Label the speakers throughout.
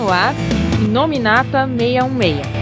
Speaker 1: no ar, Inominata 616.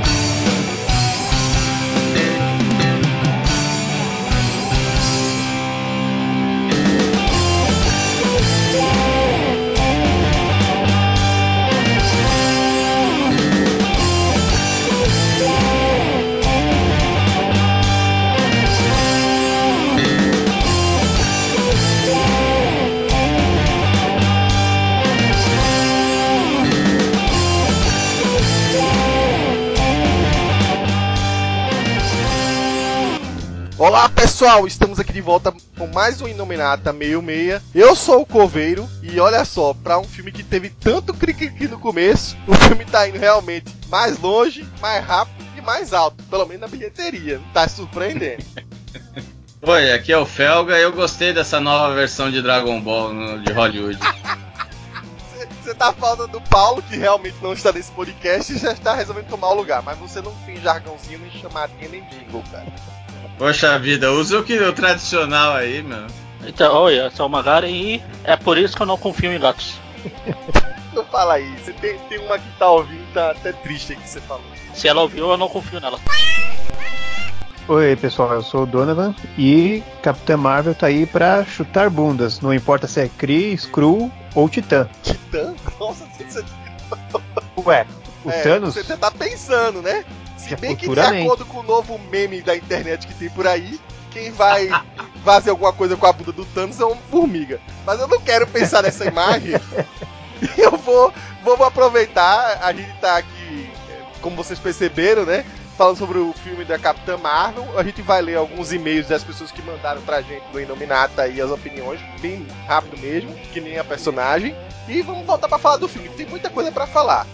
Speaker 2: Olá pessoal, estamos aqui de volta com mais um Inominata 616. Eu sou o Coveiro e olha só, para um filme que teve tanto cri-cri-cri no começo, o filme tá indo realmente mais longe, mais rápido e mais alto, pelo menos na bilheteria, tá surpreendendo.
Speaker 3: Oi, aqui é o Felga e eu gostei dessa nova versão de Dragon Ball de Hollywood.
Speaker 2: Você tá falando do Paulo, que realmente não está nesse podcast e já está resolvendo tomar o lugar, mas você não tem jargãozinho, nem chamadinha, nem jingle, cara.
Speaker 3: Poxa vida, usa o tradicional aí, meu.
Speaker 4: Então, oi, eu sou o Magaren e é por isso que eu não confio em gatos.
Speaker 2: Não fala aí, você tem uma que tá ouvindo, tá até triste aí que você falou.
Speaker 4: Se ela ouviu, eu não confio nela.
Speaker 5: Oi pessoal, eu sou o Donovan e Capitã Marvel tá aí pra chutar bundas, não importa se é Kree, Skrull ou Titã.
Speaker 2: Titã? Nossa, você...
Speaker 5: Ué, o Thanos?
Speaker 2: Você tá pensando, né? Se bem que de acordo com o novo meme da internet que tem por aí, quem vai fazer alguma coisa com a bunda do Thanos é uma formiga. Mas eu não quero pensar nessa imagem. Eu vou aproveitar, a gente tá aqui, como vocês perceberam, né? Falando sobre o filme da Capitã Marvel. A gente vai ler alguns e-mails das pessoas que mandaram pra gente do Inominata e as opiniões, bem rápido mesmo, que nem a personagem. E vamos voltar pra falar do filme, que tem muita coisa pra falar.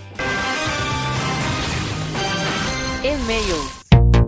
Speaker 1: E-mails.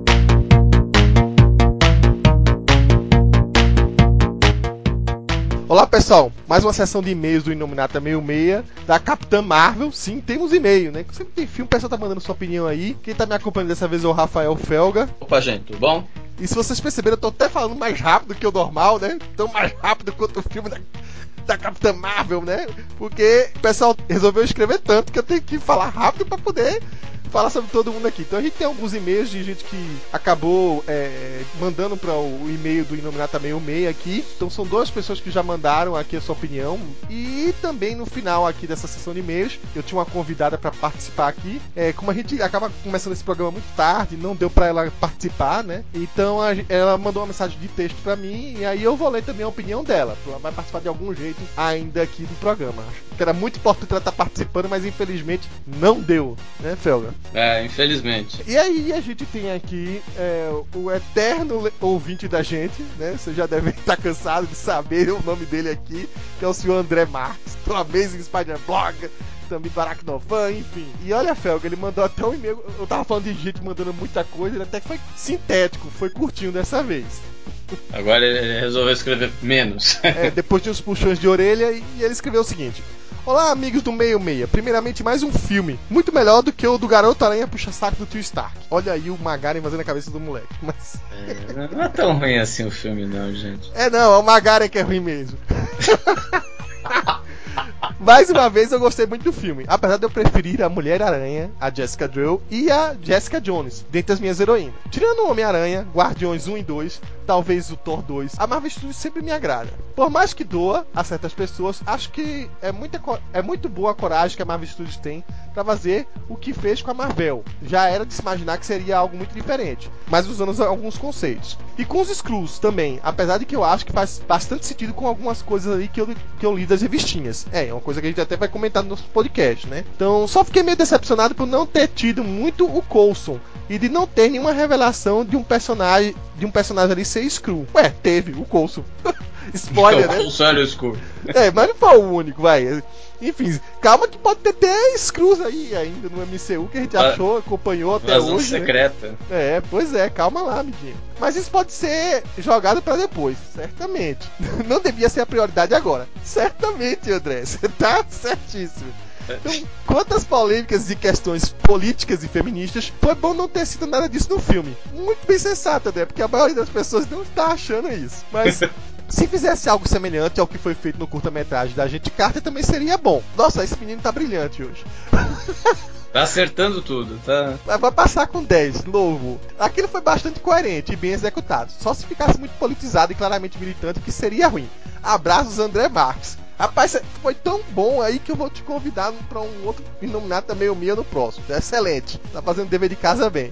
Speaker 2: Olá pessoal, mais uma sessão de e-mails do Inominata 616 da Capitã Marvel. Sim, temos e-mail, né? Sempre tem filme, o pessoal tá mandando sua opinião aí. Quem tá me acompanhando dessa vez é o Rafael Felga.
Speaker 3: Opa gente, tudo bom?
Speaker 2: E se vocês perceberam, eu tô até falando mais rápido que o normal, né? Tão mais rápido quanto o filme da Capitã Marvel, né? Porque o pessoal resolveu escrever tanto que eu tenho que falar rápido pra poder falar sobre todo mundo aqui. Então a gente tem alguns e-mails de gente que acabou mandando para o e-mail do Inominata 616 aqui. Então são duas pessoas que já mandaram aqui a sua opinião. E também no final aqui dessa sessão de e-mails, eu tinha uma convidada para participar aqui. Como a gente acaba começando esse programa muito tarde, não deu para ela participar, né? Então ela mandou uma mensagem de texto para mim e aí eu vou ler também a opinião dela. Ela vai participar de algum jeito ainda aqui do programa. Acho que era muito importante ela estar participando, mas infelizmente não deu, né, Felga?
Speaker 3: Infelizmente.
Speaker 2: E aí a gente tem aqui o eterno ouvinte da gente, né? Você já deve estar cansado de saber o nome dele aqui, que é o senhor André Marques, do Amazing Spider Blog, também do Aracnofan, enfim. E olha, Felga, ele mandou até um e-mail. Eu tava falando de gente mandando muita coisa, ele até que foi sintético, foi curtinho dessa vez.
Speaker 3: Agora ele resolveu escrever menos.
Speaker 2: Depois de uns puxões de orelha, e ele escreveu o seguinte: olá, amigos do 616. Primeiramente, mais um filme. Muito melhor do que o do Garoto Aranha puxa-saco do Tio Stark. Olha aí o Magaren fazendo a cabeça do moleque. Mas...
Speaker 3: não é tão ruim assim o filme, não, gente.
Speaker 2: Não, é o Magaren que é ruim mesmo. Mais uma vez, eu gostei muito do filme. Apesar de eu preferir a Mulher-Aranha, a Jessica Drew e a Jessica Jones, dentre as minhas heroínas. Tirando o Homem-Aranha, Guardiões 1 e 2, talvez o Thor 2, a Marvel Studios sempre me agrada. Por mais que doa a certas pessoas, acho que é muito boa a coragem que a Marvel Studios tem pra fazer o que fez com a Marvel. Já era de se imaginar que seria algo muito diferente, mas usando alguns conceitos. E com os Skrulls também, apesar de que eu acho que faz bastante sentido com algumas coisas ali que eu li das revistinhas. É uma coisa que a gente até vai comentar no nosso podcast, né? Então, só fiquei meio decepcionado por não ter tido muito o Coulson e de não ter nenhuma revelação de um personagem ali ser Skrull. Teve o Coulson. Spoiler, né?
Speaker 3: Coulson Skrull.
Speaker 2: Mas não foi o único, vai. Enfim, calma que pode ter Skrulls aí ainda no MCU que a gente achou, acompanhou até hoje.
Speaker 3: Secreta.
Speaker 2: Né? Pois é, calma lá, amiguinho. Mas isso pode ser jogado pra depois, certamente. Não devia ser a prioridade agora. Certamente, André, você tá certíssimo. Então, quantas polêmicas e questões políticas e feministas, foi bom não ter sido nada disso no filme. Muito bem sensato, né? Porque a maioria das pessoas não está achando isso. Mas Se fizesse algo semelhante ao que foi feito no curta-metragem da Agente Carter, também seria bom. Nossa, esse menino tá brilhante hoje.
Speaker 3: Tá acertando tudo, tá?
Speaker 2: Vai passar com 10, novo. Aquilo foi bastante coerente e bem executado. Só se ficasse muito politizado e claramente militante que seria ruim. Abraços, André Marques. Rapaz, foi tão bom aí que eu vou te convidar pra um outro Inominata meio no próximo. É excelente. Tá fazendo dever de casa bem.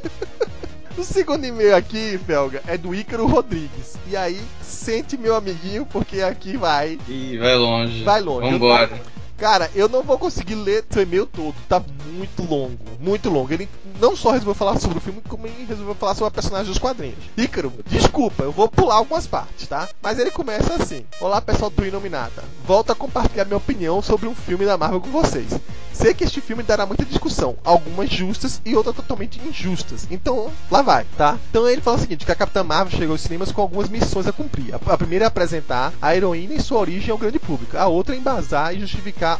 Speaker 2: O segundo e-mail aqui, Felga, é do Ícaro Rodrigues. E aí, sente meu amiguinho, porque aqui vai...
Speaker 3: Ih, vai longe.
Speaker 2: Vai longe.
Speaker 3: Vambora.
Speaker 2: Cara, eu não vou conseguir ler seu e-mail todo, tá muito longo, muito longo. Ele não só resolveu falar sobre o filme, como ele resolveu falar sobre a personagem dos quadrinhos. Ícaro, desculpa, eu vou pular algumas partes, tá? Mas ele começa assim: olá pessoal do Inominata, volto a compartilhar minha opinião sobre um filme da Marvel com vocês. Sei que este filme dará muita discussão, algumas justas e outras totalmente injustas. Então, lá vai, tá? Então ele fala o seguinte, que a Capitã Marvel chegou aos cinemas com algumas missões a cumprir. A primeira é apresentar a heroína e sua origem ao grande público. A outra é embasar e justificar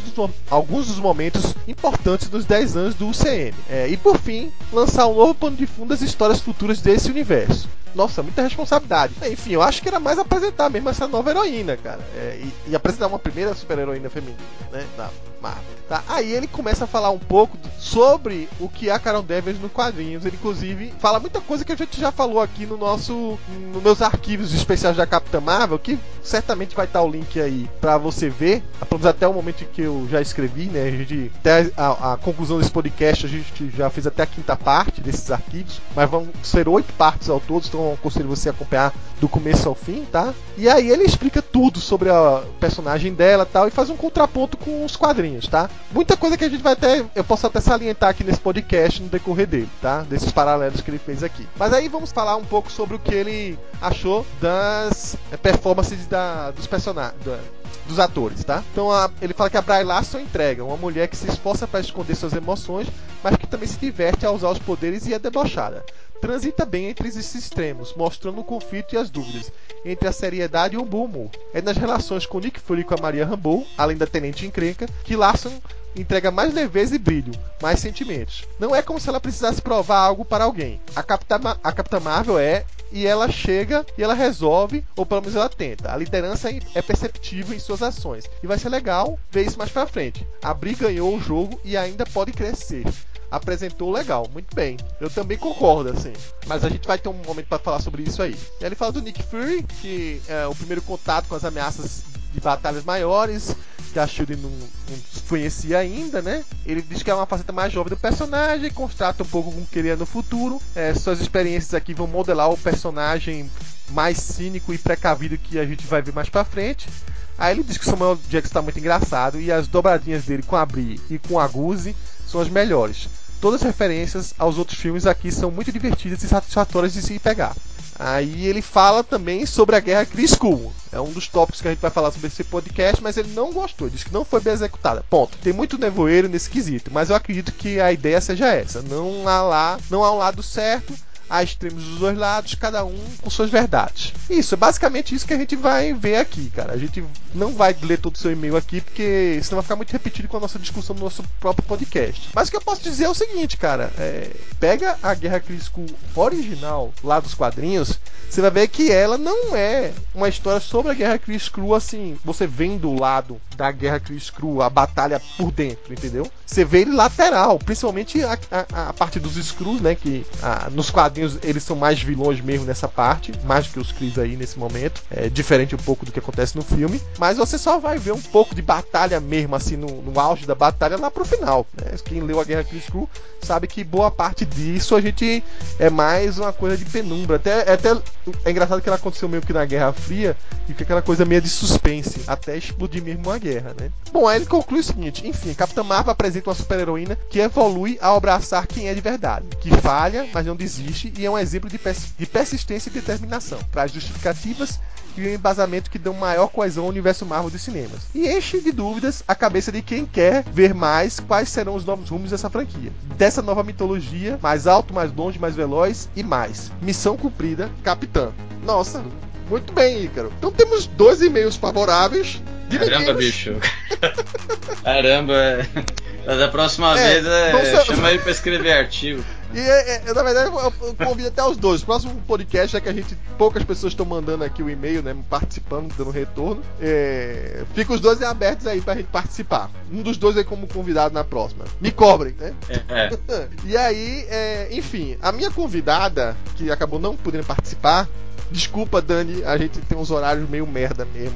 Speaker 2: alguns dos momentos importantes dos 10 anos do UCM. E por fim, lançar um novo pano de fundo das histórias futuras desse universo. Nossa, muita responsabilidade. Enfim, eu acho que era mais apresentar mesmo essa nova heroína, cara. E apresentar uma primeira super-heroína feminina, né? Da Marvel. Tá? Aí ele começa a falar um pouco sobre o que é a Carol Danvers nos quadrinhos. Ele, inclusive, fala muita coisa que a gente já falou aqui nos meus arquivos especiais da Capitã Marvel, que certamente vai estar o link aí pra você ver. Pelo menos até o momento que eu já escrevi, né? Até a conclusão desse podcast, a gente já fez até a 5ª parte desses arquivos, mas vão ser 8 partes ao todo, então eu aconselho você a acompanhar do começo ao fim, tá? E aí ele explica tudo sobre a personagem dela e tal, e faz um contraponto com os quadrinhos, tá? Muita coisa que a gente eu posso até salientar aqui nesse podcast no decorrer dele, tá? Desses paralelos que ele fez aqui. Mas aí vamos falar um pouco sobre o que ele achou das performances dos personagens, dos atores, tá? Então ele fala que a Brie Larson entrega uma mulher que se esforça para esconder suas emoções, mas que também se diverte a usar os poderes e é debochada. Transita bem entre esses extremos, mostrando o conflito e as dúvidas entre a seriedade e o bom humor. É nas relações com Nick Fury e com a Maria Rambeau, além da Tenente Encrenca, que Larson entrega mais leveza e brilho, mais sentimentos. Não é como se ela precisasse provar algo para alguém. A Capitã Marvel e ela chega e ela resolve, ou pelo menos ela tenta. A liderança é perceptível em suas ações. E vai ser legal ver isso mais pra frente. A Brie ganhou o jogo e ainda pode crescer. Apresentou legal, muito bem. Eu também concordo, assim. Mas a gente vai ter um momento para falar sobre isso aí. E ele fala do Nick Fury, que é o primeiro contato com as ameaças de batalhas maiores, que a Shield não conhecia ainda, né? Ele diz que é uma faceta mais jovem do personagem, constata um pouco com o que ele é no futuro. Suas experiências aqui vão modelar o personagem mais cínico e precavido que a gente vai ver mais pra frente. Aí ele diz que o Samuel Jackson tá muito engraçado e as dobradinhas dele com a Brie e com a Guzi são as melhores. Todas as referências aos outros filmes aqui são muito divertidas e satisfatórias de se pegar. Aí ele fala também sobre a Guerra Kree-Skrull. É um dos tópicos que a gente vai falar sobre esse podcast, mas ele não gostou, diz que não foi bem executada. Ponto. Tem muito nevoeiro nesse quesito, mas eu acredito que a ideia seja essa. Não há um lado certo, há extremos dos dois lados, cada um com suas verdades. Isso, é basicamente isso que a gente vai ver aqui, cara. A gente não vai ler todo o seu e-mail aqui, porque senão vai ficar muito repetido com a nossa discussão no nosso próprio podcast. Mas o que eu posso dizer é o seguinte, cara. Pega a Guerra Kree-Skrull original, lá dos quadrinhos, você vai ver que ela não é uma história sobre a Guerra Kree-Skrull, assim, você vendo o lado da Guerra Kree-Skrull, a batalha por dentro, entendeu? Você vê ele lateral, principalmente a parte dos Skrulls, né, que nos quadrinhos eles são mais vilões mesmo nessa parte, mais do que os Krees aí nesse momento, diferente um pouco do que acontece no filme, mas você só vai ver um pouco de batalha mesmo, assim, no auge da batalha lá pro final, né? Quem leu a Guerra Kree-Skrull sabe que boa parte disso a gente é mais uma coisa de penumbra, até é engraçado que ela aconteceu meio que na Guerra Fria e fica aquela coisa meio de suspense, até explodir mesmo a guerra, né? Bom, aí ele conclui o seguinte: enfim, Capitã Marvel apresenta uma super-heroína que evolui ao abraçar quem é de verdade, que falha, mas não desiste, e é um exemplo de persistência e determinação. Traz justificativas e um embasamento que dão maior coesão ao universo Marvel dos cinemas. E enche de dúvidas a cabeça de quem quer ver mais quais serão os novos rumos dessa franquia. Dessa nova mitologia, mais alto, mais longe, mais veloz e mais. Missão cumprida, Capitã. Nossa, muito bem, Ícaro. Então temos 2 e-mails favoráveis.
Speaker 3: Caramba, bicho. Caramba, da próxima vez
Speaker 2: chama...
Speaker 3: chama ele pra escrever artigo.
Speaker 2: E, na verdade, eu convido até os dois. O próximo podcast é que poucas pessoas estão mandando aqui o e-mail, né? Participando, dando retorno. Fica os dois em abertos aí pra gente participar. Um dos dois aí como convidado na próxima. Me cobrem, né? E aí, enfim, a minha convidada, que acabou não podendo participar, desculpa, Dani, a gente tem uns horários meio merda mesmo.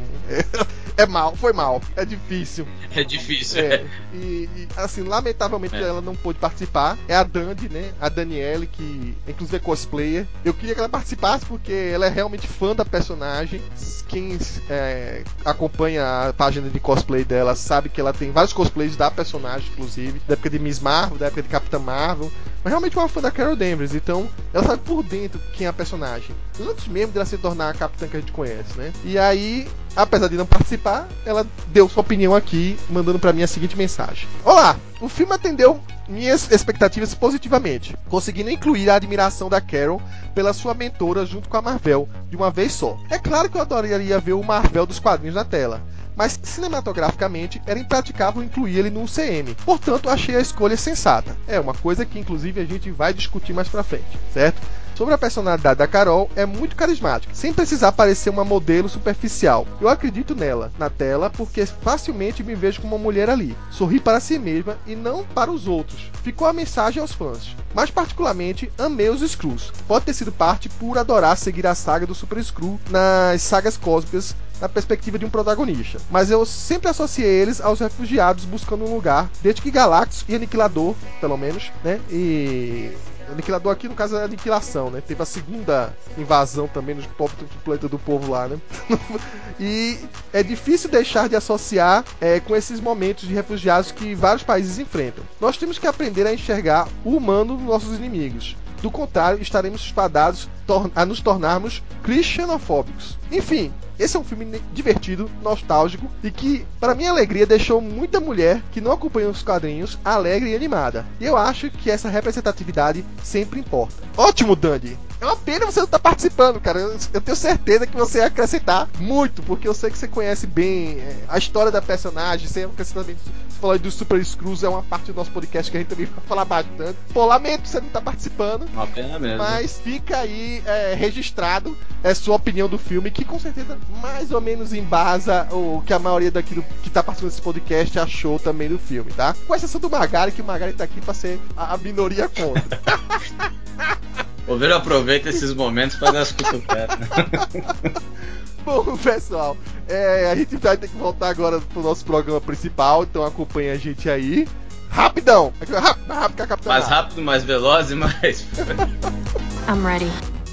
Speaker 2: Foi mal, é difícil.
Speaker 3: É difícil.
Speaker 2: E assim, lamentavelmente ela não pôde participar. É a Dandy, né? A Daniele, que inclusive é cosplayer. Eu queria que ela participasse porque ela é realmente fã da personagem. Quem acompanha a página de cosplay dela sabe que ela tem vários cosplays da personagem, inclusive, da época de Miss Marvel, da época de Capitã Marvel. Mas realmente é uma fã da Carol Danvers, então ela sabe por dentro quem é a personagem. Antes mesmo dela se tornar a capitã que a gente conhece, né? E aí, apesar de não participar, ela deu sua opinião aqui, mandando pra mim a seguinte mensagem. Olá, o filme atendeu minhas expectativas positivamente, conseguindo incluir a admiração da Carol pela sua mentora junto com a Marvel, de uma vez só. É claro que eu adoraria ver o Marvel dos quadrinhos na tela, mas cinematograficamente era impraticável incluir ele no UCM. Portanto, achei a escolha sensata. É uma coisa que inclusive a gente vai discutir mais pra frente, certo? Sobre a personalidade da Carol, é muito carismática, sem precisar parecer uma modelo superficial. Eu acredito nela, na tela, porque facilmente me vejo como uma mulher ali. Sorri para si mesma e não para os outros. Ficou a mensagem aos fãs. Mas particularmente, amei os Skrulls. Pode ter sido parte por adorar seguir a saga do Super Skrull nas sagas cósmicas, na perspectiva de um protagonista. Mas eu sempre associei eles aos refugiados buscando um lugar, desde que Galactus e Aniquilador, pelo menos, né? E Aniquilador aqui, no caso, é a aniquilação, né? Teve a segunda invasão também no planeta do povo lá, né? E é difícil deixar de associar com esses momentos de refugiados que vários países enfrentam. Nós temos que aprender a enxergar o humano nos nossos inimigos. Do contrário, estaremos fadados a nos tornarmos cristianofóbicos. Enfim, esse é um filme divertido, nostálgico e que, para minha alegria, deixou muita mulher que não acompanha os quadrinhos alegre e animada. E eu acho que essa representatividade sempre importa. Ótimo, Dandy! É uma pena você não estar participando, cara. Eu tenho certeza que você ia acrescentar muito, porque eu sei que você conhece bem a história da personagem. Você falou aí dos Super Skrulls, é uma parte do nosso podcast que a gente também vai falar bastante. Pô, lamento você não estar participando.
Speaker 3: Uma pena mesmo.
Speaker 2: Mas fica aí registrado sua opinião do filme, que com certeza mais ou menos embasa o que a maioria daqui que tá participando desse podcast achou também do filme, tá? Com exceção do Magari, que o Magari tá aqui pra ser a minoria contra.
Speaker 3: O Vero aproveita esses momentos para dar as cutucadas.
Speaker 2: Bom, pessoal, a gente vai ter que voltar agora pro nosso programa principal, então acompanha a gente aí. Rapidão! Mais rápido que a Capitã.
Speaker 3: Mais rápido, mais veloz e mais...
Speaker 1: I'm ready.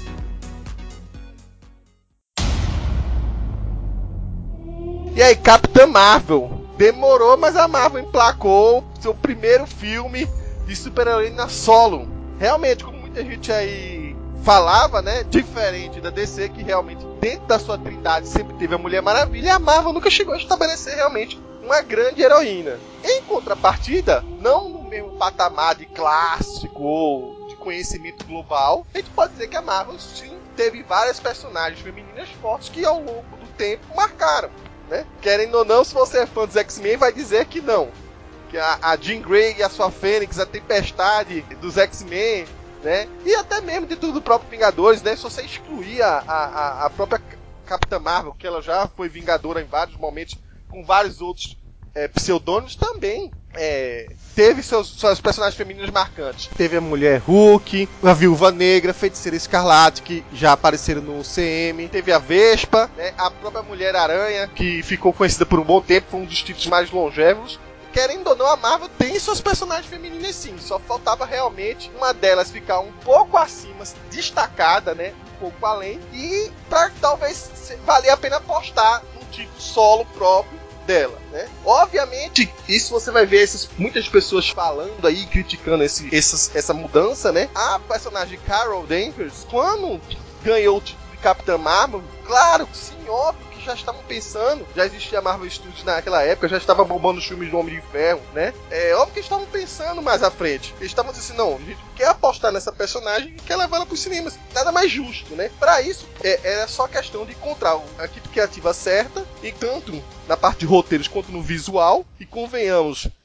Speaker 2: E aí, Capitã Marvel. Demorou, mas a Marvel emplacou seu primeiro filme de super-heroína solo. Realmente, como muita gente aí falava, né? Diferente da DC, que realmente dentro da sua trindade sempre teve a Mulher Maravilha, e a Marvel nunca chegou a estabelecer realmente uma grande heroína. Em contrapartida, não no mesmo patamar de clássico ou de conhecimento global, a gente pode dizer que a Marvel sim teve várias personagens femininas fortes que ao longo do tempo marcaram, né? Querendo ou não, se você é fã dos X-Men, vai dizer que não. Que a Jean Grey e a sua Fênix, a Tempestade dos X-Men, né? E até mesmo de tudo do próprio Vingadores, né? Se você excluir a própria Capitã Marvel, que ela já foi Vingadora em vários momentos, com vários outros pseudônimos, também teve seus personagens femininos marcantes. Teve a Mulher Hulk, a Viúva Negra, Feiticeira Escarlate, que já apareceram no CM. Teve a Vespa, né? A própria Mulher Aranha, que ficou conhecida por um bom tempo, foi um dos títulos mais longevos. Querendo ou não, a Marvel tem suas personagens femininas sim, só faltava realmente uma delas ficar um pouco acima, destacada, né, um pouco além, e para talvez valer a pena apostar num título solo próprio dela, né? Obviamente, isso você vai ver muitas pessoas falando aí, criticando essa mudança, né? A personagem Carol Danvers, quando ganhou o título de Capitã Marvel, claro, sim, óbvio, já estavam pensando, já existia a Marvel Studios naquela época, já estava bombando os filmes do Homem de Ferro, né? É óbvio que eles estavam pensando mais à frente. Eles estavam dizendo assim, não, a gente quer apostar nessa personagem e quer levar ela para os cinemas. Nada mais justo, né? Para isso, era só questão de encontrar a equipe criativa certa, e tanto na parte de roteiros quanto no visual, e convenhamos,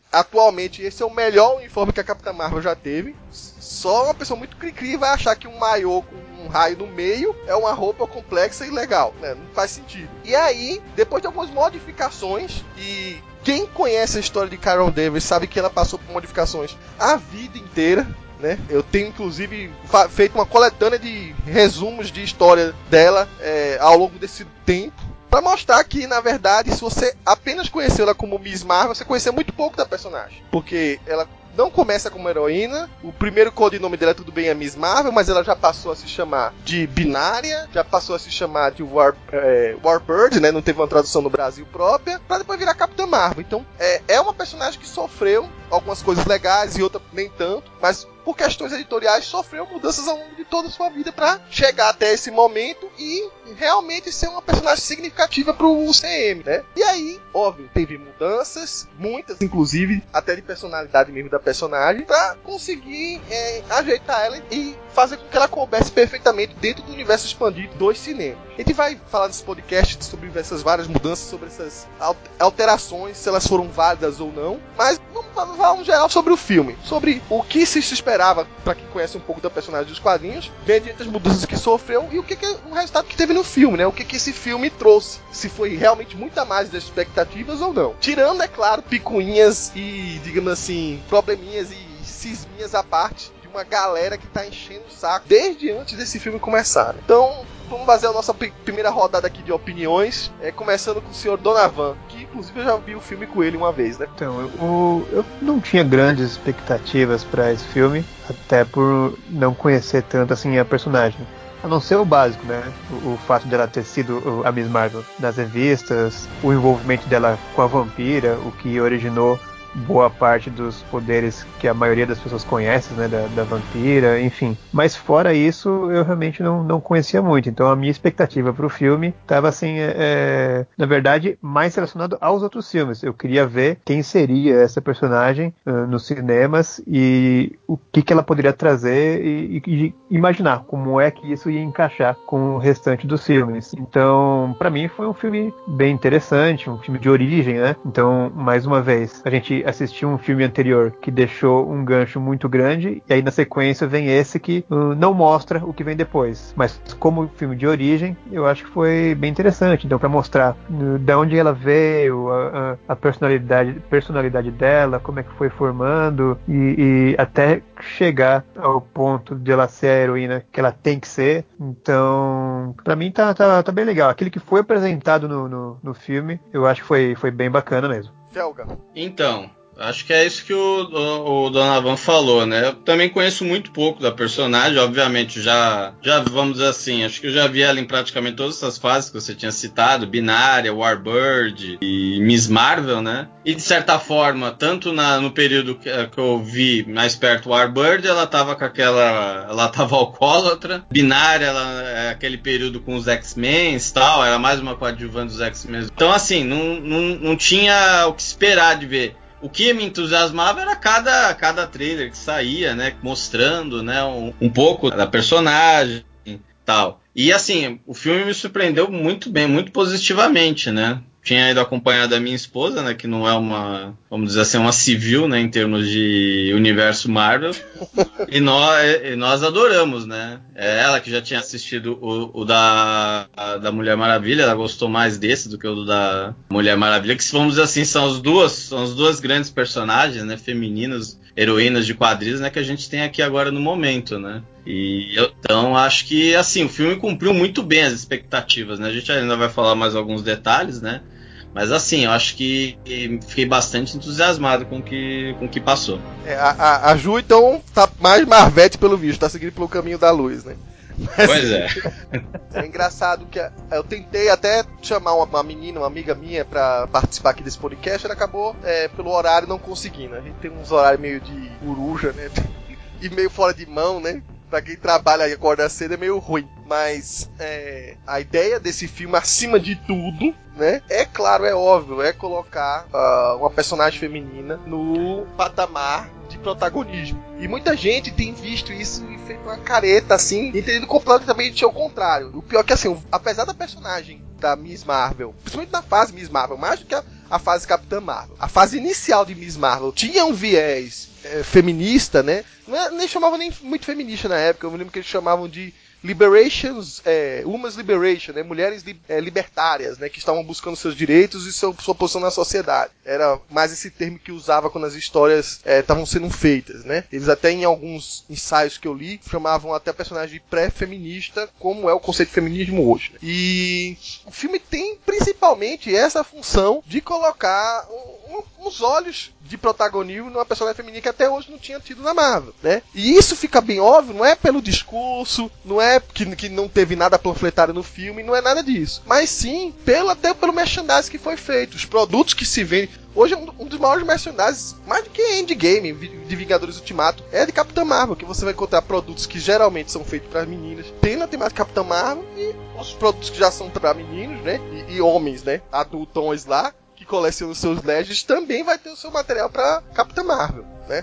Speaker 2: atualmente esse é o melhor uniforme que a Capitã Marvel já teve. Só uma pessoa muito cri-cri vai achar que um maiô com um raio no meio é uma roupa complexa e legal, né? Não faz sentido. E aí, depois de algumas modificações, e quem conhece a história de Carol Danvers sabe que ela passou por modificações a vida inteira, né? Eu tenho inclusive feito uma coletânea de resumos de história dela ao longo desse tempo, pra mostrar que, na verdade, se você apenas conheceu ela como Miss Marvel, você conheceu muito pouco da personagem. Porque ela não começa como heroína, o primeiro codinome dela, tudo bem, é Miss Marvel, mas ela já passou a se chamar de Binária, já passou a se chamar de Warbird, né? Não teve uma tradução no Brasil própria, pra depois virar Capitã Marvel. Então, é uma personagem que sofreu algumas coisas legais e outras nem tanto, mas por questões editoriais sofreu mudanças ao longo de toda a sua vida para chegar até esse momento e realmente ser uma personagem significativa pro UCM, né? E aí, óbvio, teve mudanças, muitas inclusive, até de personalidade mesmo da personagem, para conseguir ajeitar ela e fazer com que ela coubesse perfeitamente dentro do universo expandido dos cinemas. A gente vai falar nesse podcast sobre essas várias mudanças, sobre essas alterações, se elas foram válidas ou não, mas vamos falar um geral sobre o filme, sobre o que se esperava para quem conhece um pouco da personagem dos quadrinhos, mediante as mudanças que sofreu e o que é o resultado que teve no filme, né? O que esse filme trouxe, se foi realmente muito a mais das expectativas ou não. Tirando, é claro, picuinhas e, digamos assim, probleminhas e cisminhas à parte de uma galera que tá enchendo o saco desde antes desse filme começar. Então, vamos fazer a nossa primeira rodada aqui de opiniões, começando com o senhor Donovan, que inclusive eu já vi o filme com ele uma vez, né?
Speaker 5: Então, eu não tinha grandes expectativas para esse filme, até por não conhecer tanto assim a personagem. A não ser o básico, né? O fato dela ter sido a Miss Marvel nas revistas, o envolvimento dela com a vampira, o que originou boa parte dos poderes que a maioria das pessoas conhece, né, da vampira, enfim. Mas fora isso, eu realmente não conhecia muito. Então a minha expectativa para o filme estava assim, na verdade, mais relacionado aos outros filmes. Eu queria ver quem seria essa personagem nos cinemas e o que ela poderia trazer e imaginar como é que isso ia encaixar com o restante dos filmes. Então, para mim foi um filme bem interessante, um filme de origem, né? Então, mais uma vez, a gente assistiu um filme anterior que deixou um gancho muito grande e aí na sequência vem esse que não mostra o que vem depois, mas como filme de origem eu acho que foi bem interessante, então para mostrar de onde ela veio, a personalidade dela, como é que foi formando e até chegar ao ponto de ela ser a heroína que ela tem que ser. Então pra mim tá bem legal, aquilo que foi apresentado no filme eu acho que foi bem bacana mesmo.
Speaker 2: Felga.
Speaker 3: Então, acho que é isso que o Donovan falou, né? Eu também conheço muito pouco da personagem, obviamente, já vamos dizer assim, acho que eu já vi ela em praticamente todas essas fases que você tinha citado, Binária, Warbird e Miss Marvel, né? E de certa forma, tanto no período que eu vi mais perto Warbird, ela tava alcoólatra, Binária, ela é aquele período com os X-Men e tal, era mais uma coadjuvante dos X-Men. Então, assim, não tinha o que esperar de ver. O que me entusiasmava era cada trailer que saía, né, mostrando, né, um pouco da personagem e tal. E assim, o filme me surpreendeu muito bem, muito positivamente, né? Tinha ido acompanhado da minha esposa, né, que não é uma, vamos dizer assim, uma civil, né, em termos de universo Marvel. E nós adoramos, né? É ela que já tinha assistido o da Mulher Maravilha, ela gostou mais desse do que o da Mulher Maravilha, que vamos dizer assim, são as duas grandes personagens, né, femininas, heroínas de quadrinhos, né, que a gente tem aqui agora no momento, né? E então acho que assim, o filme cumpriu muito bem as expectativas, né? A gente ainda vai falar mais alguns detalhes, né? Mas assim, eu acho que fiquei bastante entusiasmado com o que passou.
Speaker 2: A Ju, então, tá mais Marvete pelo visto, tá seguindo pelo caminho da luz, né? Mas,
Speaker 3: pois é.
Speaker 2: É engraçado que eu tentei até chamar uma menina, uma amiga minha, pra participar aqui desse podcast, ela acabou, pelo horário, não conseguindo. A gente tem uns horários meio de coruja, né? E meio fora de mão, né? Pra quem trabalha e acorda cedo é meio ruim. Mas a ideia desse filme, acima de tudo, né? É claro, é óbvio, é colocar uma personagem feminina no patamar de protagonismo. E muita gente tem visto isso e feito uma careta, assim, entendendo completamente ao contrário. O pior é que, assim, apesar da personagem da Miss Marvel, principalmente na fase Miss Marvel, mais do que a fase Capitã Marvel. A fase inicial de Miss Marvel tinha um viés feminista, né? Nem chamavam nem muito feminista na época, eu me lembro que eles chamavam de Liberations, Women's Liberation, né? Mulheres libertárias, né? Que estavam buscando seus direitos e sua posição na sociedade. Era mais esse termo que usava quando as histórias estavam sendo feitas, né? Eles até em alguns ensaios que eu li, chamavam até a personagem de pré-feminista, como é o conceito de feminismo hoje. Né? E o filme tem principalmente essa função de colocar uns olhos de protagonismo numa personagem feminina que até hoje não tinha tido na Marvel, né? E isso fica bem óbvio, não é pelo discurso, não é que não teve nada panfletário no filme, não é nada disso. Mas sim, até pelo merchandising que foi feito, os produtos que se vendem. Hoje um dos maiores merchandising, mais do que Endgame, de Vingadores Ultimato, é de Capitã Marvel, que você vai encontrar produtos que geralmente são feitos para meninas, tem na temática Capitã Marvel, e os produtos que já são para meninos, né? E homens, né? Adultões lá, que colecionam seus Legends, também vai ter o seu material para Capitã Marvel, né?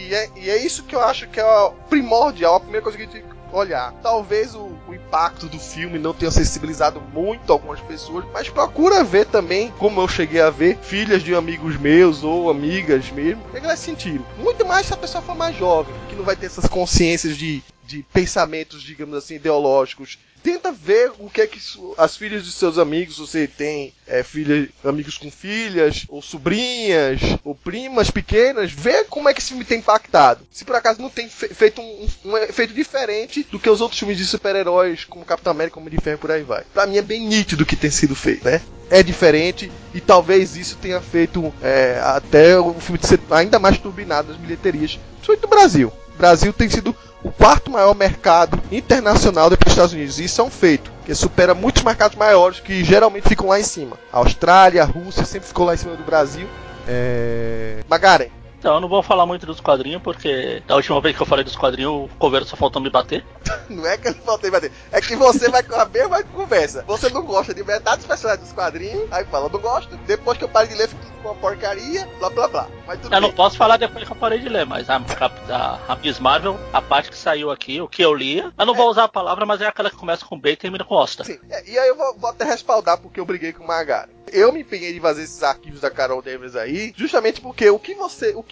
Speaker 2: E é isso que eu acho que é o primordial, a primeira coisa que a gente tem que olhar. Talvez o impacto do filme não tenha sensibilizado muito algumas pessoas, mas procura ver também, como eu cheguei a ver, filhas de amigos meus ou amigas mesmo, o que elas sentiram. Muito mais se a pessoa for mais jovem, que não vai ter essas consciências de pensamentos, digamos assim, ideológicos. Tenta ver o que é que as filhas de seus amigos, você tem amigos com filhas, ou sobrinhas, ou primas pequenas, vê como é que esse filme tem impactado. Se por acaso não tem feito um efeito diferente do que os outros filmes de super-heróis, como Capitão América, como de Ferro, por aí vai. Pra mim é bem nítido o que tem sido feito, né? É diferente, e talvez isso tenha feito até o filme ser ainda mais turbinado nas bilheterias, principalmente no Brasil. O Brasil tem sido o quarto maior mercado internacional depois dos Estados Unidos. E isso é um feito, que supera muitos mercados maiores que geralmente ficam lá em cima. A Austrália, a Rússia sempre ficou lá em cima do Brasil. Magaren.
Speaker 4: Então, eu não vou falar muito dos quadrinhos, porque da última vez que eu falei dos quadrinhos, o Coveiro só faltou me bater.
Speaker 2: Não é que ele faltou me bater, é que você vai com a mesma conversa. Você não gosta de metade dos personagens dos quadrinhos, aí fala, não gosto. Depois que eu parei de ler, fica uma porcaria, blá blá blá. Mas tudo
Speaker 4: Eu
Speaker 2: bem.
Speaker 4: não posso falar depois que eu parei de ler, mas a Miss Marvel, a parte que saiu aqui, o que eu lia, eu não vou usar a palavra, mas é aquela que começa com B e termina com Osta.
Speaker 2: Sim, e aí eu vou até respaldar porque eu briguei com o Magaren. Eu me empenhei de fazer esses arquivos da Carol Danvers aí, justamente porque o que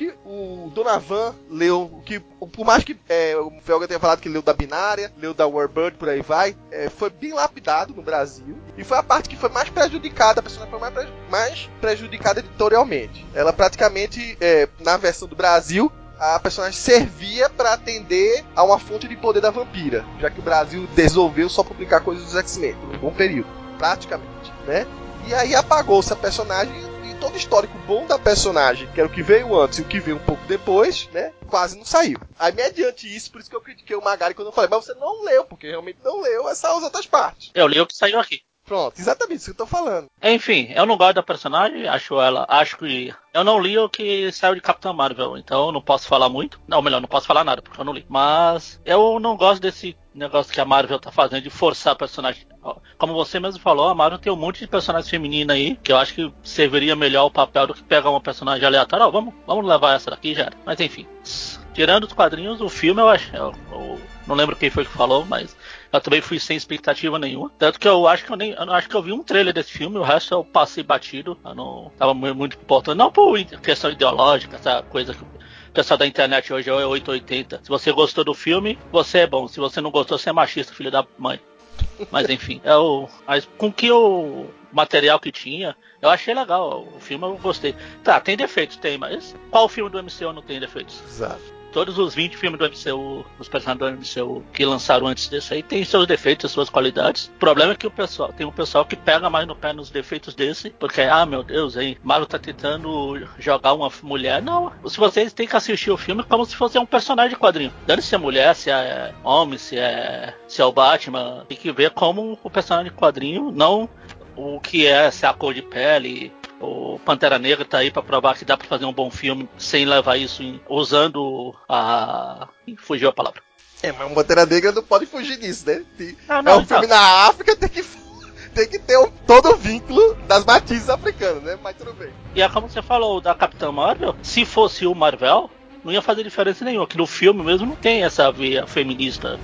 Speaker 2: o Donovan leu, por mais que o Felga tenha falado que leu da Binária, leu da Warbird, por aí vai, foi bem lapidado no Brasil, e foi a parte que foi mais prejudicada, a personagem foi mais prejudicada editorialmente. Ela praticamente, na versão do Brasil, a personagem servia para atender a uma fonte de poder da vampira, já que o Brasil resolveu só publicar coisas dos X-Men por um bom período, praticamente, né? E aí apagou-se a personagem e todo o histórico bom da personagem, que era o que veio antes e o que veio um pouco depois, né? Quase não saiu. Aí, mediante isso, por isso que eu critiquei o Magari quando eu falei, mas você não leu, porque realmente não leu essas outras partes.
Speaker 4: Eu li o que saiu aqui.
Speaker 2: Pronto, exatamente isso que eu tô falando.
Speaker 4: Enfim, eu não gosto da personagem, acho que eu não li o que saiu de Capitã Marvel, então eu não posso falar muito. Não, melhor, não posso falar nada, porque eu não li. Mas eu não gosto desse negócio que a Marvel tá fazendo de forçar a personagem. Como você mesmo falou, a Marvel tem um monte de personagens femininas aí, que eu acho que serviria melhor o papel do que pegar uma personagem aleatória. Vamos levar essa daqui já. Mas enfim, tirando os quadrinhos, o filme eu não lembro quem foi que falou, mas eu também fui sem expectativa nenhuma. Tanto que eu acho que eu vi um trailer desse filme, o resto eu passei batido. Eu não tava muito importando. Não por questão ideológica, essa coisa que o pessoal da internet hoje é 880. Se você gostou do filme, você é bom. Se você não gostou, você é machista, filho da mãe. Mas enfim, mas com que o material que tinha, eu achei legal. O filme eu gostei. Tá, tem defeitos, tem, mas qual filme do MCU não tem defeitos?
Speaker 2: Exato.
Speaker 4: Todos os 20 filmes do MCU, os personagens do MCU que lançaram antes desse aí, tem seus defeitos, suas qualidades. O problema é que tem um pessoal que pega mais no pé nos defeitos desse, porque, meu Deus, hein, Marvel tá tentando jogar uma mulher. Não, se vocês têm que assistir o filme como se fosse um personagem de quadrinho. Dane se é mulher, se é homem, se é o Batman. Tem que ver como o personagem de quadrinho, não o que se é a cor de pele. O Pantera Negra tá aí pra provar que dá pra fazer um bom filme sem levar isso usando a... Fugiu a palavra.
Speaker 2: Mas o Pantera Negra não pode fugir disso, né? Filme na África, tem que ter todo o vínculo das matizes africanas, né? Mas tudo bem.
Speaker 4: E é como você falou da Capitã Marvel, se fosse o Marvel, não ia fazer diferença nenhuma. Que no filme mesmo não tem essa veia feminista.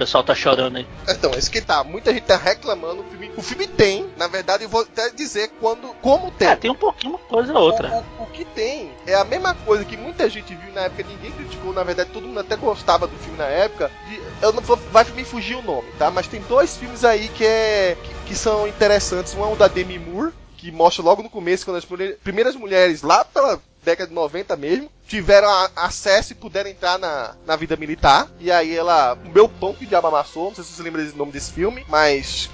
Speaker 4: pessoal tá chorando aí.
Speaker 2: Então, esse que tá. Muita gente tá reclamando. O filme tem, na verdade, eu vou até dizer como tem.
Speaker 4: Tem um pouquinho uma coisa ou outra.
Speaker 2: O que tem é a mesma coisa que muita gente viu na época, ninguém criticou, na verdade, todo mundo até gostava do filme na época. Eu não vou, vai me fugir o nome, tá? Mas tem dois filmes aí que são interessantes. Um é o da Demi Moore, que mostra logo no começo, quando as primeiras mulheres, lá pela década de 90 mesmo, tiveram acesso e puderam entrar na vida militar. E aí ela, o meu pão que o diabo amassou, não sei se você lembra do nome desse filme, mas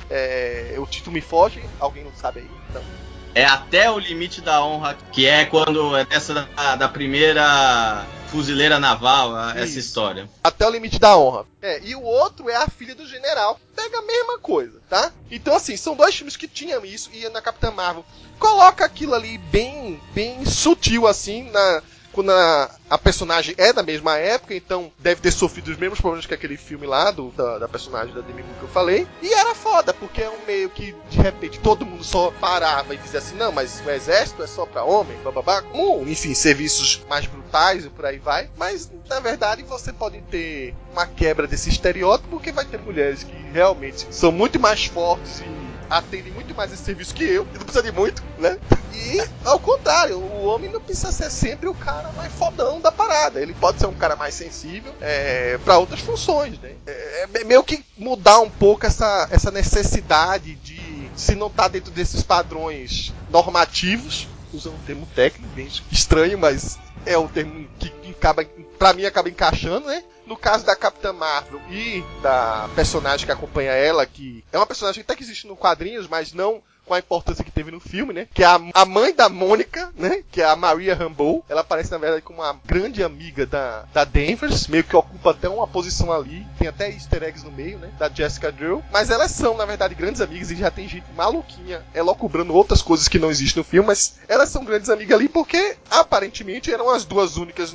Speaker 2: o título me foge, alguém não sabe aí, então.
Speaker 3: É Até o Limite da Honra, que é quando é dessa da primeira fuzileira naval, essa
Speaker 2: Isso.
Speaker 3: História.
Speaker 2: Até o Limite da Honra. E o outro é A Filha do General. Pega a mesma coisa, tá? Então, assim, são dois filmes que tinham isso, e na Capitã Marvel coloca aquilo ali bem sutil, assim, quando a personagem é da mesma época, então deve ter sofrido os mesmos problemas que aquele filme lá, da personagem da Demi Moore que eu falei. E era foda, porque é um meio que, de repente, todo mundo só parava e dizia assim, não, mas o exército é só pra homem, bababá. Enfim, serviços mais brutais e por aí vai. Mas, na verdade, você pode ter uma quebra desse estereótipo, porque vai ter mulheres que realmente são muito mais fortes e atendem muito mais esse serviço que eu, que não precisa de muito, né? E, ao contrário, o homem não precisa ser sempre o cara mais fodão da parada. Ele pode ser um cara mais sensível para outras funções, né? É meio que mudar um pouco essa necessidade de, se não tá dentro desses padrões normativos, usando um termo técnico bem estranho, mas é o termo que acaba, pra mim, acaba encaixando, né? No caso da Capitã Marvel e da personagem que acompanha ela, que é uma personagem que até que existe nos quadrinhos, mas não com a importância que teve no filme, né? Que é a mãe da Mônica, né? Que é a Maria Rambeau. Ela aparece, na verdade, como uma grande amiga da Danvers, meio que ocupa até uma posição ali. Tem até easter eggs no meio, né? Da Jessica Drew. Mas elas são, na verdade, grandes amigas, e já tem gente maluquinha cobrando outras coisas que não existem no filme, mas elas são grandes amigas ali porque, aparentemente, eram as duas únicas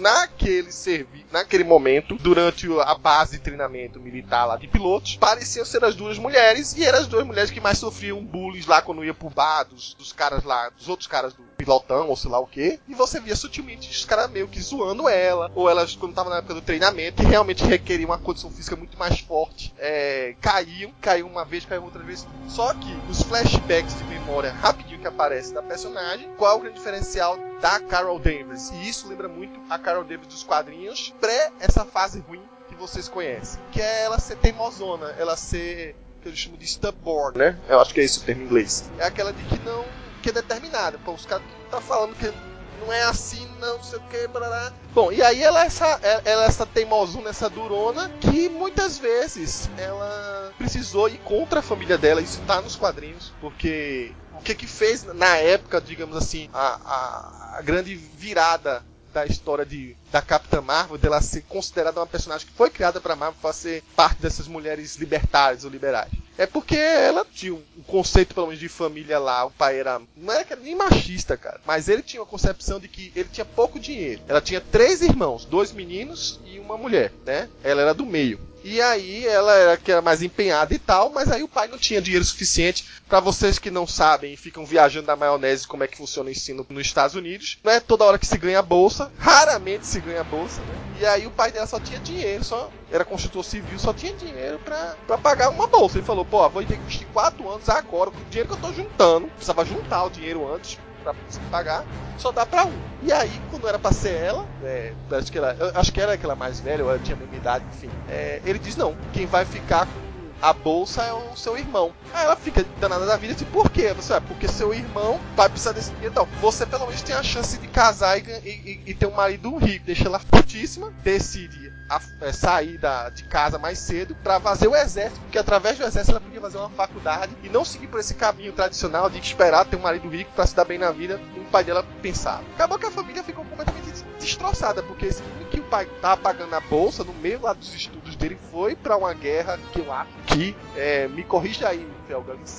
Speaker 2: naquele momento, durante a base de treinamento militar lá de pilotos, pareciam ser as duas mulheres, e eram as duas mulheres que mais sofriam bullying lá quando ia pro bar dos caras lá, dos outros caras do pilotão, ou sei lá o que, e você via sutilmente os caras meio que zoando ela, ou elas, quando estavam na época do treinamento, que realmente requeriam uma condição física muito mais forte, caíam uma vez, caíam outra vez. Só que nos flashbacks de memória rapidinho que aparece da personagem, qual é o grande diferencial da Carol Danvers? E isso lembra muito a Carol Danvers dos quadrinhos, pré essa fase ruim que vocês conhecem, que é ela ser teimosona, ela ser, que eles chamam de stubborn, né? Eu acho que é esse o termo em inglês. É aquela de que é determinada. Pô, os caras tá falando que não é assim, não sei o que, blá. Bom, e aí ela é essa teimosona, essa durona, que muitas vezes ela precisou ir contra a família dela. Isso tá nos quadrinhos, porque o que fez na época, digamos assim, a grande virada da história da Capitã Marvel, dela ser considerada uma personagem que foi criada pra Marvel para ser parte dessas mulheres libertárias ou liberais. É porque ela tinha um conceito, pelo menos, de família lá. O pai não era nem machista, cara, mas ele tinha uma concepção de que ele tinha pouco dinheiro. Ela tinha 3 irmãos, 2 meninos e uma mulher, né? Ela era do meio. E aí ela era mais empenhada e tal, mas aí o pai não tinha dinheiro suficiente. Pra vocês que não sabem e ficam viajando na maionese como é que funciona o ensino nos Estados Unidos, não é toda hora que se ganha bolsa, raramente se ganha bolsa, né? E aí o pai dela só tinha dinheiro, era construtor civil, só tinha dinheiro pra pagar uma bolsa. Ele falou, pô, vou ter que investir 4 anos agora, com o dinheiro que eu tô juntando, precisava juntar o dinheiro antes pra conseguir pagar, só dá pra um. E aí, quando era pra ser ela, acho que ela é aquela mais velha, ou ela tinha a mesma idade, enfim, ele diz, não, quem vai ficar com a bolsa é o seu irmão. Aí ela fica danada da vida, assim, por quê? Porque seu irmão vai precisar desse dinheiro. Então, você pelo menos tem a chance de casar e ter um marido rico. Deixa ela putíssima, decide sair de casa mais cedo pra fazer o exército, porque através do exército ela podia fazer uma faculdade e não seguir por esse caminho tradicional de esperar ter um marido rico pra se dar bem na vida, como o pai dela pensava. Acabou que a família ficou completamente destroçada, porque esse menino que o pai tava pagando a bolsa, no meio lá dos estudos dele, foi pra uma guerra que eu acho que, me corrija aí, Felga, em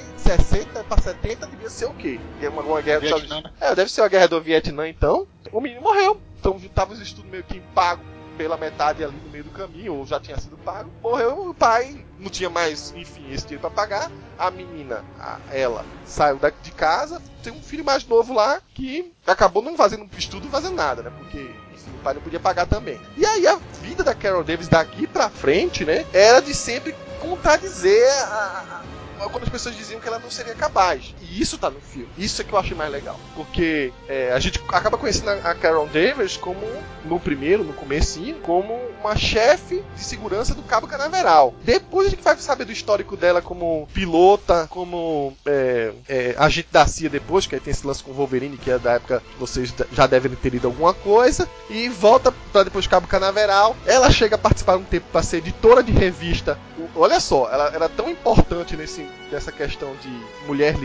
Speaker 2: 60 pra 70 devia ser o quê? Uma guerra dos Estados Unidos. Deve ser a guerra do Vietnã, então. O menino morreu. Então tava os estudos meio que pago pela metade ali no meio do caminho, ou já tinha sido pago. Morreu o pai, não tinha mais, enfim, esse dinheiro pra pagar. A menina, ela, saiu de casa, tem um filho mais novo lá que acabou não fazendo estudo, não fazendo nada, né? Porque, enfim, o pai não podia pagar também. E aí a vida da Carol Davis daqui pra frente, né? Era de sempre contradizer quando as pessoas diziam que ela não seria capaz. E isso tá no filme. Isso é que eu achei mais legal. Porque a gente acaba conhecendo a Carol Davis como, no comecinho, como uma chefe de segurança do Cabo Canaveral. Depois a gente vai saber do histórico dela como pilota, como agente da CIA depois, que aí tem esse lance com o Wolverine, que é da época que vocês já devem ter lido alguma coisa. E volta pra depois do Cabo Canaveral. Ela chega a participar um tempo para ser editora de revista. Olha só, ela era tão importante nessa questão de mulher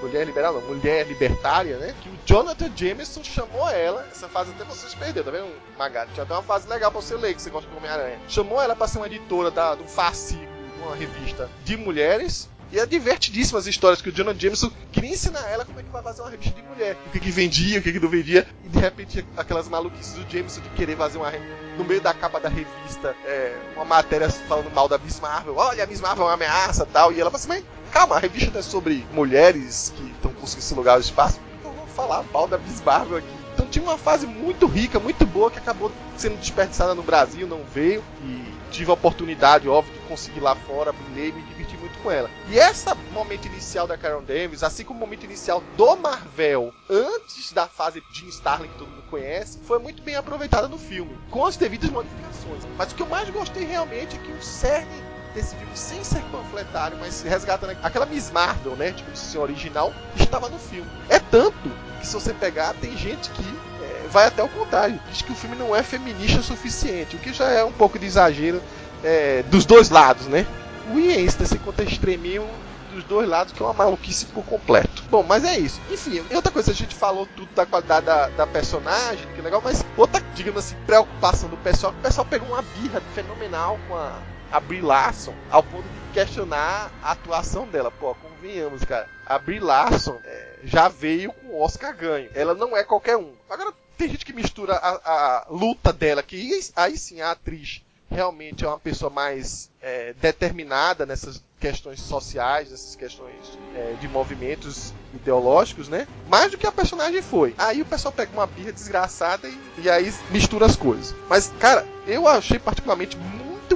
Speaker 2: libertária, né? Que o Jonathan Jameson chamou ela, essa fase até vocês perderam, tá vendo, Magari? Tinha até uma fase legal pra você ler, que você gosta do Homem-Aranha. Chamou ela pra ser uma editora do fascículo, de uma revista de mulheres. E é divertidíssima as histórias que o Jonathan Jameson queria ensinar ela como é que vai fazer uma revista de mulher. O que vendia, o que não vendia. E de repente aquelas maluquices do Jameson de querer fazer no meio da capa da revista uma matéria falando mal da Miss Marvel. Olha, a Miss Marvel é uma ameaça e tal. E ela fala assim, mas calma, a revista não é sobre mulheres que estão conseguindo esse lugar no espaço. Então eu vou falar mal da Miss Marvel aqui. Então tinha uma fase muito rica, muito boa, que acabou sendo desperdiçada no Brasil, não veio. E tive a oportunidade, óbvio, de conseguir lá fora, ler e me divertir muito com ela. E esse momento inicial da Carol Davis, assim como o momento inicial do Marvel, antes da fase Jim Starlin, que todo mundo conhece, foi muito bem aproveitada no filme, com as devidas modificações. Mas o que eu mais gostei realmente é que o cerne desse filme, sem ser panfletário, mas resgatando aquela Miss Marvel, né, tipo assim, original, estava no filme. É tanto que, se você pegar, tem gente que vai até o contrário, diz que o filme não é feminista o suficiente, o que já é um pouco de exagero dos dois lados, né? O Ian se conta extreminho dos dois lados, que é uma maluquice por completo. Bom, mas é isso. Enfim, outra coisa, a gente falou tudo da qualidade da personagem, que é legal, mas outra, digamos assim, preocupação do pessoal, que o pessoal pegou uma birra fenomenal com a Brie Larson, ao ponto de questionar a atuação dela. Pô, convenhamos, cara. A Brie Larson já veio com o Oscar ganho. Ela não é qualquer um. Agora, tem gente que mistura a luta dela, que aí sim a atriz realmente é uma pessoa mais determinada nessas questões sociais, nessas questões de movimentos ideológicos, né? Mais do que a personagem foi. Aí o pessoal pega uma birra desgraçada e aí mistura as coisas. Mas, cara, eu achei particularmente muito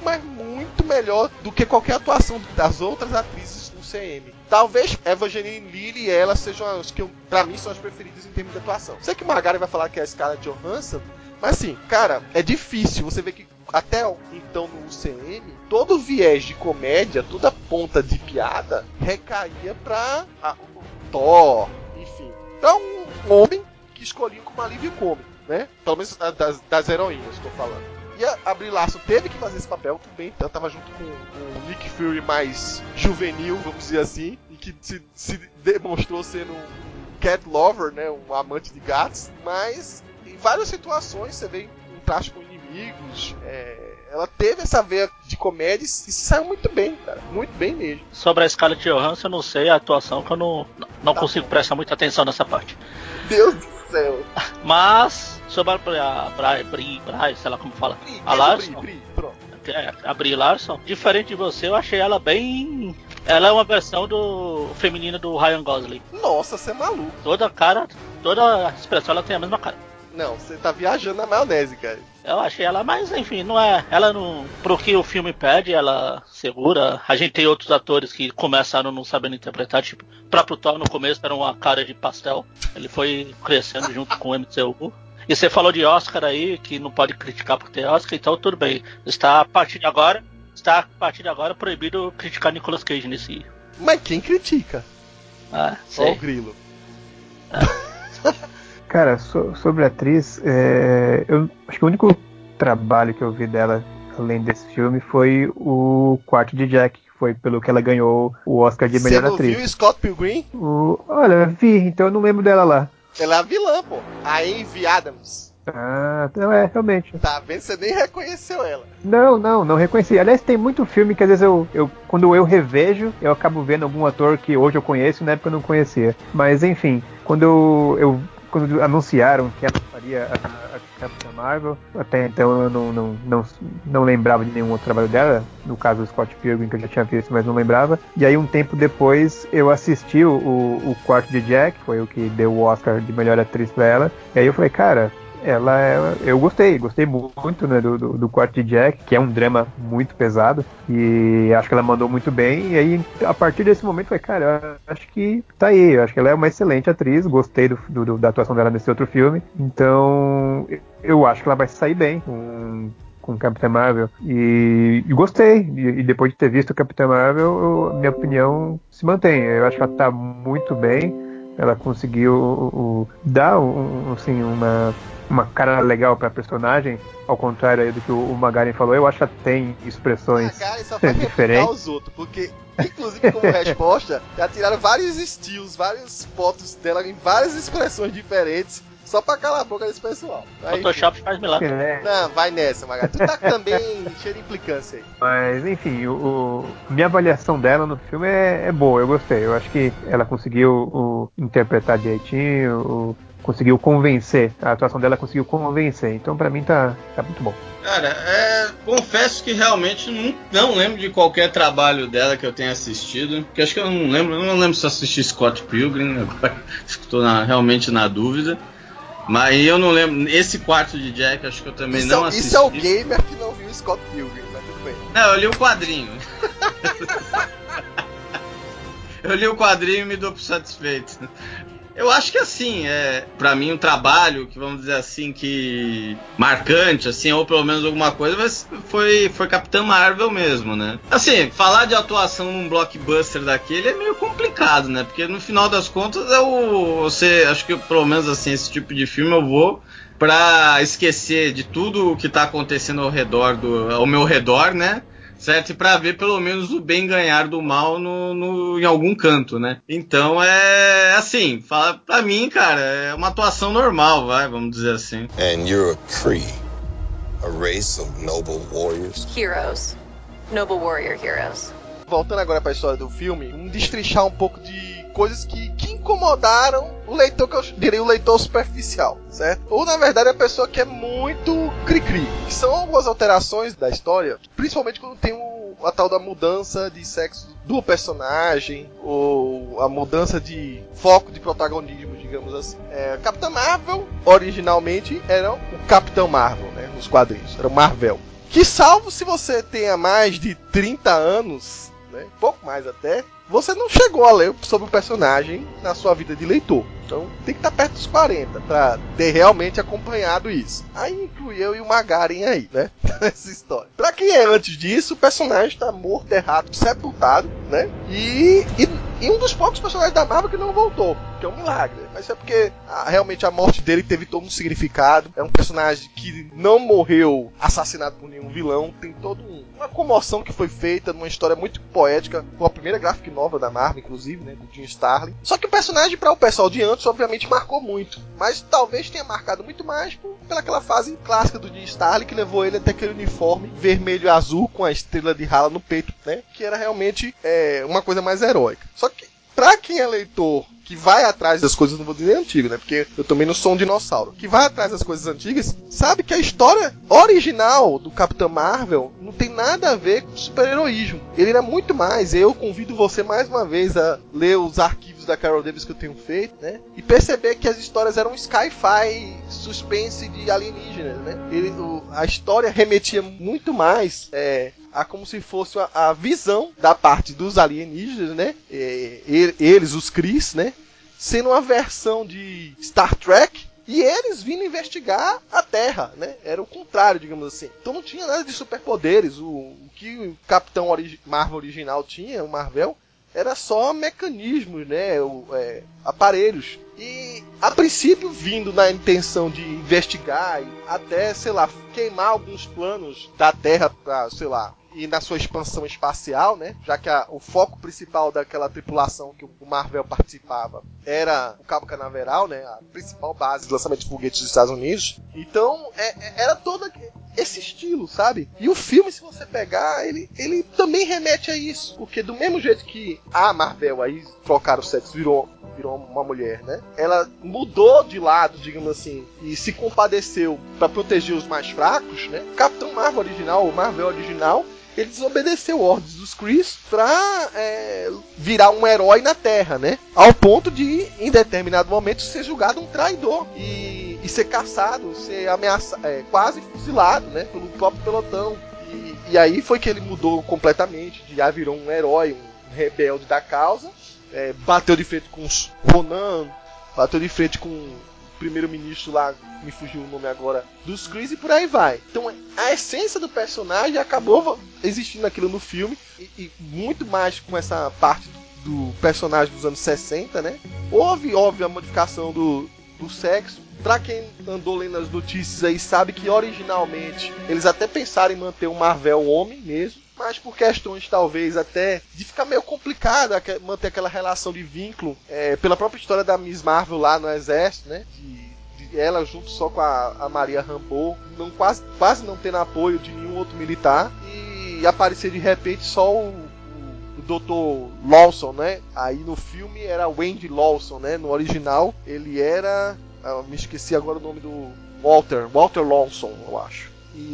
Speaker 2: melhor do que qualquer atuação das outras atrizes no CM. Talvez Evangeline Lilly e ela sejam as que, pra mim, são as preferidas em termos de atuação. Sei que Margaret vai falar que é a Scarlett Johansson, mas assim, cara, é difícil. Você vê que até então no UCM, todo viés de comédia, toda ponta de piada recaía pra Thor, enfim. Então, um homem que escolhiam como alívio cômico, né? Pelo menos das heroínas, estou falando. E a Brie Larson teve que fazer esse papel, tudo bem, ela tava junto com o Nick Fury mais juvenil, vamos dizer assim, e que se demonstrou sendo um cat lover, né, um amante de gatos, mas em várias situações você vê um traste com inimigos, ela teve essa veia de comédia e se saiu muito bem, cara, muito bem mesmo.
Speaker 4: Sobre a Scarlett Johansson, eu não sei a atuação, que eu não consigo prestar muita atenção nessa parte.
Speaker 2: Deus do céu.
Speaker 4: Mas sobre a Brie, sei lá como fala, a Larson,
Speaker 2: pronto.
Speaker 4: A Brie Larson, diferente de você, eu achei ela bem... Ela é uma versão feminina do Ryan Gosling.
Speaker 2: Nossa, você é maluco.
Speaker 4: Toda a expressão, ela tem a mesma cara.
Speaker 2: Não, você tá viajando na maionese, cara.
Speaker 4: Eu achei ela, mas enfim, não é. Ela não. Pro que o filme pede, ela segura. A gente tem outros atores que começaram não sabendo interpretar, tipo, o próprio Thor no começo era uma cara de pastel. Ele foi crescendo junto com o MCU. E você falou de Oscar aí, que não pode criticar por ter Oscar, então tudo bem. Está a partir de agora proibido criticar Nicolas Cage nesse.
Speaker 2: Mas quem critica? Só o grilo.
Speaker 5: Cara, sobre a atriz, eu acho que o único trabalho que eu vi dela, além desse filme, foi o Quarto de Jack, que foi pelo que ela ganhou o Oscar de melhor atriz.
Speaker 2: Você não viu Scott Pilgrim?
Speaker 5: Olha, vi, então eu não lembro dela lá.
Speaker 2: Ela é a vilã, pô. A Amy Adams.
Speaker 5: Ah, então realmente.
Speaker 2: Tá vendo? Você nem reconheceu ela.
Speaker 5: Não reconheci. Aliás, tem muito filme que às vezes quando eu revejo, eu acabo vendo algum ator que hoje eu conheço e na época eu não conhecia. Mas enfim, quando anunciaram que ela faria Capitã Marvel. Até então eu não lembrava de nenhum outro trabalho dela, no caso do Scott Pilgrim, que eu já tinha visto, mas não lembrava. E aí um tempo depois eu assisti o Quarto de Jack, foi o que deu o Oscar de melhor atriz pra ela. E aí eu falei, cara, eu gostei muito, né, do Quarto de Jack, que é um drama muito pesado, e acho que ela mandou muito bem. E aí, a partir desse momento, eu falei, cara, eu acho que tá aí, eu acho que ela é uma excelente atriz, gostei da atuação dela nesse outro filme, então eu acho que ela vai sair bem com Capitã Marvel, e gostei, e depois de ter visto Capitã Marvel, minha opinião se mantém, eu acho que ela tá muito bem, ela conseguiu dar assim, uma cara legal pra personagem, ao contrário aí do que o Magaren falou. Eu acho que ela tem expressões
Speaker 2: Magaren só faz
Speaker 5: diferentes.
Speaker 2: os outros, porque, inclusive, como resposta, já tiraram vários estilos, várias fotos dela em várias expressões diferentes, só pra calar a boca desse pessoal.
Speaker 4: Photoshop faz milagre.
Speaker 2: Não, vai nessa, Magaren. Tu tá também cheio de implicância aí.
Speaker 5: Mas, enfim, minha avaliação dela no filme é boa, eu gostei. Eu acho que ela conseguiu interpretar direitinho, conseguiu convencer, a atuação dela conseguiu convencer, então pra mim tá muito bom.
Speaker 3: Cara, confesso que realmente não lembro de qualquer trabalho dela que eu tenha assistido, porque acho que eu não lembro se eu assisti Scott Pilgrim, agora estou realmente na dúvida, mas eu não lembro, esse Quarto de Jack acho que eu também não assisti.
Speaker 2: Isso é o gamer que não viu Scott Pilgrim, mas tudo bem.
Speaker 3: Não, eu li o quadrinho. Eu li o quadrinho e me dou por satisfeito. Eu acho que assim, pra mim um trabalho que, vamos dizer assim, que marcante, assim, ou pelo menos alguma coisa, mas foi Capitã Marvel mesmo, né? Assim, falar de atuação num blockbuster daquele é meio complicado, né? Porque no final das contas acho que pelo menos assim, esse tipo de filme eu vou pra esquecer de tudo o que tá acontecendo ao meu redor, né? Certo? E pra ver pelo menos o bem ganhar do mal em algum canto, né? Então assim, pra mim, cara, é uma atuação normal, vamos dizer assim.
Speaker 6: And you're a Kree, a race of noble warriors.
Speaker 1: Heroes. Noble warrior heroes.
Speaker 2: Voltando agora pra história do filme, vamos destrinchar um pouco de coisas que incomodaram o leitor, que eu diria o leitor superficial, certo? Ou, na verdade, a pessoa que é muito cri-cri. Que são algumas alterações da história, principalmente quando tem a tal da mudança de sexo do personagem, ou a mudança de foco de protagonismo, digamos assim. Capitã Marvel, originalmente, era o Capitão Marvel, né? Nos quadrinhos, era o Marvel. Que, salvo se você tenha mais de 30 anos, né, pouco mais até, você não chegou a ler sobre o personagem na sua vida de leitor. Então tem que estar perto dos 40 para ter realmente acompanhado isso. Aí inclui eu e o Magaren aí, né? Nessa história. Pra quem é antes disso, o personagem está morto, errado, sepultado, né? E um dos poucos personagens da Marvel que não voltou, que é um milagre. Mas é porque realmente a morte dele teve todo um significado. É um personagem que não morreu assassinado por nenhum vilão. Tem toda uma comoção que foi feita numa história muito poética, com a primeira graphic novel da Marvel, inclusive, né? Do Jim Starlin. Só que o personagem, para o pessoal de antes, obviamente marcou muito. Mas talvez tenha marcado muito mais pelaquela fase clássica do Jim Starlin, que levou ele até aquele uniforme vermelho e azul com a estrela de rala no peito, né? Que era realmente uma coisa mais heróica. Só que, pra quem é leitor que vai atrás das coisas, não vou dizer antigo, né? Porque eu também não sou um dinossauro. Que vai atrás das coisas antigas, sabe que a história original do Capitão Marvel não tem nada a ver com super-heroísmo. Ele era muito mais. Eu convido você mais uma vez a ler os arquivos da Carol Davis que eu tenho feito, né? E perceber que as histórias eram sci-fi, suspense de alienígenas, né? A história remetia muito mais a como se fosse a visão da parte dos alienígenas, né? Eles, os Krees, né? Sendo uma versão de Star Trek, e eles vindo investigar a Terra, né? Era o contrário, digamos assim. Então não tinha nada de superpoderes. O que o Capitão Marvel original tinha, o Marvel, era só mecanismos, né? Aparelhos. E, a princípio, vindo na intenção de investigar e até, sei lá, queimar alguns planos da Terra pra, sei lá, e na sua expansão espacial, né? Já que o foco principal daquela tripulação que o Marvel participava era o Cabo Canaveral, né? A principal base de lançamento de foguetes dos Estados Unidos. Então, era todo esse estilo, sabe? E o filme, se você pegar, ele também remete a isso. Porque do mesmo jeito que a Marvel aí trocaram o sexo, virou virou uma mulher, né? Ela mudou de lado, digamos assim, e se compadeceu para proteger os mais fracos, né? O Capitão Marvel original, o Marvel original, ele desobedeceu ordens dos Kree pra virar um herói na Terra, né? Ao ponto de, em determinado momento, ser julgado um traidor e ser caçado, ser ameaçado, quase fuzilado, né? Pelo próprio pelotão. E aí foi que ele mudou completamente, já virou um herói, um rebelde da causa, bateu de frente com os Ronan, bateu de frente com o primeiro-ministro lá, me fugiu o nome agora, dos Kree e por aí vai. Então a essência do personagem acabou existindo aquilo no filme, e muito mais com essa parte do personagem dos anos 60, né? Houve, óbvio, a modificação do sexo. Pra quem andou lendo as notícias aí, sabe que originalmente eles até pensaram em manter o Marvel homem mesmo, mas por questões talvez até de ficar meio complicado manter aquela relação de vínculo, pela própria história da Miss Marvel lá no exército, né? De ela junto só com a Maria Rambeau, quase não tendo apoio de nenhum outro militar, e aparecer de repente só o Dr. Lawson, né? Aí no filme era Wendy Lawson, né? No original ele era... Eu me esqueci agora o nome do Walter Lawson, eu acho.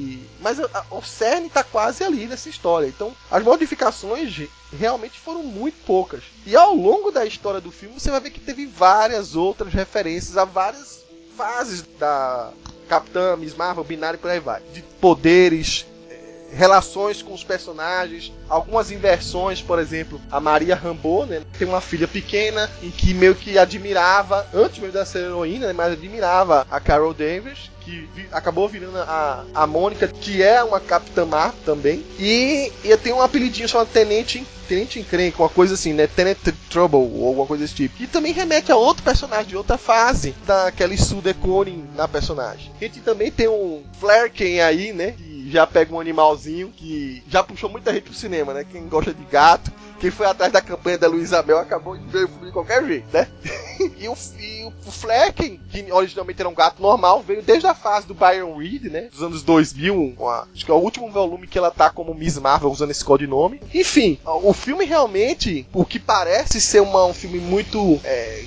Speaker 2: Mas o cerne está quase ali nessa história. Então, as modificações realmente foram muito poucas. E ao longo da história do filme, você vai ver que teve várias outras referências a várias fases da Capitã, Miss Marvel, Binário e por aí vai. De poderes, relações com os personagens, algumas inversões, por exemplo, a Maria Rambeau, né, tem uma filha pequena em que meio que admirava, antes mesmo de ser heroína, né, mas admirava a Carol Danvers, que acabou virando a Mônica, que é uma Capitã Marvel também, e tem um apelidinho chamado Tenente Encrenca, uma coisa assim, né, Tenant Trouble, ou alguma coisa desse tipo, que também remete a outro personagem de outra fase da Kelly Sue DeConnick na personagem. A gente também tem um Flerken aí, né, que já pega um animalzinho que já puxou muita gente pro cinema, né, quem gosta de gato, quem foi atrás da campanha da Luísa Mel acabou de ver o filme de qualquer jeito, né? E o Flecken, que originalmente era um gato normal, veio desde a fase do Byron Reed, né? Dos anos 2000, acho que é o último volume que ela tá como Miss Marvel, usando esse codinome. Enfim, o filme realmente, o que parece ser um filme muito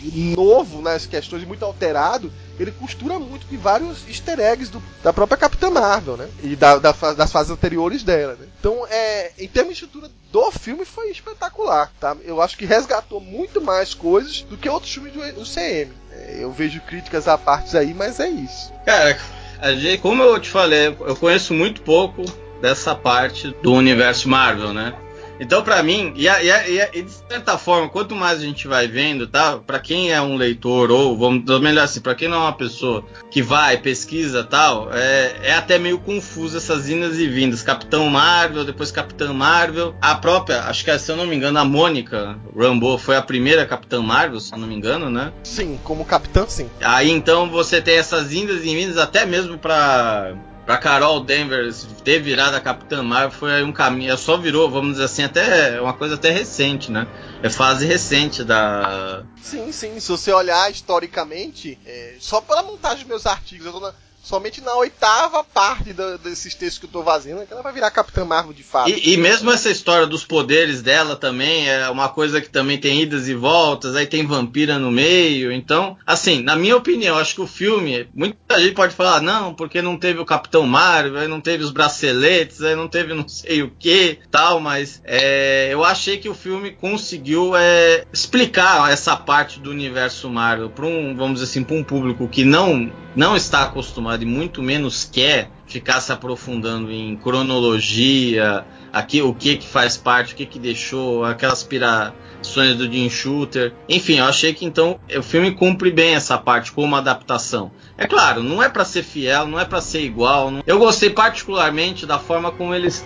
Speaker 2: novo nas questões, muito alterado, ele costura muito de vários easter eggs da própria Capitã Marvel, né? E das fases anteriores dela, né? Então, em termos de estrutura do filme, foi espetacular, tá? Eu acho que resgatou muito mais coisas do que outros filmes do CM. Eu vejo críticas à parte aí, mas é isso.
Speaker 3: Cara, como eu te falei, eu conheço muito pouco dessa parte do universo Marvel, né? Então, pra mim, e de certa forma, quanto mais a gente vai vendo, tá? Pra quem é um leitor, ou vamos melhor assim, pra quem não é uma pessoa que vai, pesquisa tal, é até meio confuso essas indas e vindas. Capitão Marvel, depois Capitã Marvel. A própria, acho que se eu não me engano, a Mônica Rambeau foi a primeira Capitã Marvel, se eu não me engano, né?
Speaker 2: Sim, como capitã, sim.
Speaker 3: Aí então você tem essas indas e vindas até mesmo pra Carol Danvers ter virado a Capitã Marvel, foi aí um caminho, só virou, vamos dizer assim, até uma coisa até recente, né? É fase recente da...
Speaker 2: Sim, se você olhar historicamente, só pela montagem dos meus artigos, eu tô somente na 8ª parte desses textos que eu tô fazendo, que ela vai virar Capitã Marvel de fato.
Speaker 3: E mesmo essa história dos poderes dela também é uma coisa que também tem idas e voltas, aí tem vampira no meio, então, assim, na minha opinião, acho que o filme, muita gente pode falar, não, porque não teve o Capitão Marvel, aí não teve os braceletes, aí não teve não sei o que, tal, mas eu achei que o filme conseguiu explicar essa parte do universo Marvel para vamos dizer assim, para um público que não está acostumado e muito menos quer ficar se aprofundando em cronologia, o que faz parte, o que deixou, aquelas pirações do Jim Shooter. Enfim, eu achei que então o filme cumpre bem essa parte como adaptação. É claro, não é para ser fiel, não é para ser igual. Eu gostei particularmente da forma como eles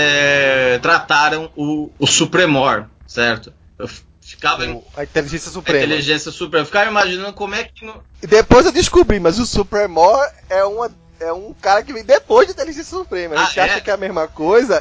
Speaker 3: trataram o Supremor, certo? Eu ficava
Speaker 2: a Inteligência Suprema.
Speaker 3: Eu ficava imaginando como é que...
Speaker 2: E depois eu descobri, mas o Supremor é um cara que vem depois de Inteligência Suprema. A gente acha que é a mesma coisa,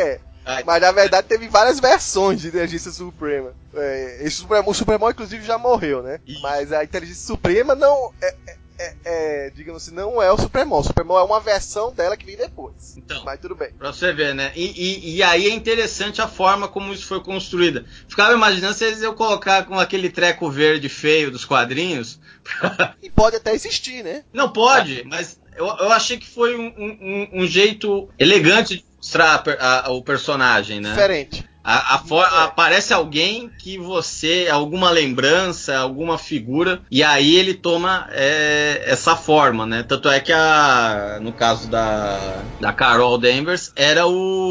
Speaker 2: mas na verdade teve várias versões de Inteligência Suprema. O Supremor inclusive já morreu, né? Isso. Mas a Inteligência Suprema não digamos assim, não é o Superman. O Superman é uma versão dela que vem depois.
Speaker 3: Então,
Speaker 2: mas tudo bem.
Speaker 3: Pra você ver, né? E aí é interessante a forma como isso foi construída. Ficava imaginando se eles iam colocar com aquele treco verde feio dos quadrinhos.
Speaker 2: E pode até existir, né?
Speaker 3: Não pode, mas eu achei que foi um jeito elegante de mostrar o personagem, né?
Speaker 2: Diferente.
Speaker 3: Aparece alguém que você, alguma lembrança, alguma figura, e aí ele toma essa forma, né? Tanto é que no caso da Carol Danvers, era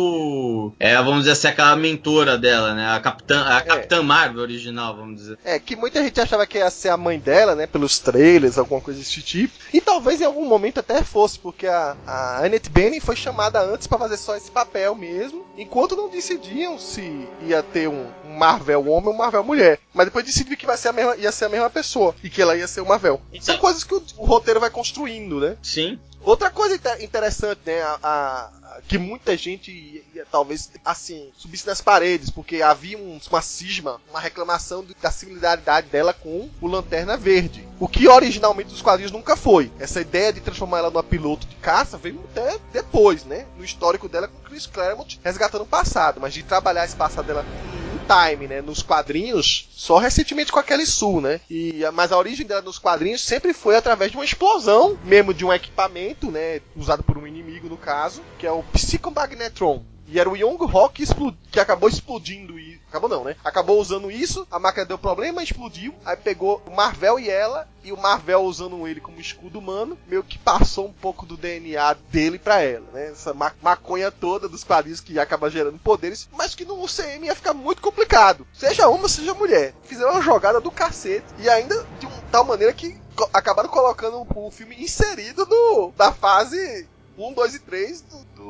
Speaker 3: vamos dizer assim, aquela mentora dela, né? A Capitã Marvel original, vamos dizer.
Speaker 2: Que muita gente achava que ia ser a mãe dela, né? Pelos trailers, alguma coisa desse tipo. E talvez em algum momento até fosse, porque a Annette Bening foi chamada antes pra fazer só esse papel mesmo, enquanto não decidiam se ia ter um Marvel homem ou um Marvel mulher. Mas depois decidiu que ia ser a mesma pessoa e que ela ia ser o Marvel. Então, são coisas que o roteiro vai construindo, né?
Speaker 3: Sim.
Speaker 2: Outra coisa interessante, né? Que muita gente ia, talvez, assim, subisse nas paredes, porque havia uma cisma, uma reclamação da similaridade dela com o Lanterna Verde. O que originalmente dos quadrinhos nunca foi. Essa ideia de transformar ela numa piloto de caça veio até depois, né? No histórico dela com Chris Claremont resgatando o passado, mas de trabalhar esse passado dela em time, né? Nos quadrinhos, só recentemente com a Kelly Sue, né? Mas a origem dela nos quadrinhos sempre foi através de uma explosão, mesmo de um equipamento, né? Usado por um inimigo, no caso, que é o Psychomagnetron. E era o Young Rock que acabou explodindo isso. Acabou não, né? Acabou usando isso, a máquina deu problema, explodiu. Aí pegou o Marvel e ela, e o Marvel usando ele como escudo humano, meio que passou um pouco do DNA dele pra ela, né? Essa maconha toda dos quadrinhos que acaba gerando poderes, mas que no UCM ia ficar muito complicado. Seja homem, seja mulher. Fizeram uma jogada do cacete, e ainda de uma tal maneira que acabaram colocando o filme inserido da fase 1, 2 e 3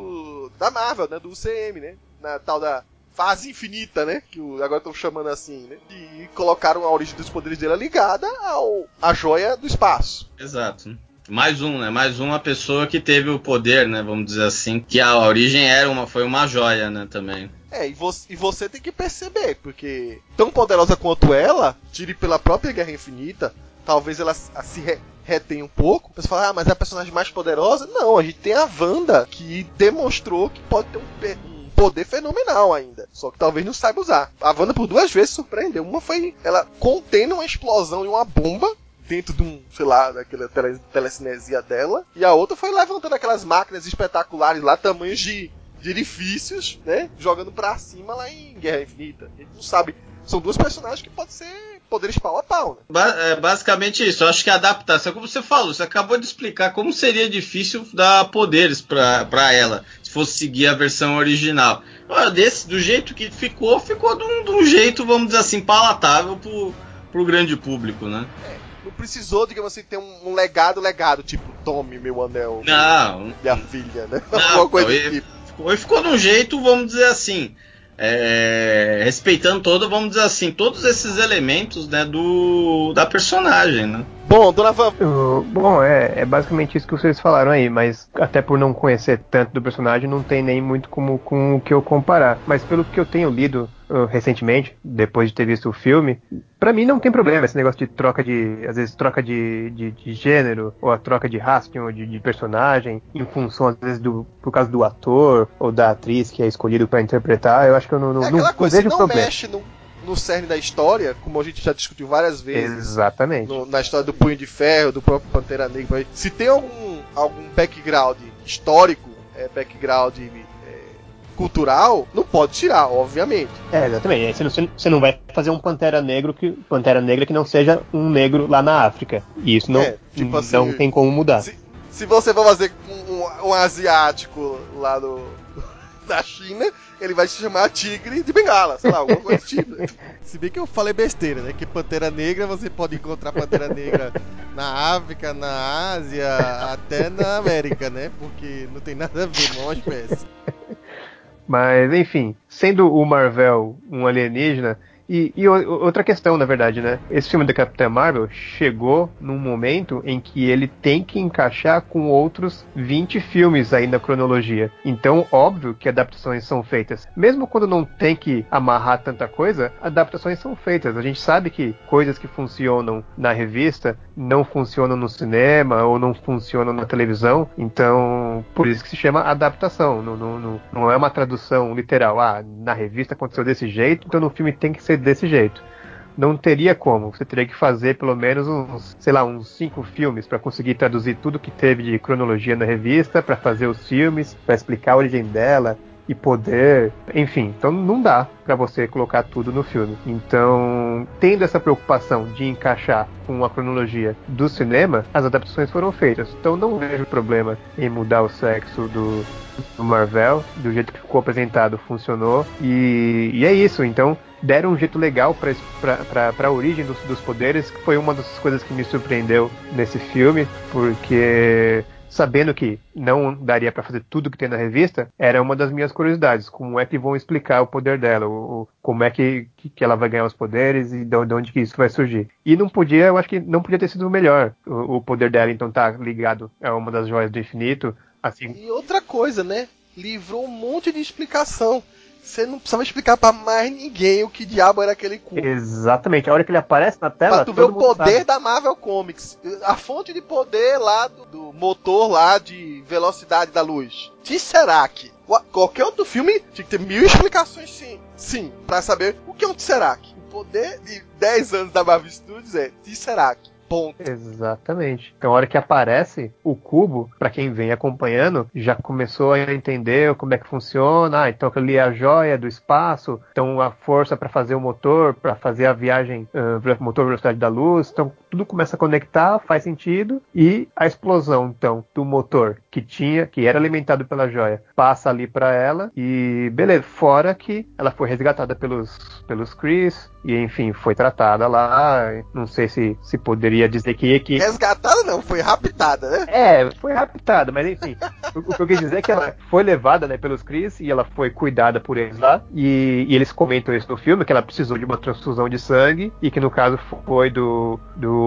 Speaker 2: da Marvel, né? Do UCM, né? Na tal da fase infinita, né? Que agora estão chamando assim, né? E colocaram a origem dos poderes dela ligada à joia do espaço.
Speaker 3: Exato. Mais um, né? Mais uma pessoa que teve o poder, né? Vamos dizer assim. Que a origem foi uma joia, né? Também.
Speaker 2: E você tem que perceber, porque tão poderosa quanto ela, tire pela própria Guerra Infinita, talvez ela se retém um pouco. Você fala, mas é a personagem mais poderosa? Não, a gente tem a Wanda, que demonstrou que pode ter um poder fenomenal ainda. Só que talvez não saiba usar. A Wanda por 2 vezes surpreendeu. Uma foi ela contendo uma explosão de uma bomba dentro de sei lá, daquela telecinesia dela. E a outra foi levantando aquelas máquinas espetaculares lá, tamanhos de edifícios, né? Jogando pra cima lá em Guerra Infinita. A gente não sabe. São 2 personagens que podem ser poderes pau a pau, né?
Speaker 3: Basicamente isso. Eu acho que a adaptação, como você falou, você acabou de explicar como seria difícil dar poderes pra ela, se fosse seguir a versão original. Do jeito que ficou de um jeito, vamos dizer assim, palatável pro grande público, né?
Speaker 2: Não precisou, digamos assim, ter um legado, tipo, tome meu anel.
Speaker 3: Não.
Speaker 2: Minha filha, né?
Speaker 3: Não,
Speaker 2: alguma coisa do tipo.
Speaker 3: Ficou de um jeito, vamos dizer assim, respeitando vamos dizer assim, todos esses elementos, né, da personagem, né?
Speaker 2: Bom, dona Van...
Speaker 5: Bom, é basicamente isso que vocês falaram aí, mas até por não conhecer tanto do personagem, não tem nem muito com o que eu comparar. Mas pelo que eu tenho lido recentemente, depois de ter visto o filme, pra mim não tem problema esse negócio de às vezes troca de gênero, ou a troca de raça de personagem, em função, às vezes, por causa do ator ou da atriz que é escolhido pra interpretar. Eu acho que eu não vejo problema.
Speaker 2: Mexe no cerne da história, como a gente já discutiu várias vezes.
Speaker 5: Exatamente.
Speaker 2: Na história do Punho de Ferro, do próprio Pantera Negra. Se tem algum background histórico, background cultural, não pode tirar, obviamente.
Speaker 5: Exatamente. Você não vai fazer um Pantera Negra que não seja um negro lá na África. E isso não tem como mudar.
Speaker 2: Se você for fazer um asiático lá da China, ele vai se chamar Tigre de Bengala, sei lá, alguma coisa do tipo. Se bem que eu falei besteira, né? Que Pantera Negra, você pode encontrar Pantera Negra na África, na Ásia, até na América, né? Porque não tem nada a ver, não é uma espécie.
Speaker 5: Mas, enfim, sendo o Marvel um alienígena, Outra questão, na verdade, né? Esse filme da Capitã Marvel chegou num momento em que ele tem que encaixar com outros 20 filmes aí na cronologia. Então, óbvio que adaptações são feitas. Mesmo quando não tem que amarrar tanta coisa, adaptações são feitas. A gente sabe que coisas que funcionam na revista não funcionam no cinema ou não funcionam na televisão. Então, por isso que se chama adaptação. Não é uma tradução literal. Ah, na revista aconteceu desse jeito, então no filme tem que ser desse jeito. Não teria como. Você teria que fazer pelo menos uns 5 filmes para conseguir traduzir tudo que teve de cronologia na revista, para fazer os filmes, para explicar a origem dela e poder, enfim. Então não dá para você colocar tudo no filme. Então, tendo essa preocupação de encaixar com a cronologia do cinema, as adaptações foram feitas. Então não vejo problema em mudar o sexo do Marvel, do jeito que ficou apresentado, funcionou. E é isso. Então deram um jeito legal para a origem dos poderes, que foi uma das coisas que me surpreendeu nesse filme, porque sabendo que não daria para fazer tudo que tem na revista, era uma das minhas curiosidades. Como é que vão explicar o poder dela? Como é que ela vai ganhar os poderes e de onde que isso vai surgir? E não podia, eu acho que não podia ter sido melhor. O poder dela, então, tá ligado a uma das joias do infinito. Assim.
Speaker 2: E outra coisa, né? Livrou um monte de explicação. Você não precisava explicar pra mais ninguém o que diabo era aquele cubo.
Speaker 5: Exatamente. A hora que ele aparece na tela,
Speaker 2: pra tu ver o poder
Speaker 5: sabe.
Speaker 2: da Marvel Comics. A fonte de poder lá do motor lá de velocidade da luz. Tesseract. Qualquer outro filme tinha que ter 1000 explicações, sim, pra saber o que é um Tesseract. O poder de 10 anos da Marvel Studios é Tesseract. Ponto.
Speaker 5: Exatamente. Então, a hora que aparece o cubo, pra quem vem acompanhando, já começou a entender como é que funciona. Ah, então ali é a joia do espaço, então a força para fazer o motor, para fazer a viagem, motor velocidade da luz. Então, tudo começa a conectar, faz sentido. E a explosão, então, do motor que era alimentado pela joia, passa ali para ela. E beleza, fora que ela foi resgatada pelos Chris. E, enfim, foi tratada lá. Não sei se poderia dizer que...
Speaker 2: Resgatada não, foi raptada, né?
Speaker 5: Foi raptada, mas enfim. O que eu quis dizer é que ela foi levada, né, pelos Chris e ela foi cuidada por eles lá. E eles comentam isso no filme, que ela precisou de uma transfusão de sangue. E que no caso foi do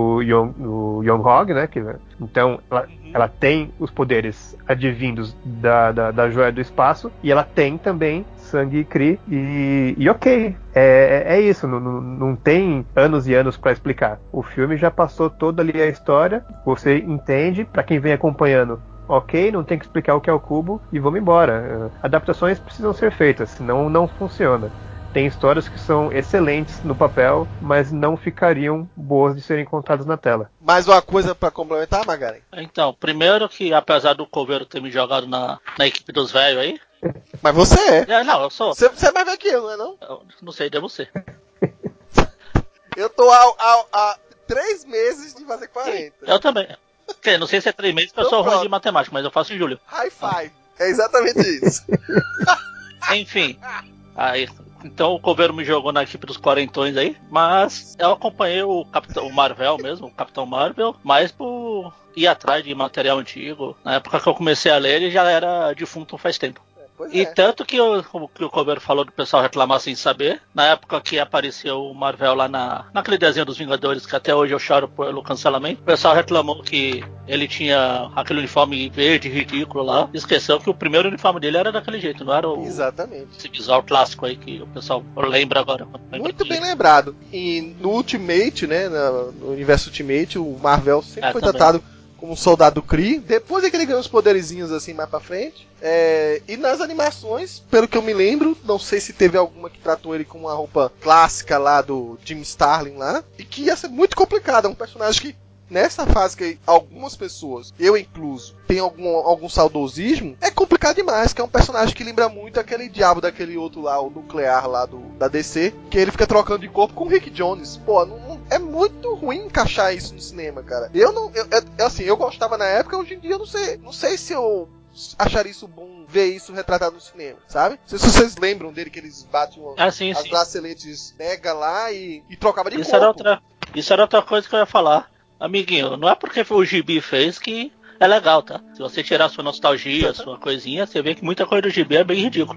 Speaker 5: Young Hog, né? Então ela tem os poderes advindos da joia do espaço. E ela tem também sangue Kree e ok, é isso, não tem anos e anos pra explicar. O filme já passou toda ali a história, você entende, pra quem vem acompanhando, ok, não tem que explicar o que é o cubo e vamos embora. Adaptações precisam ser feitas, senão não funciona. Tem histórias que são excelentes no papel, mas não ficariam boas de serem contadas na tela.
Speaker 2: Mais uma coisa pra complementar, Magaren?
Speaker 4: Então, primeiro que apesar do Coveiro ter me jogado na equipe dos velhos aí...
Speaker 2: Mas você é.
Speaker 4: Não, eu sou.
Speaker 2: Você é mais velho que eu, não é não?
Speaker 4: Eu não sei, devo ser.
Speaker 2: Eu tô há 3 meses de fazer 40.
Speaker 4: Eu também. Não sei se é 3 meses, porque eu sou ruim de matemática, mas eu faço em julho.
Speaker 2: High five. É exatamente isso.
Speaker 4: Enfim. Aí, então o Coveiro me jogou na equipe dos quarentões aí, mas eu acompanhei o Marvel mesmo, o Capitão Marvel, mais por ir atrás de material antigo. Na época que eu comecei a ler, ele já era defunto faz tempo. E tanto que o Coveiro falou do pessoal reclamar sem saber, na época que apareceu o Marvel lá naquele desenho dos Vingadores, que até hoje eu choro pelo cancelamento, o pessoal reclamou que ele tinha aquele uniforme verde ridículo lá, esqueceu que o primeiro uniforme dele era daquele jeito, não era esse visual clássico aí que o pessoal lembra agora.
Speaker 2: Muito bem lembrado. E no Ultimate, né, no universo Ultimate, o Marvel sempre foi tratado como um soldado Kree, depois é que ele ganhou os poderizinhos assim mais pra frente. E nas animações, pelo que eu me lembro, não sei se teve alguma que tratou ele com uma roupa clássica lá do Jim Starlin lá, e que ia ser muito complicado, é um personagem que nessa fase que algumas pessoas, eu incluso, tem algum saudosismo, é complicado demais, que é um personagem que lembra muito aquele diabo daquele outro lá, o nuclear lá da DC, que ele fica trocando de corpo com o Rick Jones. Pô, é muito ruim encaixar isso no cinema, cara. Eu gostava na época, hoje em dia eu não sei se eu acharia isso bom ver isso retratado no cinema, sabe? Não sei se vocês lembram dele, que eles batiam as braceletes nega lá e trocava de corpo.
Speaker 4: Isso era outra coisa que eu ia falar. Amiguinho, não é porque o Gibi fez que é legal, tá? Se você tirar sua nostalgia, sua coisinha, você vê que muita coisa do Gibi é bem ridículo.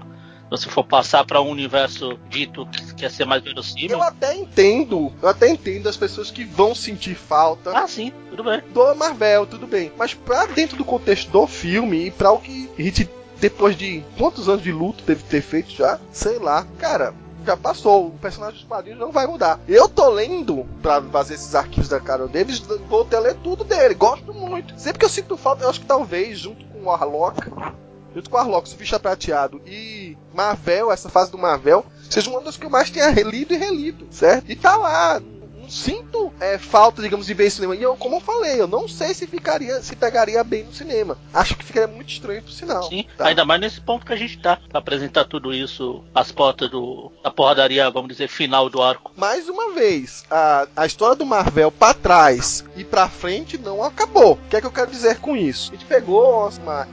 Speaker 4: Se for passar para um universo dito que quer ser mais verossímil.
Speaker 2: Eu até entendo as pessoas que vão sentir falta.
Speaker 4: Ah, sim, tudo bem.
Speaker 2: Do Marvel, tudo bem. Mas pra dentro do contexto do filme e pra o que a gente, depois de quantos anos de luto deve ter feito já, sei lá, cara, já passou. O personagem dos quadrinhos não vai mudar. Eu tô lendo pra fazer esses arquivos da Carol Davis, vou até ler tudo dele. Gosto muito. Sempre que eu sinto falta, eu acho que talvez, junto com o Warlock, o Ficha Prateado e Marvel, essa fase do Marvel, seja uma das que eu mais tenha lido e relido, certo? E tá lá. Não sinto falta, digamos, de ver esse cinema. E eu, como eu falei, eu não sei se pegaria bem no cinema. Acho que ficaria muito estranho pro sinal.
Speaker 4: Sim,
Speaker 2: tá?
Speaker 4: Ainda mais nesse ponto que a gente tá, pra apresentar tudo isso, as portas da porradaria, vamos dizer, final do arco.
Speaker 2: Mais uma vez, a história do Marvel pra trás e pra frente não acabou. O que é que eu quero dizer com isso? A gente pegou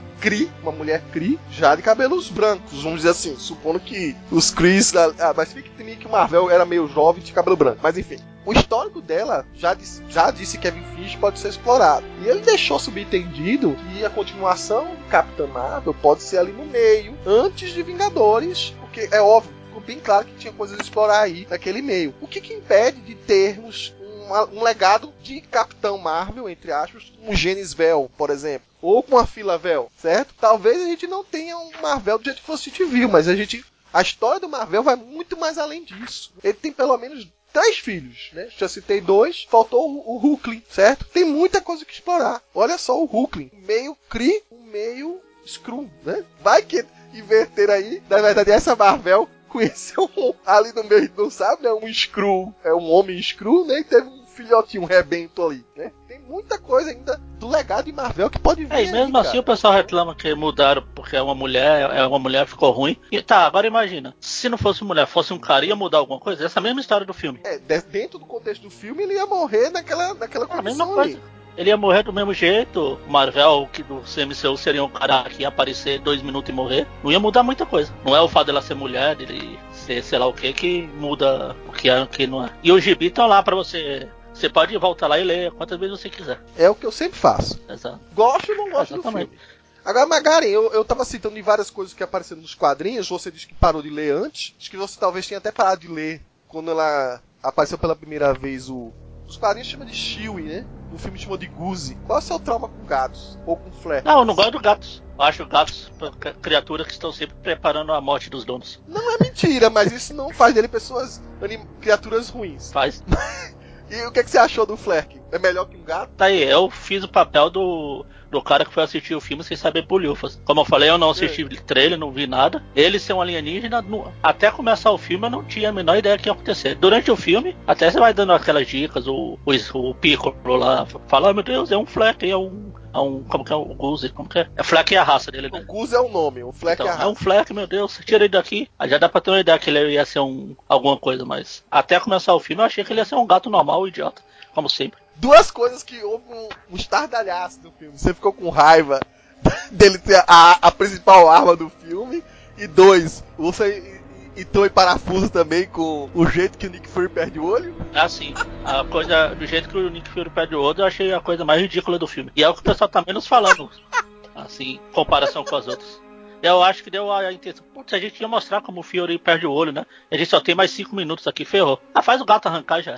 Speaker 2: uma mulher Kree, já de cabelos brancos, vamos dizer assim, supondo que os Krees, mas fica que o Marvel era meio jovem e tinha cabelo branco, mas enfim. O histórico dela, já disse Kevin Feige, pode ser explorado. E ele deixou subentendido que a continuação do Capitã Marvel pode ser ali no meio, antes de Vingadores, porque é óbvio, ficou bem claro que tinha coisas a explorar aí naquele meio. O que impede de termos um legado de Capitão Marvel, entre aspas, um Genis Vel, por exemplo, ou com a Fila Vel, certo? Talvez a gente não tenha um Marvel do jeito que você te viu, mas a história do Marvel vai muito mais além disso. Ele tem pelo menos 3 filhos, né? Já citei 2, faltou o Hulkling, certo? Tem muita coisa que explorar. Olha só o Hulkling, meio Kree, meio Skrull, né? Vai que inverter aí, na verdade essa Marvel conheceu ali no meio, não sabe, né? Um Skrull, um homem Skrull, né? E teve um filhotinho, um rebento ali, né? Tem muita coisa ainda do legado de Marvel que pode vir.
Speaker 4: E mesmo assim o pessoal reclama que mudaram porque é uma mulher, ficou ruim. E tá, agora imagina, se não fosse mulher, fosse um cara, ia mudar alguma coisa? Essa mesma história do filme.
Speaker 2: Dentro do contexto do filme, ele ia morrer naquela
Speaker 4: A mesma
Speaker 2: condição
Speaker 4: coisa.
Speaker 2: ali.
Speaker 4: Ele ia morrer do mesmo jeito. O Marvel, que do CMCU seria um cara que ia aparecer 2 minutos e morrer. Não ia mudar muita coisa. Não é o fato dela ser mulher, dele ser sei lá o que muda o que é e o que não é. E os gibi estão lá pra você. Você pode voltar lá e ler quantas vezes você quiser.
Speaker 2: É o que eu sempre faço.
Speaker 4: Exato.
Speaker 2: Gosto ou não gosto do filme. Agora, Magaren, eu tava citando em várias coisas que apareceram nos quadrinhos. Você disse que parou de ler antes. Acho que você talvez tenha até parado de ler quando ela apareceu pela primeira vez. Os quadrinhos chamam de Chewie, né? O filme chamou de Goose. Qual é o seu trauma com gatos? Ou com Flair?
Speaker 4: Não, eu não gosto de gatos. Eu acho gatos criaturas que estão sempre preparando a morte dos donos.
Speaker 2: Não é mentira, mas isso não faz dele criaturas ruins.
Speaker 4: Faz.
Speaker 2: E o que você achou do Flerk? É melhor que um gato?
Speaker 4: Tá aí, eu fiz o papel do cara que foi assistir o filme sem saber bolhufas. Como eu falei, eu não assisti trailer, não vi nada. Ele ser um alienígena, até começar o filme eu não tinha a menor ideia do que ia acontecer. Durante o filme, até você vai dando aquelas dicas, o Piccolo lá fala, meu Deus, é um Fleck, como que é o Goose? Como que é? É Fleck é a raça dele, né?
Speaker 2: O Goose é o nome, o Fleck
Speaker 4: então,
Speaker 2: é a raça.
Speaker 4: É um Fleck, meu Deus, tira ele daqui. Aí já dá pra ter uma ideia que ele ia ser alguma coisa, mas até começar o filme eu achei que ele ia ser um gato normal, idiota, como sempre.
Speaker 2: 2 coisas que houve um estardalhaço no filme. Você ficou com raiva dele ter a principal arma do filme. E 2, você entrou em parafuso também com o jeito que o Nick Fury perde o olho.
Speaker 4: Ah, sim. A coisa, do jeito que o Nick Fury perde o olho, eu achei a coisa mais ridícula do filme. E é o que o pessoal tá menos falando, assim, em comparação com as outras. Eu acho que deu a intenção. Putz, a gente ia mostrar como o Fury perde o olho, né? A gente só tem mais 5 minutos aqui, ferrou. Faz o gato arrancar já.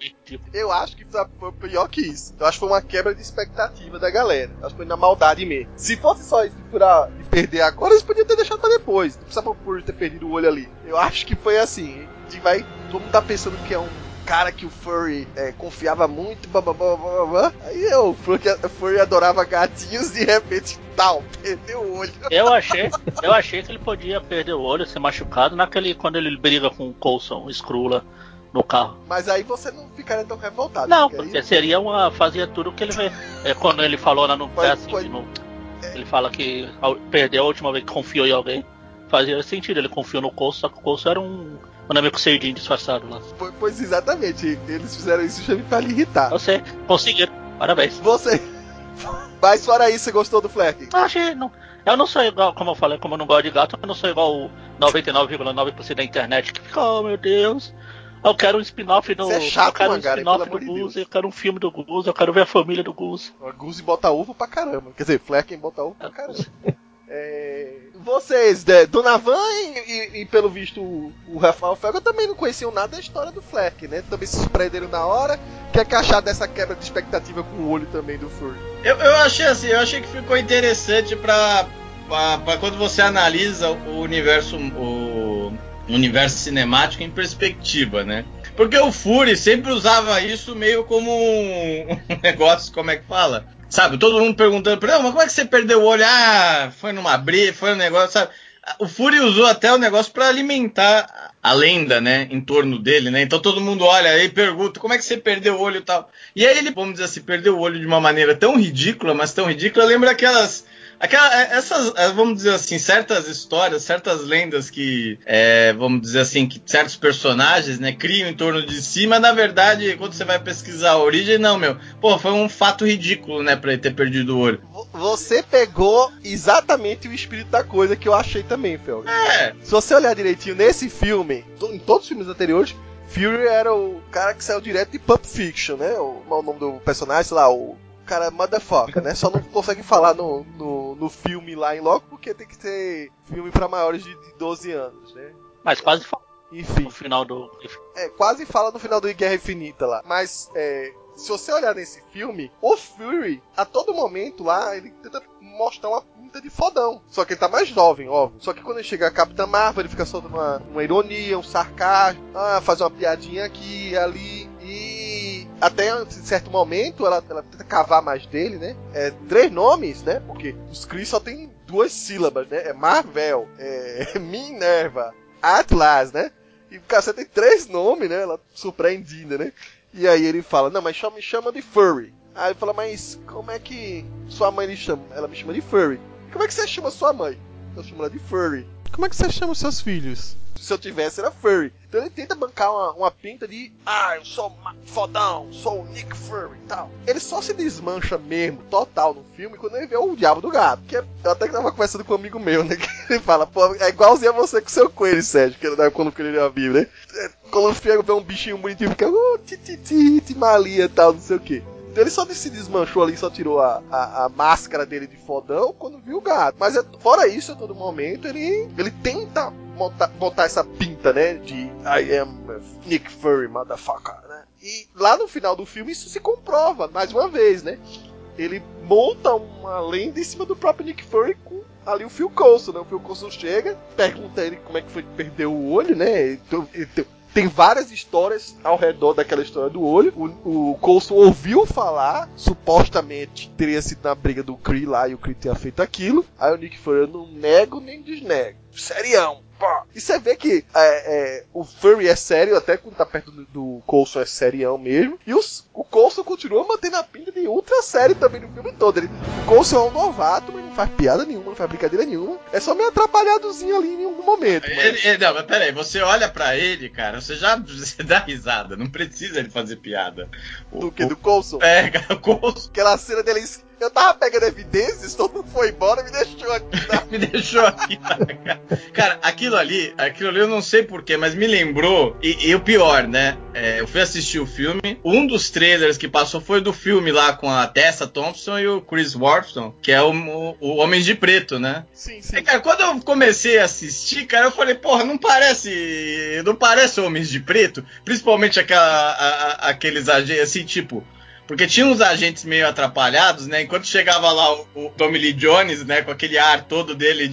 Speaker 2: Eu acho que foi pior que isso. Eu acho que foi uma quebra de expectativa da galera. Eu acho que foi na maldade mesmo. Se fosse só isso de perder agora, eles podiam ter deixado pra depois. Não precisava por ter perdido o olho ali. Eu acho que foi assim. Todo mundo tá pensando que é um cara que o Fury confiava muito, blá, blá, blá, blá, blá. Aí o Fury adorava gatinhos e de repente, tal, perdeu o olho.
Speaker 4: Eu achei que ele podia perder o olho, ser machucado quando ele briga com o Coulson, o Skrull no carro.
Speaker 2: Mas aí você não ficaria tão revoltado.
Speaker 4: Não, porque seria fazia tudo que ele vê. Quando ele falou lá no ele fala que perdeu a última vez que confiou em alguém. Fazia sentido, ele confiou no Coulson, só que o Coulson era um amigo Cerdinho disfarçado lá.
Speaker 2: Pois exatamente, eles fizeram isso justamente pra lhe irritar.
Speaker 4: Você conseguiu, parabéns.
Speaker 2: Mas fora isso, você gostou do Fleck?
Speaker 4: Eu não sou igual, como eu falei, como eu não gosto de gato, eu não sou igual o 99,9% da internet que fica, oh meu Deus, eu quero um spin-off do.
Speaker 2: Você é chato,
Speaker 4: eu quero um
Speaker 2: Magaren,
Speaker 4: spin-off
Speaker 2: pelo
Speaker 4: do
Speaker 2: amor de
Speaker 4: Goose,
Speaker 2: Deus.
Speaker 4: eu quero um filme do Goose, eu quero ver a família do Goose.
Speaker 2: O Goose bota uva pra caramba. Quer dizer, Fleck bota uva pra caramba. Vocês, Donovan e pelo visto o Rafael Felga também não conheciam nada da história do Fleck, né? Também se surpreenderam na hora. O que achar dessa quebra de expectativa com o olho também do Fury?
Speaker 3: Eu achei que ficou interessante pra quando você analisa o universo cinemático em perspectiva, né? Porque o Fury sempre usava isso meio como um negócio, como é que fala? Sabe, todo mundo perguntando pra ele, mas como é que você perdeu o olho? Ah, foi numa briga, foi um negócio, sabe? O Fury usou até o negócio pra alimentar a lenda, né, em torno dele, né? Então todo mundo olha e pergunta, como é que você perdeu o olho e tal? E aí ele, vamos dizer assim, perdeu o olho de uma maneira tão ridícula, mas tão ridícula, lembra essas, vamos dizer assim, certas histórias, certas lendas que, vamos dizer assim, que certos personagens, né, criam em torno de si, mas na verdade, quando você vai pesquisar a origem, não, foi um fato ridículo, né, pra ele ter perdido o olho.
Speaker 2: Você pegou exatamente o espírito da coisa que eu achei também, Felga. Se você olhar direitinho nesse filme, em todos os filmes anteriores, Fury era o cara que saiu direto de Pulp Fiction, né? O nome do personagem, sei lá, o cara motherfucker, né? Só não consegue falar no filme lá em logo porque tem que ser filme pra maiores de 12 anos, né?
Speaker 4: Mas quase fala.
Speaker 2: Enfim.
Speaker 4: No final do...
Speaker 2: quase fala no final do Guerra Infinita lá. Mas, se você olhar nesse filme, o Fury, a todo momento lá, ele tenta mostrar uma pinta de fodão. Só que ele tá mais jovem, óbvio. Só que quando ele chega a Capitã Marvel, ele fica soltando uma ironia, um sarcasmo, faz uma piadinha aqui e ali. E até em certo momento ela tenta cavar mais dele, né? 3 nomes, né? Porque os Kree só tem 2 sílabas, né? É Marvel, Minerva, Atlas, né? E o cara tem 3 nomes, né? Ela surpreendida, né? E aí ele fala, não, mas só me chama de Fury. Aí ele fala, mas como é que sua mãe lhe chama? Ela me chama de Fury. E como é que você chama sua mãe? Eu chamo ela de Fury. Como é que você chama os seus filhos? Se eu tivesse, era Fury. Então ele tenta bancar uma pinta de eu sou fodão, sou o Nick Fury e tal. Ele só se desmancha mesmo, total, no filme, quando ele vê o Diabo do Gato. Que eu até que tava conversando com um amigo meu, né? Que ele fala, pô, é igualzinho a você com o seu coelho, Sérgio, que ele quando ele a Bíblia, né? Quando o vê um bichinho bonitinho, fica malia e tal, não sei o que. Então ele só se desmanchou ali, só tirou a máscara dele de fodão quando viu o gato. Mas fora isso, a todo momento, ele tenta botar essa pinta, né? De I am Nick Fury, motherfucker, né? E lá no final do filme isso se comprova, mais uma vez, né? Ele monta uma lenda em cima do próprio Nick Fury com ali o Phil Coulson, né? O Phil Coulson chega, pergunta a ele como é que foi que perdeu o olho, né? Então, tem várias histórias ao redor daquela história do olho. O Coulson ouviu falar, supostamente teria sido na briga do Kree lá e o Kree tinha feito aquilo. Aí o Nick Fury, eu não nego nem desnego. Serião. E você vê que o Fury é sério, até quando tá perto do Coulson é serião mesmo. E o Coulson continua mantendo a pinta de ultra sério também no filme todo. O Coulson é um novato, mas não faz piada nenhuma, não faz brincadeira nenhuma. É só meio atrapalhadozinho ali em algum momento.
Speaker 3: Não, mas peraí, você olha pra ele, cara, você dá risada, não precisa ele fazer piada.
Speaker 2: Do que? Do Coulson?
Speaker 3: Cara, o Coulson.
Speaker 2: Aquela cena dele... Eu tava pegando evidências, todo mundo foi embora e me deixou aqui. Tá?
Speaker 3: Me deixou aqui, tá? Cara, aquilo ali eu não sei porquê, mas me lembrou. E o pior, né? Eu fui assistir o filme. Um dos trailers que passou foi do filme lá com a Tessa Thompson e o Chris Warburton, que é o Homens de Preto, né?
Speaker 2: Sim, sim.
Speaker 3: E, cara, quando eu comecei a assistir, cara, eu falei, porra, não parece Homens de Preto? Principalmente aqueles agentes, assim, tipo... Porque tinha uns agentes meio atrapalhados, né? Enquanto chegava lá o Tommy Lee Jones, né? Com aquele ar todo dele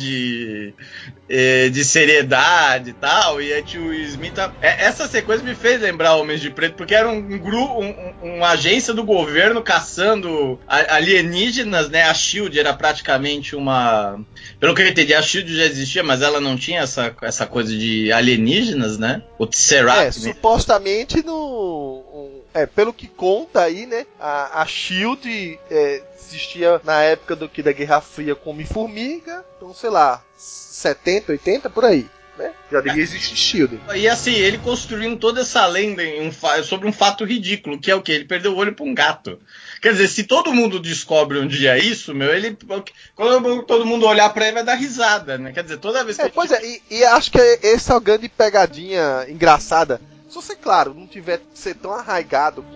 Speaker 3: de seriedade e tal. E aí tinha o Smith. Essa sequência me fez lembrar Homens de Preto, porque era um grupo, uma agência do governo caçando alienígenas, né? A SHIELD era praticamente uma... Pelo que eu entendi, a SHIELD já existia, mas ela não tinha essa coisa de alienígenas, né? O Tesseract.
Speaker 2: Supostamente pelo que conta aí, né? A SHIELD existia na época da Guerra Fria como Homem-Formiga. Então, sei lá, 70, 80, por aí. Né? Já devia existir SHIELD.
Speaker 3: E assim, ele construindo toda essa lenda sobre um fato ridículo, que é o quê? Ele perdeu o olho pra um gato. Quer dizer, se todo mundo descobre um dia isso, quando todo mundo olhar pra ele vai dar risada, né? Quer dizer, toda vez que...
Speaker 2: Pois e acho que essa é a grande pegadinha engraçada. Se você, claro, não tiver ser tão arraigado com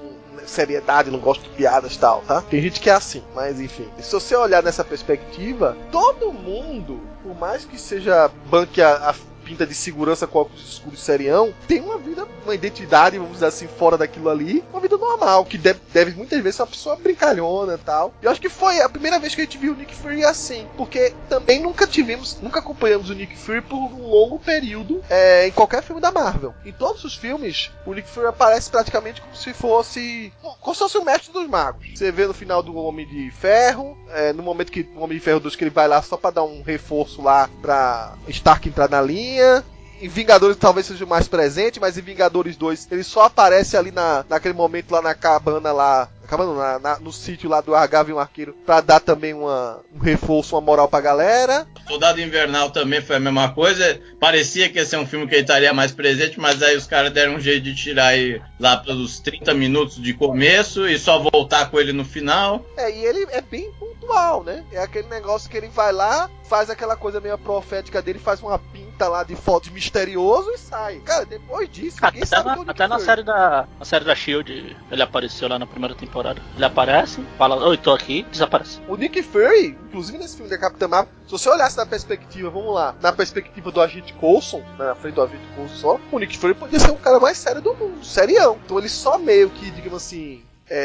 Speaker 2: seriedade, não gosto de piadas e tal, tá? Tem gente que é assim, mas enfim. Se você olhar nessa perspectiva, todo mundo, por mais que seja banque a pinta de segurança com óculos escuros serião, tem uma vida, uma identidade, vamos dizer assim, fora daquilo ali, uma vida normal, que deve muitas vezes ser uma pessoa brincalhona e tal. Eu acho que foi a primeira vez que a gente viu o Nick Fury assim, porque também nunca acompanhamos o Nick Fury por um longo período em qualquer filme da Marvel. Em todos os filmes, o Nick Fury aparece praticamente como se fosse o mestre dos magos. Você vê no final do Homem de Ferro, no momento que o Homem de Ferro 2 que ele vai lá só pra dar um reforço lá pra Stark entrar na linha. Em Vingadores talvez seja o mais presente, mas em Vingadores 2 ele só aparece ali naquele momento lá na cabana lá, no sítio lá do Gavião Arqueiro, pra dar também um reforço, uma moral pra galera.
Speaker 3: Soldado Invernal também foi a mesma coisa. Parecia que ia ser um filme que ele estaria mais presente, mas aí os caras deram um jeito de tirar ele lá pelos 30 minutos de começo e só voltar com ele no final.
Speaker 2: E ele é bem pontual, né? É aquele negócio que ele vai lá, faz aquela coisa meio profética dele, faz uma pinta lá de foto misterioso e sai. Cara, depois disso, ninguém sabe onde
Speaker 4: até na série da SHIELD ele apareceu lá na primeira temporada. Ele aparece, fala, oi, tô aqui, desaparece.
Speaker 2: O Nick Fury, inclusive nesse filme da Capitã Marvel, se você olhasse na perspectiva, vamos lá, na perspectiva do agente Coulson, na frente do agente Coulson só, o Nick Fury podia ser o cara mais sério do mundo, serião. Então ele só meio que, digamos assim,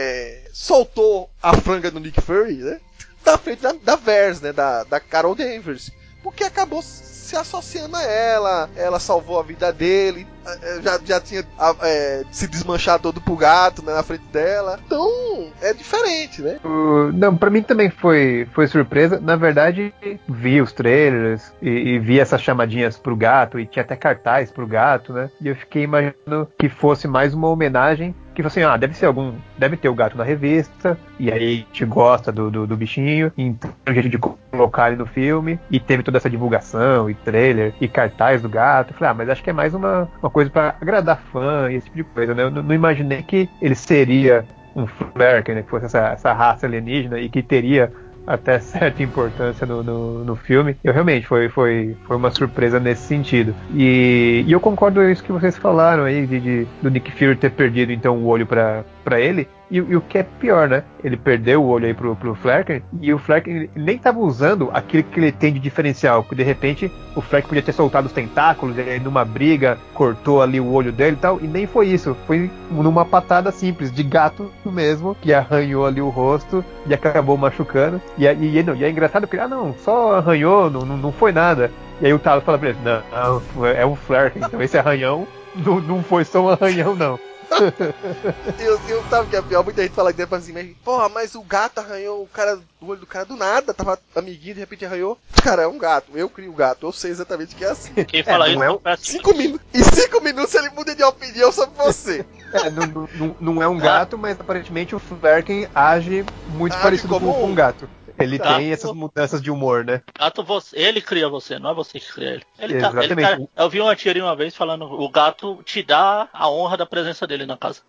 Speaker 2: soltou a franga do Nick Fury, né? Da frente da Vers, né? Da Carol Danvers. Porque acabou se associando a ela salvou a vida dele, já tinha se desmanchado todo pro gato, né, na frente dela. Então, é diferente, né?
Speaker 5: Não, pra mim também foi surpresa. Na verdade, vi os trailers e vi essas chamadinhas pro gato, e tinha até cartaz pro gato, né? E eu fiquei imaginando que fosse mais uma homenagem, que assim, deve ter o gato na revista, e aí a gente gosta do bichinho, então a gente de colocar ele no filme, e teve toda essa divulgação, e trailer, e cartaz do gato. Eu falei, mas acho que é mais uma coisa pra agradar fã, e esse tipo de coisa, né? Eu não imaginei que ele seria um Flerken, né? Que fosse essa raça alienígena, e que teria até certa importância no filme. Eu realmente foi uma surpresa nesse sentido. E eu concordo com isso que vocês falaram aí do Nick Fury ter perdido então o olho pra ele. E o que é pior, né? Ele perdeu o olho aí pro Flerken, e o Flerken nem tava usando aquilo que ele tem de diferencial, porque de repente o Flerken podia ter soltado os tentáculos, e aí numa briga cortou ali o olho dele e tal, e nem foi isso. Foi numa patada simples, de gato mesmo, que arranhou ali o rosto e acabou machucando. E é engraçado porque, só arranhou, não foi nada. E aí o Talos fala pra ele, não, é um Flerken, então esse arranhão não foi só um arranhão, não.
Speaker 2: Eu tava que é pior, muita gente fala que depois assim, mas o gato arranhou o olho do cara do nada, tava amiguinho, de repente arranhou. Cara, é um gato, eu crio o gato, eu sei exatamente o que é assim.
Speaker 4: Quem fala isso não é
Speaker 2: 5 minutos. Em 5 minutos ele muda de opinião sobre você.
Speaker 5: Não é um gato, mas aparentemente o Flerken age muito parecido com um gato. Ele tem essas mudanças de humor, né?
Speaker 4: Gato, ele cria você, não é você que cria ele.
Speaker 5: Exatamente.
Speaker 4: Eu vi uma tirinha uma vez falando, o gato te dá a honra da presença dele na casa.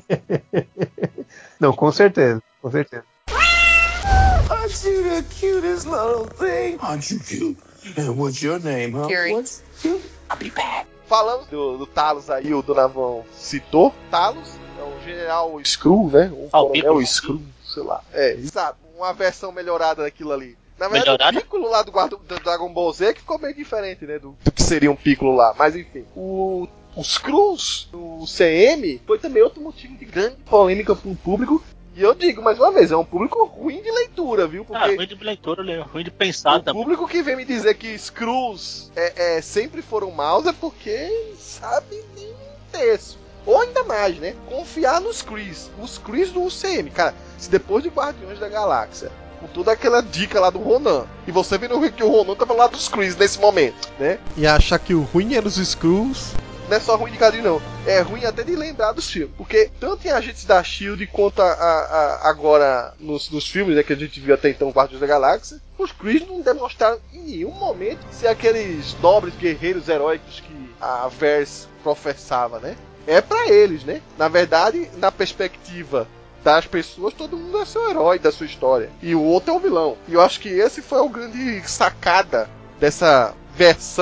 Speaker 5: Não, com certeza, com certeza.
Speaker 6: Aren't you the cutest little thing? Aren't you cute? And what's your name, huh?
Speaker 1: Fury.
Speaker 6: What's cute? I'll be back.
Speaker 2: Falando do Talos aí, o Donavão citou. Talos é um general Skrull, né? Um coronel Skrull, sei lá. Exato. Uma versão melhorada daquilo ali. Na verdade, melhorada? O Piccolo lá do Dragon Ball Z que ficou meio diferente, né? Do que seria um Piccolo lá. Mas enfim. Os Skrulls do CM foi também outro motivo de grande polêmica pro público. E eu digo mais uma vez, é um público ruim de leitura, viu? Porque
Speaker 4: ruim de leitura, ruim de pensar também.
Speaker 2: O público que vem me dizer que Skrulls sempre foram maus é porque sabe nem um terço. Ou ainda mais, né? Confiar nos Krees. Os Krees do UCM. Cara, se depois de Guardiões da Galáxia, com toda aquela dica lá do Ronan, e você vendo que o Ronan tava lá dos Krees nesse momento, né?
Speaker 7: E achar que o ruim era os Skrulls.
Speaker 2: Não é só ruim de quadrinho, não. É ruim até de lembrar dos filmes. Porque tanto em Agentes da S.H.I.E.L.D. quanto agora nos filmes, né, que a gente viu até então, Guardiões da Galáxia, os Krees não demonstraram em nenhum momento ser aqueles nobres guerreiros heróicos que a Vers professava, né? É pra eles, né? Na verdade, na perspectiva das pessoas, todo mundo é seu herói da sua história. E o outro é o vilão. E eu acho que esse foi a grande sacada dessa versão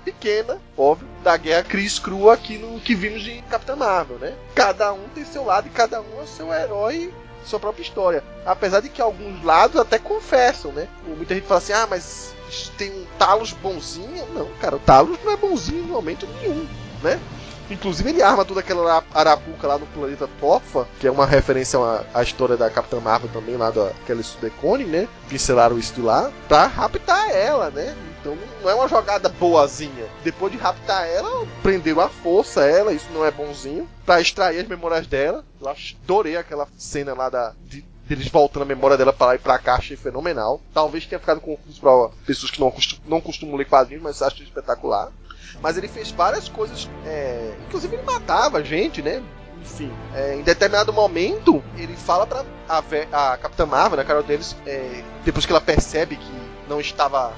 Speaker 2: pequena, óbvio, da guerra Kree-Skrull aqui no que vimos de Capitã Marvel, né? Cada um tem seu lado e cada um é o seu herói, sua própria história. Apesar de que alguns lados até confessam, né? Muita gente fala assim, mas tem um Talos bonzinho. Não, cara, o Talos não é bonzinho em momento nenhum, né? Inclusive ele arma toda aquela arapuca lá no planeta Tofa, que é uma referência à história da Capitã Marvel também, lá daquele Sudecone, né? Pincelaram isso de lá, pra raptar ela, né? Então não é uma jogada boazinha. Depois de raptar ela, prenderam à força ela, isso não é bonzinho, pra extrair as memórias dela. Eu adorei aquela cena lá deles voltando a memória dela pra lá e pra cá, achei fenomenal. Talvez tenha ficado confuso pra pessoas que não costumam ler quadrinhos, mas acho espetacular. Mas ele fez várias coisas, inclusive ele matava gente, né? Enfim, em determinado momento, ele fala pra a Capitã Marvel, né, Carol Danvers, depois que ela percebe que não estava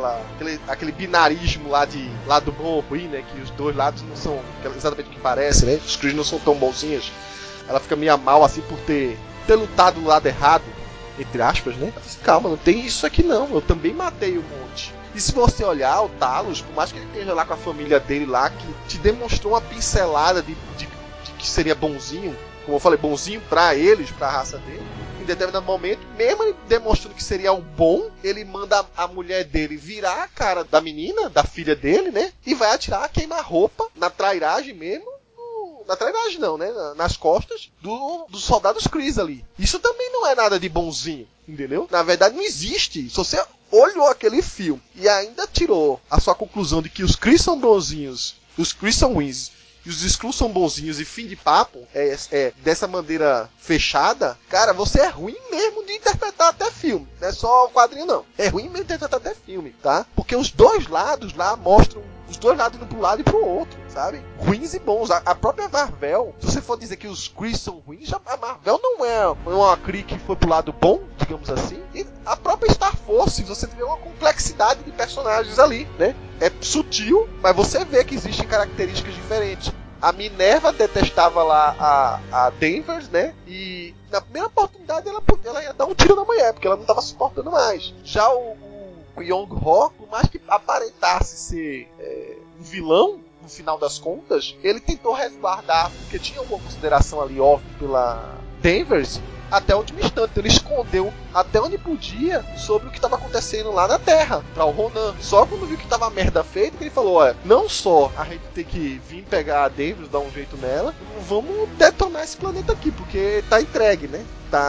Speaker 2: aquele binarismo lá de lado bom ou ruim, né? Que os dois lados não são exatamente o que parece, né? Os Kree não são tão bonzinhos. Ela fica meio mal assim por ter lutado do lado errado, entre aspas, né? Ela diz, calma, não tem isso aqui não, eu também matei um monte. E se você olhar o Talos, por mais que ele esteja lá com a família dele lá, que te demonstrou uma pincelada de que seria bonzinho, como eu falei, bonzinho pra eles, pra raça dele, em determinado momento, mesmo ele demonstrando que seria o bom, ele manda a mulher dele virar a cara da menina, da filha dele, né? E vai atirar, queimar roupa, na trairagem mesmo. Na trairagem não, né? Nas costas dos soldados Kree ali. Isso também não é nada de bonzinho, entendeu? Na verdade não existe. Se você olhou aquele filme e ainda tirou a sua conclusão de que os Kree são bonzinhos, os Kree são ruins e os Skrulls são bonzinhos e fim de papo, dessa maneira fechada, cara, você é ruim mesmo de interpretar até filme. Não é só o quadrinho não. É ruim mesmo de interpretar até filme, tá? Porque os dois lados lá mostram os dois lados indo pro lado e pro outro, sabe? Ruins e bons. A própria Marvel, se você for dizer que os Kree são ruins, a Marvel não é uma Kree que foi pro lado bom, digamos assim. E a própria Star Force, você vê uma complexidade de personagens ali, né? É sutil, mas você vê que existem características diferentes. A Minerva detestava lá a Danvers, né? E na primeira oportunidade ela ia dar um tiro na mulher, porque ela não estava suportando mais. Já o Young-Ho, por mais que aparentasse ser um vilão, no final das contas, ele tentou resguardar, porque tinha uma consideração ali óbvia pela Danvers, até o último instante. Então ele escondeu até onde podia sobre o que estava acontecendo lá na Terra, para o Ronan. Só quando viu que estava merda feita, que ele falou, não só a gente tem que vir pegar a Danvers, dar um jeito nela, vamos detonar esse planeta aqui, porque tá entregue, né?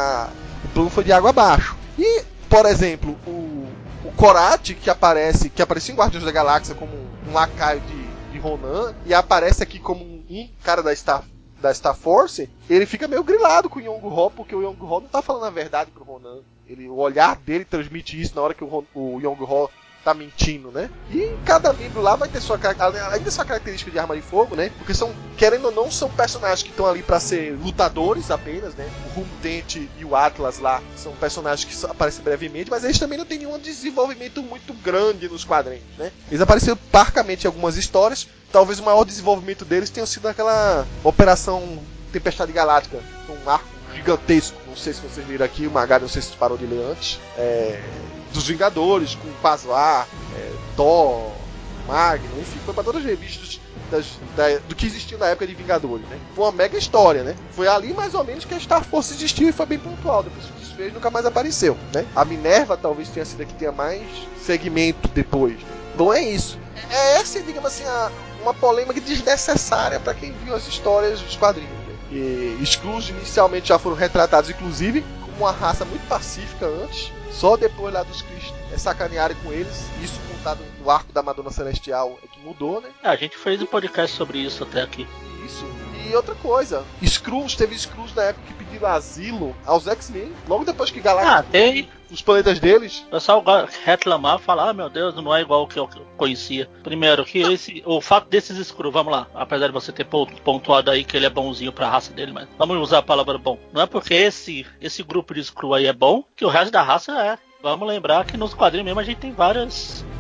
Speaker 2: O plano foi de água abaixo. E, por exemplo, o Korat, que aparecia em Guardiões da Galáxia como um lacaio de Ronan, e aparece aqui como um cara da Star Force, ele fica meio grilado com o Young-Ho, porque o Young-Ho não tá falando a verdade pro Ronan. O olhar dele transmite isso na hora que o Young-Ho tá mentindo, né? E cada membro lá vai ter ainda sua característica de arma de fogo, né? Porque querendo ou não, são personagens que estão ali pra ser lutadores apenas, né? O Rumdente e o Atlas lá são personagens que aparecem brevemente, mas eles também não têm nenhum desenvolvimento muito grande nos quadrinhos, né? Eles apareceram parcamente em algumas histórias. Talvez o maior desenvolvimento deles tenha sido aquela Operação Tempestade Galáctica, um arco gigantesco. Não sei se vocês viram aqui, o Magari, não sei se parou de ler antes. Dos Vingadores, com Quasar, Thor, Magno, enfim, foi para todas as revistas do que existiu na época de Vingadores, né? Foi uma mega história, né? Foi ali mais ou menos que a Star Force existiu e foi bem pontual. Depois que desfez, nunca mais apareceu, né? A Minerva talvez tenha sido a que tenha mais segmento depois. Bom, é isso. Essa, digamos assim, uma polêmica desnecessária para quem viu as histórias dos quadrinhos, né? E Skrulls inicialmente já foram retratados, inclusive, como uma raça muito pacífica antes. Só depois lá dos Kree sacanearem com eles, isso contado no arco da Madonna Celestial é que mudou, né?
Speaker 4: A gente fez um podcast sobre isso até aqui.
Speaker 2: Isso. E outra coisa, teve Skrulls na época que pediram asilo aos X-Men, logo depois que Galactus
Speaker 4: tem
Speaker 2: os planetas deles.
Speaker 4: O pessoal reclamar, falar, meu Deus, não é igual o que eu conhecia. Primeiro, que o fato desses Skrulls, vamos lá, apesar de você ter pontuado aí que ele é bonzinho pra raça dele, mas vamos usar a palavra bom. Não é porque esse grupo de Skrull aí é bom, que o resto da raça é. Vamos lembrar que nos quadrinhos mesmo a gente tem várias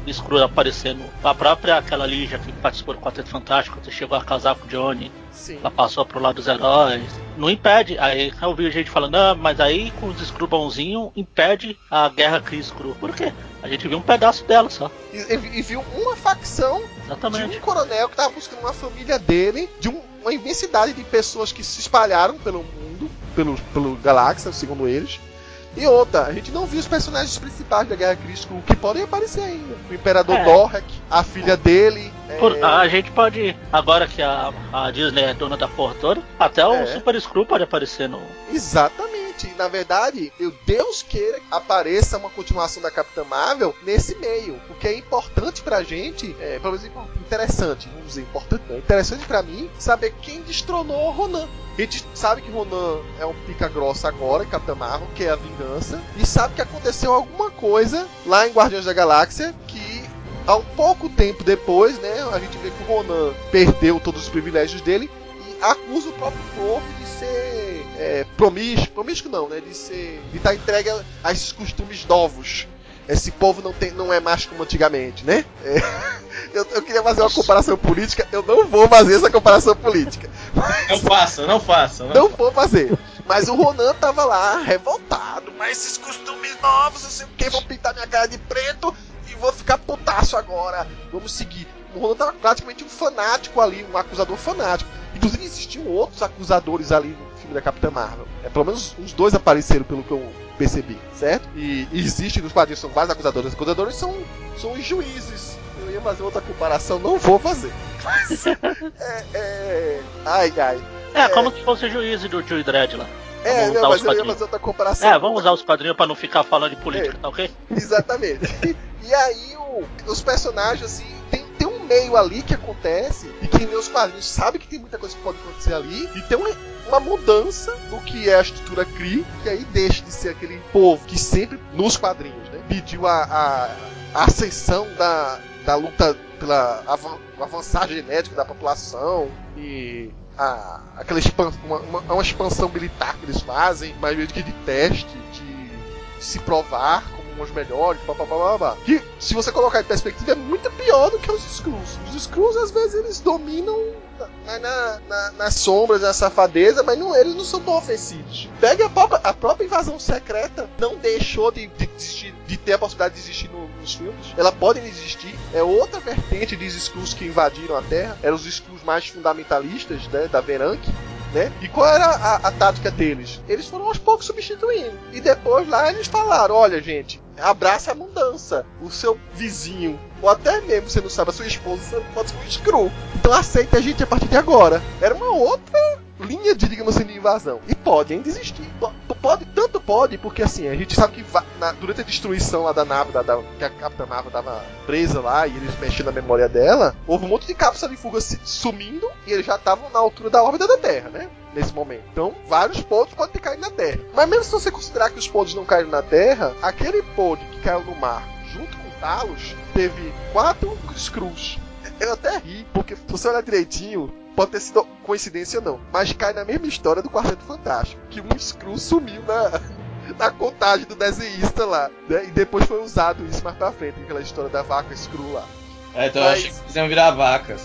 Speaker 4: Skrull aparecendo. A própria aquela Lígia que participou do Quarteto Fantástico, que chegou a casar com o Johnny.
Speaker 2: Sim.
Speaker 4: Ela passou pro lado dos heróis. Não impede. Aí eu vi gente falando, mas aí com os Skrull bonzinhos impede a guerra Kree-Skrull. Por quê? A gente viu um pedaço dela só.
Speaker 2: E viu uma facção
Speaker 4: Exatamente.
Speaker 2: de um coronel que tava buscando uma família dele, de uma imensidade de pessoas que se espalharam pelo mundo, pelo galáxia, segundo eles. E outra, a gente não viu os personagens principais da Guerra Kree-Skrull que podem aparecer ainda. O Imperador Dorek, a filha dele.
Speaker 4: A gente pode, agora que a Disney é dona da porra toda, até o Super Skrull pode aparecer no...
Speaker 2: Exatamente. Na verdade, Deus queira que apareça uma continuação da Capitã Marvel nesse meio. O que é importante pra gente, pelo menos interessante, vamos dizer importante não, interessante pra mim, saber quem destronou o Ronan. A gente sabe que Ronan é um pica grossa agora, Capitã Marvel, que é a vingança, e sabe que aconteceu alguma coisa lá em Guardiões da Galáxia que, há um pouco tempo depois, né, a gente vê que o Ronan perdeu todos os privilégios dele e acusa o próprio povo de ser promíscuo não, né, de estar entregue a esses costumes novos. Esse povo não é mais como antigamente, né? Eu queria fazer uma comparação política, eu não vou fazer essa comparação política.
Speaker 3: Não faça.
Speaker 2: Não vou fazer. Mas o Ronan tava lá, revoltado, mas esses costumes novos, não sei o que, vou pintar minha cara de preto e vou ficar putaço agora. Vamos seguir. O Ronan tava praticamente um fanático ali, um acusador fanático. Inclusive existiam outros acusadores ali no filme da Capitã Marvel. Pelo menos uns dois apareceram, pelo que eu percebi, certo? E existem nos quadrinhos, são vários acusadores. Os acusadores são os juízes. Eu ia fazer outra comparação, não vou fazer. Mas,
Speaker 4: como se fosse o juiz do Joe Dredd lá.
Speaker 2: Mas eu ia fazer outra comparação.
Speaker 4: Vamos usar os quadrinhos pra não ficar falando de política, tá ok?
Speaker 2: Exatamente. E aí os personagens, assim, tem um meio ali que acontece, e quem lê os quadrinhos sabe que tem muita coisa que pode acontecer ali, e tem uma mudança do que é a estrutura Kree, que aí deixa de ser aquele povo que sempre, nos quadrinhos, né, pediu a ascensão da luta pela avançar genética da população, e aquela uma expansão militar que eles fazem, mas meio que de teste, de se provar como os melhores, que, se você colocar em perspectiva, é muito pior do que os Skrulls. Os Skrulls, às vezes, eles dominam nas sombras, na safadeza, mas eles não são tão ofensivos. Pega a própria invasão secreta, não deixou de ter a possibilidade de existir nos filmes. Ela pode existir. É outra vertente dos Skrulls que invadiram a Terra. Eram os Skrulls mais fundamentalistas, né, da Verank. Né? E qual era a tática deles? Eles foram aos poucos substituindo. E depois lá eles falaram, olha gente, abraça a mudança. O seu vizinho, ou até mesmo, você não sabe, a sua esposa pode ser um Skrull. Então aceita a gente a partir de agora. Era uma outra linha de, digamos assim, de invasão. E pode ainda existir. Tanto pode, porque assim, a gente sabe que durante a destruição lá da nave, que a Capitã Marvel tava presa lá, e eles mexendo na memória dela, houve um monte de cápsula de fuga sumindo, e eles já estavam na altura da órbita da Terra, né? Nesse momento. Então, vários pods podem ter caído na Terra. Mas mesmo se você considerar que os pods não caíram na Terra, aquele pod que caiu no mar, junto com Talos, teve 4 Skrulls. Eu até ri, porque se você olhar direitinho, pode ter sido coincidência ou não, mas cai na mesma história do Quarteto Fantástico, que um Skrull sumiu na contagem do desenhista lá, né? E depois foi usado isso mais pra frente, aquela história da vaca Skrull lá.
Speaker 3: Então eu achei que eles iam virar vacas.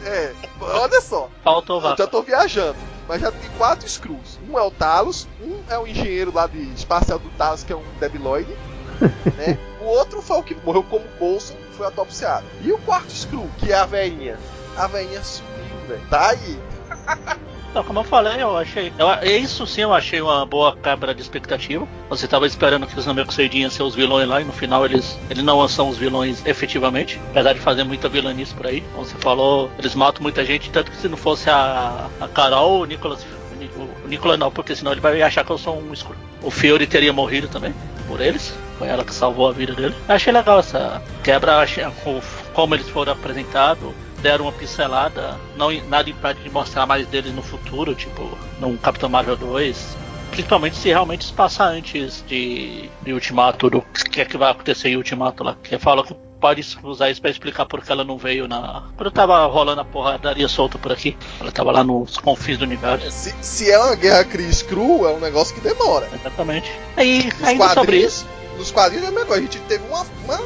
Speaker 2: Olha só.
Speaker 4: Faltou vaca.
Speaker 2: Eu já tô viajando, mas já tem 4 Skrulls. Um é o Talos, um é o engenheiro lá de espacial do Talos, que é um debiloide, né? O outro foi o que morreu como Coulson, foi autopsiado. E o quarto Skrull, que é a veinha. A veinha sumiu, velho. Tá aí.
Speaker 4: Então, como eu falei, isso sim eu achei uma boa quebra de expectativa. Você tava esperando que os Namekusei iam ser os vilões lá, e no final eles não são os vilões efetivamente, apesar de fazer muita vilanice por aí. Como você falou, eles matam muita gente, tanto que se não fosse a Carol, o Nicolas não, porque senão ele vai achar que eu sou um Skrull. O Fury teria morrido também por eles, foi ela que salvou a vida dele. Achei legal essa quebra, como eles foram apresentados. Deram uma pincelada, nada impede de mostrar mais deles no futuro, tipo, no Capitão Marvel 2. Principalmente se realmente se passar antes de Ultimato, do que é que vai acontecer em Ultimato lá. Que fala que pode usar isso pra explicar por que ela não veio quando tava rolando a porradaria solta por aqui. Ela tava lá nos confins do universo.
Speaker 2: Se é uma guerra Kree-Skrull, é um negócio que demora.
Speaker 4: Exatamente. Aí, ainda sobre isso.
Speaker 2: Nos quadrinhos é a mesma coisa. A gente teve uma visão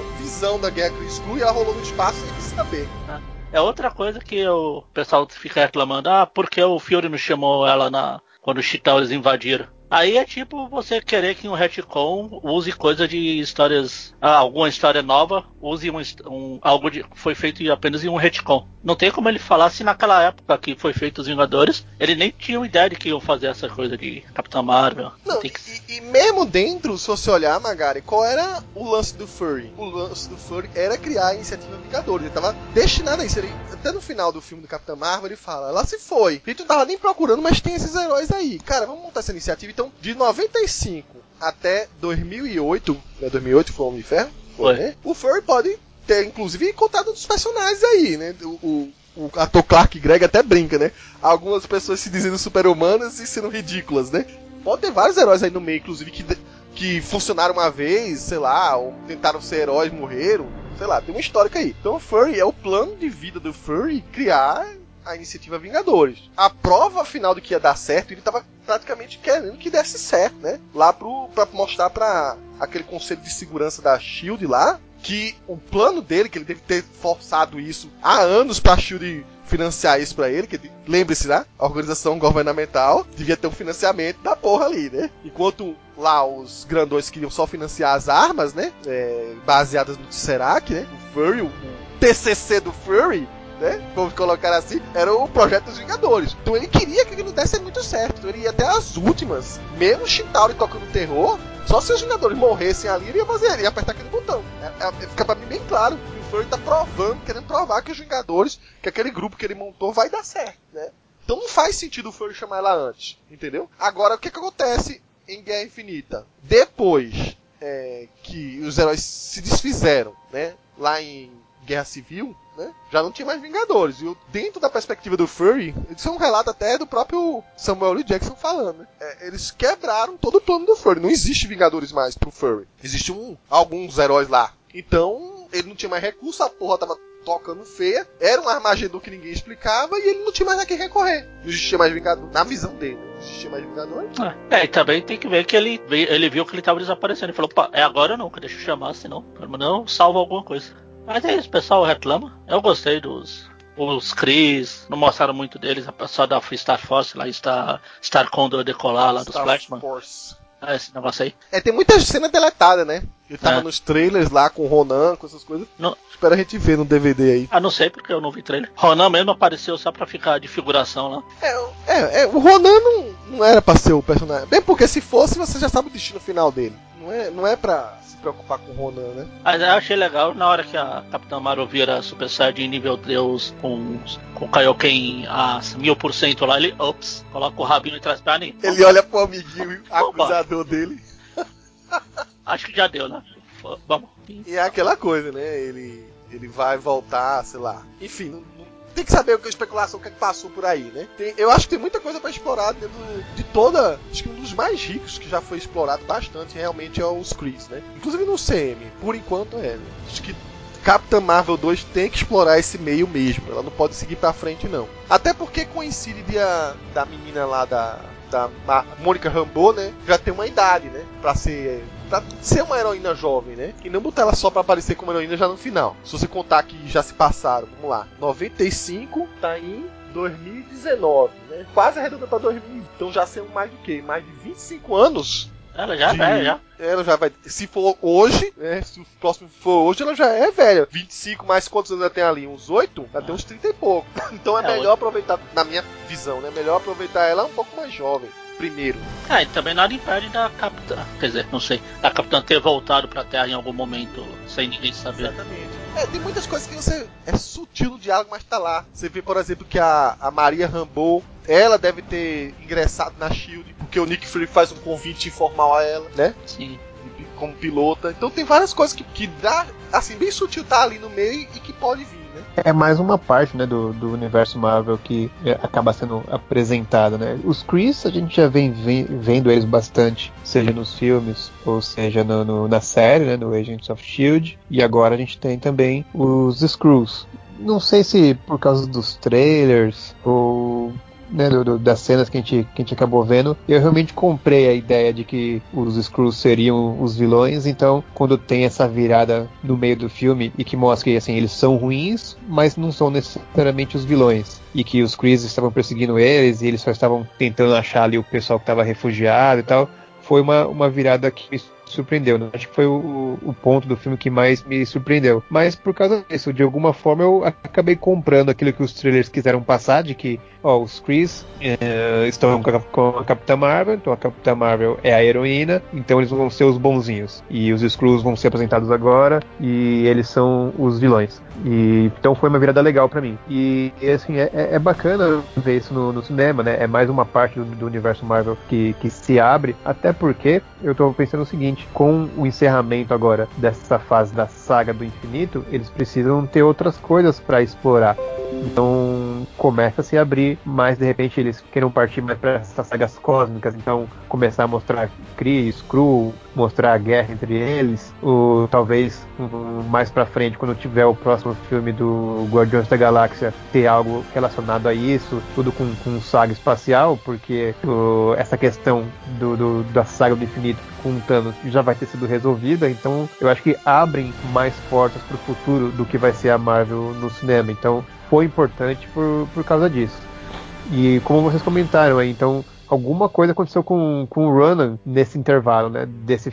Speaker 2: visão da Guerra Skrull e ela rolou no espaço sem quis saber.
Speaker 4: É outra coisa que o pessoal fica reclamando. Por que o Fury não chamou ela quando os Chitauris invadiram? Aí é tipo você querer que um retcon use coisa de histórias... alguma história nova, use algo que foi feito apenas em um retcon. Não tem como ele falar se naquela época que foi feito os Vingadores, ele nem tinha ideia de que iam fazer essa coisa de Capitã Marvel.
Speaker 2: Não, e mesmo dentro, se você olhar, Magari, qual era o lance do Fury? O lance do Fury era criar a iniciativa Vingadores. Ele tava destinado a isso. Até no final do filme do Capitã Marvel, ele fala, ela se foi. A gente não tava nem procurando, mas tem esses heróis aí. Cara, vamos montar essa iniciativa. Então, de 95 até 2008, né, 2008 foi o Homem de Ferro, né? O Fury pode ter, inclusive, contado dos personagens aí, né? O ator Clark Gregg até brinca, né? Algumas pessoas se dizendo super-humanas e sendo ridículas, né? Pode ter vários heróis aí no meio, inclusive, que funcionaram uma vez, sei lá, ou tentaram ser heróis, morreram, sei lá, tem uma histórica aí. Então o Fury é o plano de vida do Fury criar a iniciativa Vingadores. A prova final do que ia dar certo, ele tava praticamente querendo que desse certo, né? Lá pra mostrar pra aquele conselho de segurança da SHIELD lá, que o plano dele, que ele deve ter forçado isso há anos pra SHIELD financiar isso pra ele, que lembre-se, né? A organização governamental devia ter um financiamento da porra ali, né? Enquanto lá os grandões queriam só financiar as armas, né? Baseadas no Tesseract, né? O Fury, o TCC do Fury, né? Vamos colocar assim, era o projeto dos Vingadores. Então ele queria que aquilo desse muito certo. Então ele ia até as últimas, mesmo Chitauri tocando terror, só se os Vingadores morressem ali, ele ia apertar aquele botão. Fica pra mim bem claro que o Fury tá querendo provar que os Vingadores, que aquele grupo que ele montou vai dar certo, né? Então não faz sentido o Fury chamar ela antes, entendeu? Agora, o que acontece em Guerra Infinita? Depois que os heróis se desfizeram, né? Lá em Guerra Civil, né? Já não tinha mais Vingadores. E dentro da perspectiva do Fury, isso é um relato até do próprio Samuel L. Jackson falando, né? Eles quebraram todo o plano do Fury. Não existe Vingadores mais pro Fury. Existem alguns heróis lá. Então, ele não tinha mais recurso, a porra tava tocando feia. Era um Armagedon que ninguém explicava e ele não tinha mais a quem recorrer. Não existia mais Vingador. Na visão dele, não existia mais Vingador.
Speaker 4: E também tem que ver que ele viu que ele tava desaparecendo. Ele falou, pá, agora não, deixa eu chamar, senão não salva alguma coisa. Mas é isso, o pessoal reclama. Eu gostei os Kree, não mostraram muito deles, só da Star Force, lá Star Condor decolar lá dos Flashman. Esse negócio aí.
Speaker 2: Tem muita cena deletada, né? Ele tava nos trailers lá com o Ronan, com essas coisas.
Speaker 4: Não.
Speaker 2: Espera a gente ver no DVD aí.
Speaker 4: Não sei porque eu não vi trailer. Ronan mesmo apareceu só pra ficar de figuração lá.
Speaker 2: O Ronan não era pra ser o personagem. Bem porque se fosse, você já sabe o destino final dele. Não é pra se preocupar com o Ronan, né?
Speaker 4: Mas eu achei legal na hora que a Capitã Marvel vira Super Saiyajin nível Deus com o Kaioken a 1000% lá, ele coloca o rabinho entre as pernas.
Speaker 2: Ele olha pro amiguinho acusador dele.
Speaker 4: Acho que já deu, né? Vamos.
Speaker 2: E é aquela coisa, né? Ele vai voltar, sei lá. Enfim, não tem que saber a especulação que passou por aí, né? Eu acho que tem muita coisa pra explorar dentro de toda... Acho que um dos mais ricos que já foi explorado bastante realmente é os Kree, né? Inclusive no CM, por enquanto né? Acho que Capitã Marvel 2 tem que explorar esse meio mesmo. Ela não pode seguir pra frente, não. Até porque coincide da menina lá da Mônica Rambeau, né? Já tem uma idade, né? Pra ser uma heroína jovem, né? E não botar ela só pra aparecer como heroína já no final. Se você contar que já se passaram, vamos lá, 95 tá em 2019, né? Quase arredonda pra 2000. Então já são mais de quê? Mais de 25 anos.
Speaker 4: Ela já é velha, já.
Speaker 2: Ela já vai... Se for hoje, né? Se o próximo for hoje, ela já é velha. 25 mais quantos anos ela tem ali? Uns 8? Ela tem uns 30 e pouco. Então é melhor aproveitar, na minha visão, né? Melhor aproveitar ela um pouco mais jovem. Primeiro.
Speaker 4: E também nada impede da Capitã... Quer dizer, não sei. Da Capitã ter voltado pra Terra em algum momento, sem ninguém saber.
Speaker 2: Exatamente. Tem muitas coisas que você... É sutil no diálogo, mas tá lá. Você vê, por exemplo, que a Maria Rambeau, ela deve ter ingressado na SHIELD, porque o Nick Fury faz um convite informal a ela, né?
Speaker 4: Sim.
Speaker 2: Como pilota. Então tem várias coisas que dá, assim, bem sutil, tá ali no meio e que pode vir, né?
Speaker 5: É mais uma parte, né, do universo Marvel que acaba sendo apresentada, né? Os Kree, a gente já vem vendo eles bastante, seja nos filmes ou seja na série, né, no Agents of S.H.I.E.L.D. E agora a gente tem também os Skrulls. Não sei se por causa dos trailers ou né, das cenas que a gente acabou vendo, eu realmente comprei a ideia de que os Skrulls seriam os vilões. Então, quando tem essa virada no meio do filme e que mostra que assim, eles são ruins, mas não são necessariamente os vilões, e que os Kree estavam perseguindo eles e eles só estavam tentando achar ali o pessoal que estava refugiado e tal, foi uma virada que me surpreendeu, né? Acho que foi o ponto do filme que mais me surpreendeu. Mas por causa disso, de alguma forma eu acabei comprando aquilo que os trailers quiseram passar, de que os Krees estão com a Capitã Marvel, então a Capitã Marvel é a heroína, então eles vão ser os bonzinhos. E os Skrulls vão ser apresentados agora, e eles são os vilões. E então foi uma virada legal pra mim. E assim, é bacana ver isso no cinema, né? É mais uma parte do universo Marvel que se abre, até porque eu tô pensando o seguinte, com o encerramento agora dessa fase da saga do infinito, eles precisam ter outras coisas pra explorar. Então começa a se abrir, mas de repente eles queiram partir mais para essas sagas cósmicas, então começar a mostrar Kree, Skrull, mostrar a guerra entre eles, ou talvez mais pra frente, quando tiver o próximo filme do Guardiões da Galáxia, ter algo relacionado a isso, tudo com saga espacial, porque essa questão da saga do infinito com Thanos já vai ter sido resolvida, então eu acho que abrem mais portas pro futuro do que vai ser a Marvel no cinema, então foi importante por causa disso. E como vocês comentaram aí, então alguma coisa aconteceu com o Ronan nesse intervalo, né?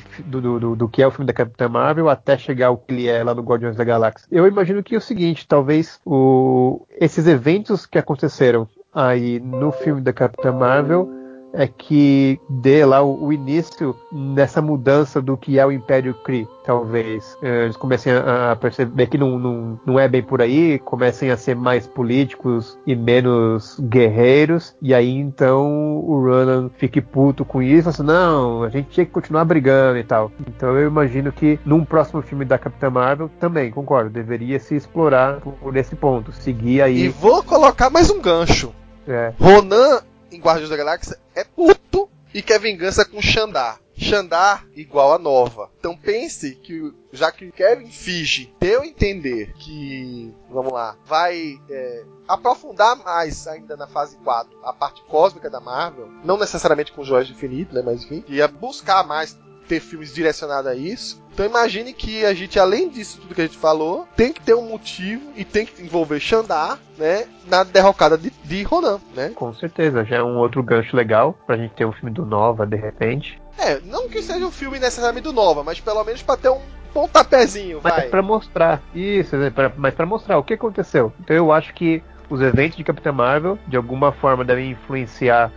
Speaker 5: Do que é o filme da Capitã Marvel até chegar ao que ele é lá no Guardiões da Galáxia. Eu imagino que é o seguinte, talvez esses eventos que aconteceram aí no filme da Capitã Marvel é que dê lá o início nessa mudança do que é o Império Kree. Talvez eles comecem a perceber que não é bem por aí, comecem a ser mais políticos e menos guerreiros, e aí então o Ronan fique puto com isso, assim, não, a gente tinha que continuar brigando e tal. Então eu imagino que num próximo filme da Capitã Marvel, também, concordo, deveria se explorar por esse ponto, seguir aí.
Speaker 2: E vou colocar mais um gancho.
Speaker 5: É.
Speaker 2: Ronan em Guardiões da Galáxia é puto e quer vingança com Xandar. Xandar igual a Nova. Então pense que, já que Kevin Feige deu a entender que, vamos lá, vai aprofundar mais ainda na fase 4 a parte cósmica da Marvel, não necessariamente com Joias do Infinito, né, mas enfim, ia buscar mais ter filmes direcionados a isso. Então imagine que a gente, além disso tudo que a gente falou, tem que ter um motivo e tem que envolver Xandar, né, na derrocada de Ronan, né?
Speaker 5: Com certeza, já é um outro gancho legal pra gente ter um filme do Nova, de repente.
Speaker 2: Não que seja um filme necessariamente do Nova, mas pelo menos pra ter um pontapézinho, vai.
Speaker 5: Mas pra mostrar, isso, mas pra mostrar o que aconteceu. Então eu acho que os eventos de Capitã Marvel, de alguma forma, devem influenciar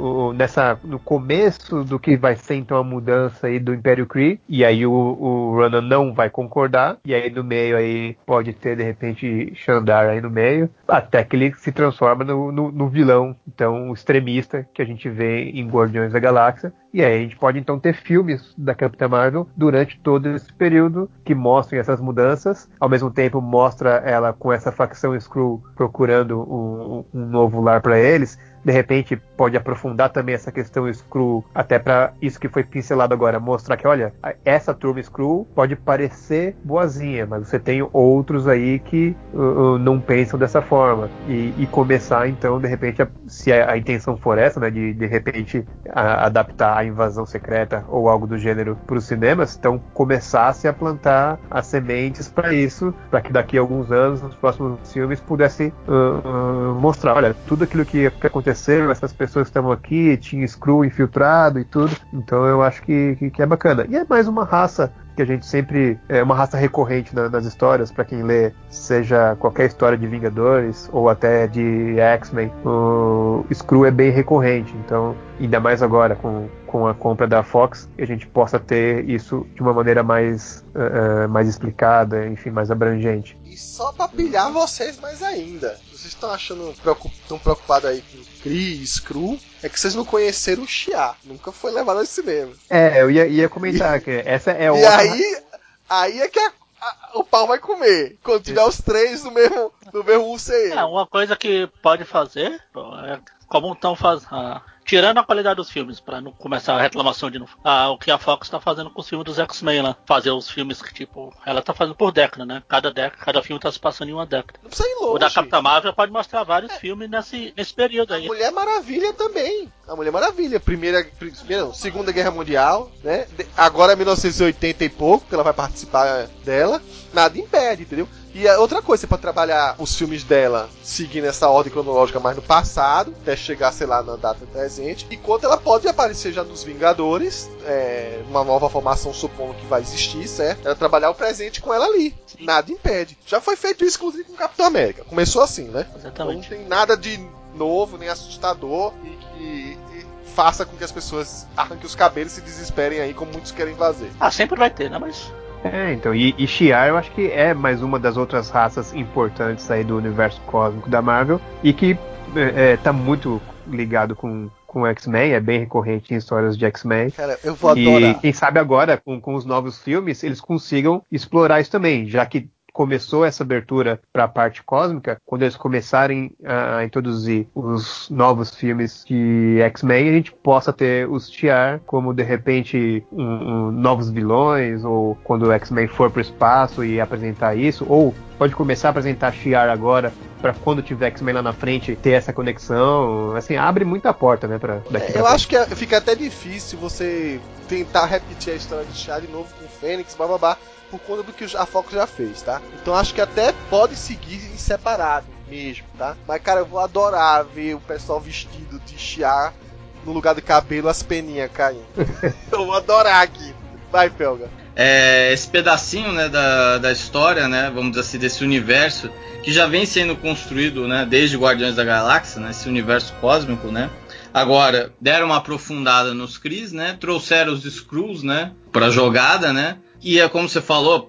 Speaker 5: no começo do que vai ser então a mudança aí do Império Kree, e aí o Ronan não vai concordar, e aí no meio aí pode ter de repente Xandar aí no meio, até que ele se transforma no vilão, então o extremista que a gente vê em Guardiões da Galáxia, e aí a gente pode então ter filmes da Capitã Marvel durante todo esse período que mostrem essas mudanças, ao mesmo tempo mostra ela com essa facção Skrull procurando um novo lar para eles. De repente pode aprofundar também essa questão Skrull, até para isso que foi pincelado agora, mostrar que, olha, essa turma Skrull pode parecer boazinha, mas você tem outros aí que não pensam dessa forma, e começar então, de repente, se a intenção for essa, né, de repente adaptar a Invasão Secreta ou algo do gênero para os cinemas, então começasse a plantar as sementes para isso, para que daqui a alguns anos, nos próximos filmes, pudesse mostrar, olha, tudo aquilo que aconteceu, essas pessoas que estavam aqui, tinha Skrull infiltrado e tudo. Então eu acho que é bacana. E é mais uma raça que a gente sempre... É uma raça recorrente nas histórias, para quem lê, seja qualquer história de Vingadores ou até de X-Men, o Skrull é bem recorrente. Então, ainda mais agora com a compra da Fox, que a gente possa ter isso de uma maneira mais explicada, enfim, mais abrangente.
Speaker 2: E só pra pilhar vocês mais ainda. Vocês estão achando tão preocupados aí com Kree, Skrull, é que vocês não conheceram o Xia. Nunca foi levado ao cinema.
Speaker 5: Eu ia comentar que essa é
Speaker 2: e
Speaker 5: outra...
Speaker 2: aí é que o pau vai comer. Quando tiver os três no mesmo UCM.
Speaker 4: Uma coisa que pode fazer, como estão fazendo... tirando a qualidade dos filmes, pra não começar a reclamação de novo. O que a Fox tá fazendo com os filmes dos X-Men lá. Fazer os filmes que, tipo, ela tá fazendo por década, né? Cada filme tá se passando em uma década.
Speaker 2: Não precisa ir longe.
Speaker 4: O da Capitã Marvel pode mostrar vários filmes nesse período aí.
Speaker 2: A Mulher Maravilha também. A Mulher Maravilha. Segunda Guerra Mundial, né? Agora é 1980 e pouco, que ela vai participar dela. Nada impede, entendeu? E outra coisa, você pode trabalhar os filmes dela seguindo essa ordem cronológica mais no passado, até chegar, sei lá, na data presente. Enquanto ela pode aparecer já nos Vingadores, uma nova formação, supondo que vai existir, certo? Ela trabalhar o presente com ela ali. Nada impede. Já foi feito isso, inclusive, com o Capitão América. Começou assim, né?
Speaker 4: Exatamente.
Speaker 2: Então não tem nada de novo, nem assustador, e que faça com que as pessoas arranquem os cabelos e se desesperem aí, como muitos querem fazer.
Speaker 4: Sempre vai ter, né? Mas...
Speaker 5: então, e Shi'ar eu acho que é mais uma das outras raças importantes aí do universo cósmico da Marvel e que tá muito ligado com o X-Men, é bem recorrente em histórias de X-Men.
Speaker 2: Cara, eu vou adorar.
Speaker 5: E quem sabe agora, com os novos filmes, eles consigam explorar isso também, já que começou essa abertura para a parte cósmica, quando eles começarem a introduzir os novos filmes de X-Men, a gente possa ter os Shi'ar como, de repente, novos vilões, ou quando o X-Men for para o espaço e apresentar isso, ou pode começar a apresentar Shi'ar agora, para quando tiver X-Men lá na frente, ter essa conexão. Assim, abre muita porta, né, pra daqui pra
Speaker 2: Eu
Speaker 5: frente.
Speaker 2: acho que fica até difícil você tentar repetir a história de Shi'ar de novo com o Fênix, bababá, por conta do que a Fox já fez, tá? Então acho que até pode seguir em separado mesmo, tá? Mas, cara, eu vou adorar ver o pessoal vestido de Shi'ar no lugar do cabelo, as peninhas caindo. Eu vou adorar aqui. Vai, Felga.
Speaker 3: Esse pedacinho, né, da história, né, vamos dizer assim, desse universo que já vem sendo construído, né, desde Guardiões da Galáxia, né, esse universo cósmico, né. Agora deram uma aprofundada nos Kree, né, trouxeram os Skrulls, né, para jogada, né. E é como você falou,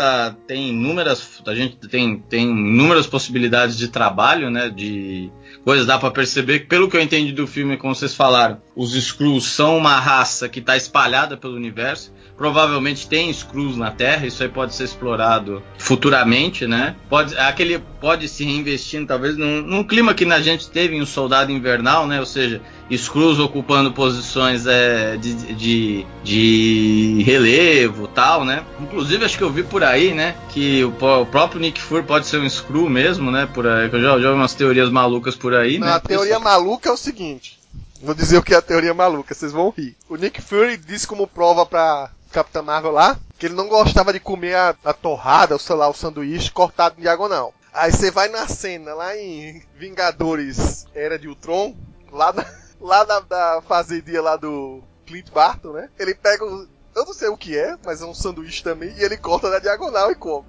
Speaker 3: a gente tem inúmeras possibilidades de trabalho, né, de coisas, dá pra perceber que, pelo que eu entendi do filme, como vocês falaram, os Skrulls são uma raça que tá espalhada pelo universo, provavelmente tem Skrulls na Terra, isso aí pode ser explorado futuramente, né, pode se reinvestindo, talvez, num clima que a gente teve em Um Soldado Invernal, né, ou seja, Skrulls ocupando posições de relevo, tal, né? Inclusive, acho que eu vi por aí, né, que o próprio Nick Fury pode ser um Skrull mesmo, né? Por aí, que eu já ouvi umas teorias malucas por aí,
Speaker 2: Não,
Speaker 3: né?
Speaker 2: a teoria maluca é o seguinte. Vou dizer o que é a teoria maluca, vocês vão rir. O Nick Fury disse como prova pra Capitã Marvel lá que ele não gostava de comer a torrada, ou sei lá, o sanduíche cortado em diagonal. Aí você vai na cena, lá em Vingadores Era de Ultron, lá da fazendinha lá do Clint Barton, né? Ele pega eu não sei o que é, mas é um sanduíche também, e ele corta na diagonal e come.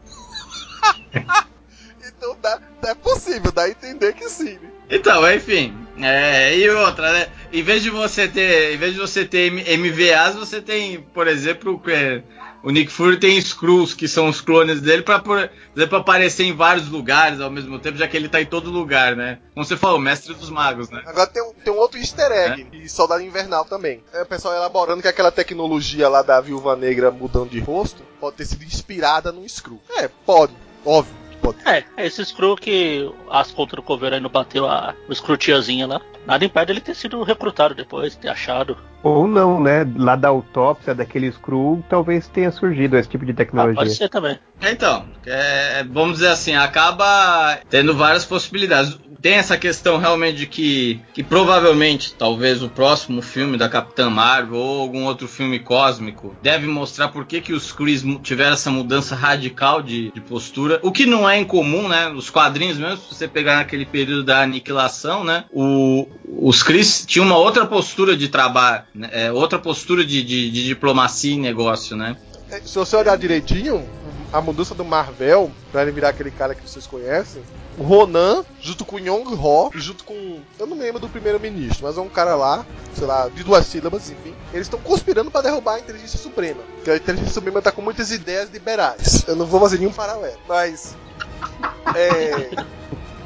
Speaker 2: Então é possível, dá a entender que sim, né?
Speaker 3: Então, enfim, e outra, né? Em vez de você ter MVAs, você tem, por exemplo, o Nick Fury tem Skrulls, que são os clones dele, pra aparecer em vários lugares ao mesmo tempo, já que ele tá em todo lugar, né? Como você falou, mestre dos magos, né?
Speaker 2: Agora tem um outro easter egg, e Soldado Invernal também. O pessoal elaborando que aquela tecnologia lá da Viúva Negra mudando de rosto pode ter sido inspirada no Skrull. Pode, óbvio.
Speaker 4: Esse Skrull que as contas do coveiro aí não bateu o Skrull tiazinha lá. Nada impede ele ter sido recrutado depois, ter achado.
Speaker 5: Ou não, né? Lá da autópsia daquele Skrull, talvez tenha surgido esse tipo de tecnologia.
Speaker 4: Pode ser também.
Speaker 3: Então, vamos dizer assim, acaba tendo várias possibilidades. Tem essa questão realmente de que provavelmente, talvez o próximo filme da Capitã Marvel ou algum outro filme cósmico deve mostrar por que os Kree tiveram essa mudança radical de postura. O que não é incomum, né? Os quadrinhos mesmo, se você pegar naquele período da aniquilação, né? Os Kree tinham uma outra postura de trabalho, né? Outra postura de diplomacia e negócio, né?
Speaker 2: Se você olhar direitinho, a mudança do Marvel, pra ele virar aquele cara que vocês conhecem, o Ronan, junto com o Yong-Ho, junto com... eu não me lembro do primeiro-ministro, mas é um cara lá, sei lá, de 2 sílabas, enfim. Eles estão conspirando pra derrubar a Inteligência Suprema. Porque a Inteligência Suprema tá com muitas ideias liberais. Eu não vou fazer nenhum paralelo, mas...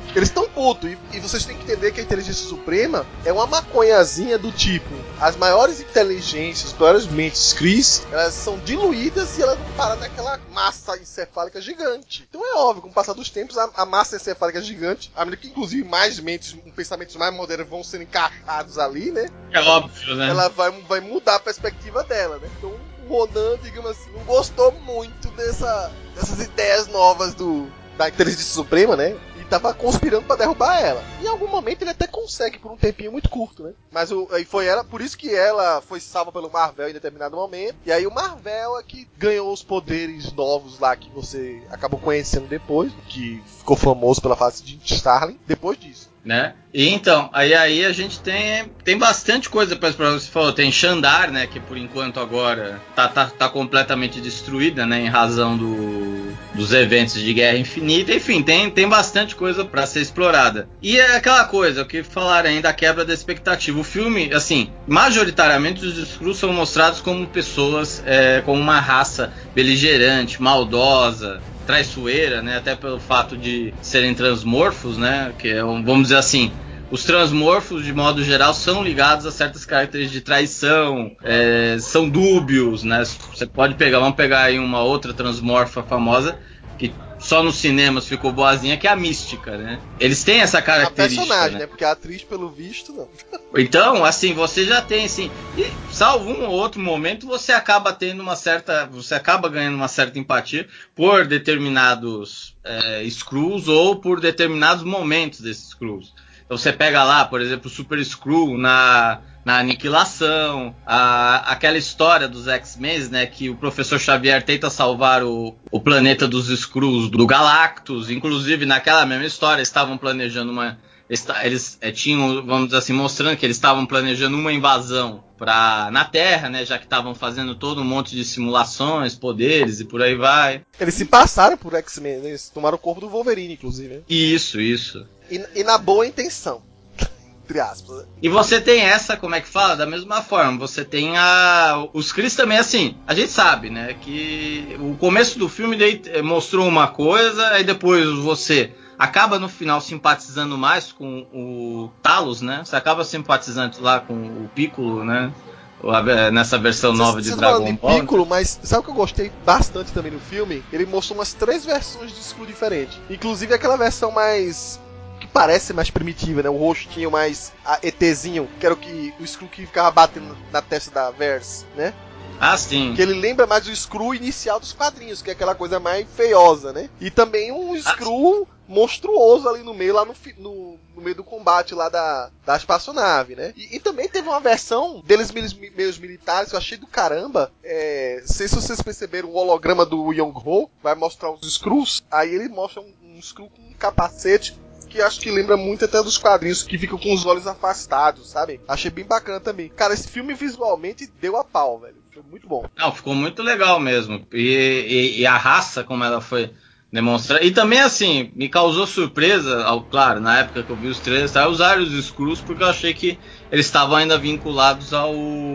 Speaker 2: Eles estão putos. E vocês têm que entender que a inteligência suprema é uma maconhazinha do tipo: as maiores inteligências, as maiores mentes Kree, elas são diluídas e elas vão parar naquela massa encefálica gigante. Então é óbvio, com o passar dos tempos, a massa encefálica gigante, à medida que inclusive mais mentes com pensamentos mais modernos vão sendo encaixados ali, né?
Speaker 3: É óbvio, né?
Speaker 2: Ela vai mudar a perspectiva dela, né? Então o Ronan, digamos assim, não gostou muito dessas ideias novas da inteligência suprema, né? E tava conspirando pra derrubar ela. Em algum momento ele até consegue, por um tempinho muito curto, né? Mas aí foi ela, por isso que ela foi salva pelo Mar-Vell em determinado momento. E aí o Mar-Vell é que ganhou os poderes novos lá que você acabou conhecendo depois, que ficou famoso pela fase de Starling, depois disso.
Speaker 3: Né? E então, aí a gente tem bastante coisa para explorar. Você falou, tem Xandar, né, que por enquanto agora tá completamente destruída, né, em razão dos eventos de Guerra Infinita. Enfim, tem bastante coisa para ser explorada. E é aquela coisa, o que falaram ainda, a quebra da expectativa. O filme, assim, majoritariamente os Skrulls são mostrados como pessoas, como uma raça beligerante, maldosa, traiçoeira, né? Até pelo fato de serem transmorfos, né? Que é vamos dizer assim, os transmorfos de modo geral são ligados a certas características de traição, são dúbios, né? Você pode vamos pegar aí uma outra transmorfa famosa que só nos cinemas ficou boazinha, que é a Mística, né? Eles têm essa característica,
Speaker 2: a personagem, né? Porque a atriz, pelo visto, não.
Speaker 3: Então, assim, você já tem, assim, e salvo um ou outro momento, você acaba ganhando uma certa empatia por determinados Skrulls ou por determinados momentos desses Skrulls. Então você pega lá, por exemplo, o Super Skrull na Aniquilação, aquela história dos X-Men, né, que o Professor Xavier tenta salvar o planeta dos Skrulls do Galactus. Inclusive, naquela mesma história, estavam planejando eles tinham, vamos dizer assim, mostrando que eles estavam planejando uma invasão na Terra, né, já que estavam fazendo todo um monte de simulações, poderes e por aí vai.
Speaker 2: Eles se passaram por X-Men, né? Eles tomaram o corpo do Wolverine, inclusive, né?
Speaker 3: Isso.
Speaker 2: E na boa intenção. Entre aspas.
Speaker 3: E você tem essa, como é que fala? Da mesma forma, você tem os Kree também, assim, a gente sabe, né, que o começo do filme daí mostrou uma coisa, aí depois você acaba no final simpatizando mais com o Talos, né, você acaba simpatizando lá com o Piccolo, né, nessa versão nova de Dragon Ball.
Speaker 2: Piccolo, mas sabe o que eu gostei bastante também no filme? Ele mostrou umas 3 versões de Skrull diferentes, inclusive aquela versão mais... que parece mais primitiva, né? O rostinho mais ETzinho, que era o Skrull que ficava batendo na testa da Verse, né?
Speaker 3: Ah, sim.
Speaker 2: Que ele lembra mais do Skrull inicial dos quadrinhos, que é aquela coisa mais feiosa, né? E também um Skrull monstruoso ali no meio, lá no meio do combate lá da espaçonave, né? E também teve uma versão deles meio militares que eu achei do caramba. Sei se vocês perceberam o holograma do Young-Ho, vai mostrar os Skrulls. Aí ele mostra um Skrull com um capacete que acho que lembra muito até dos quadrinhos, que ficam com os olhos afastados, sabe? Achei bem bacana também. Cara, esse filme visualmente deu a pau, velho. Foi muito bom.
Speaker 3: Não, ficou muito legal mesmo. E a raça, como ela foi demonstrada. E também, assim, me causou surpresa, claro, na época que eu vi os trailers, usaram os Skrulls, porque eu achei que eles estavam ainda vinculados ao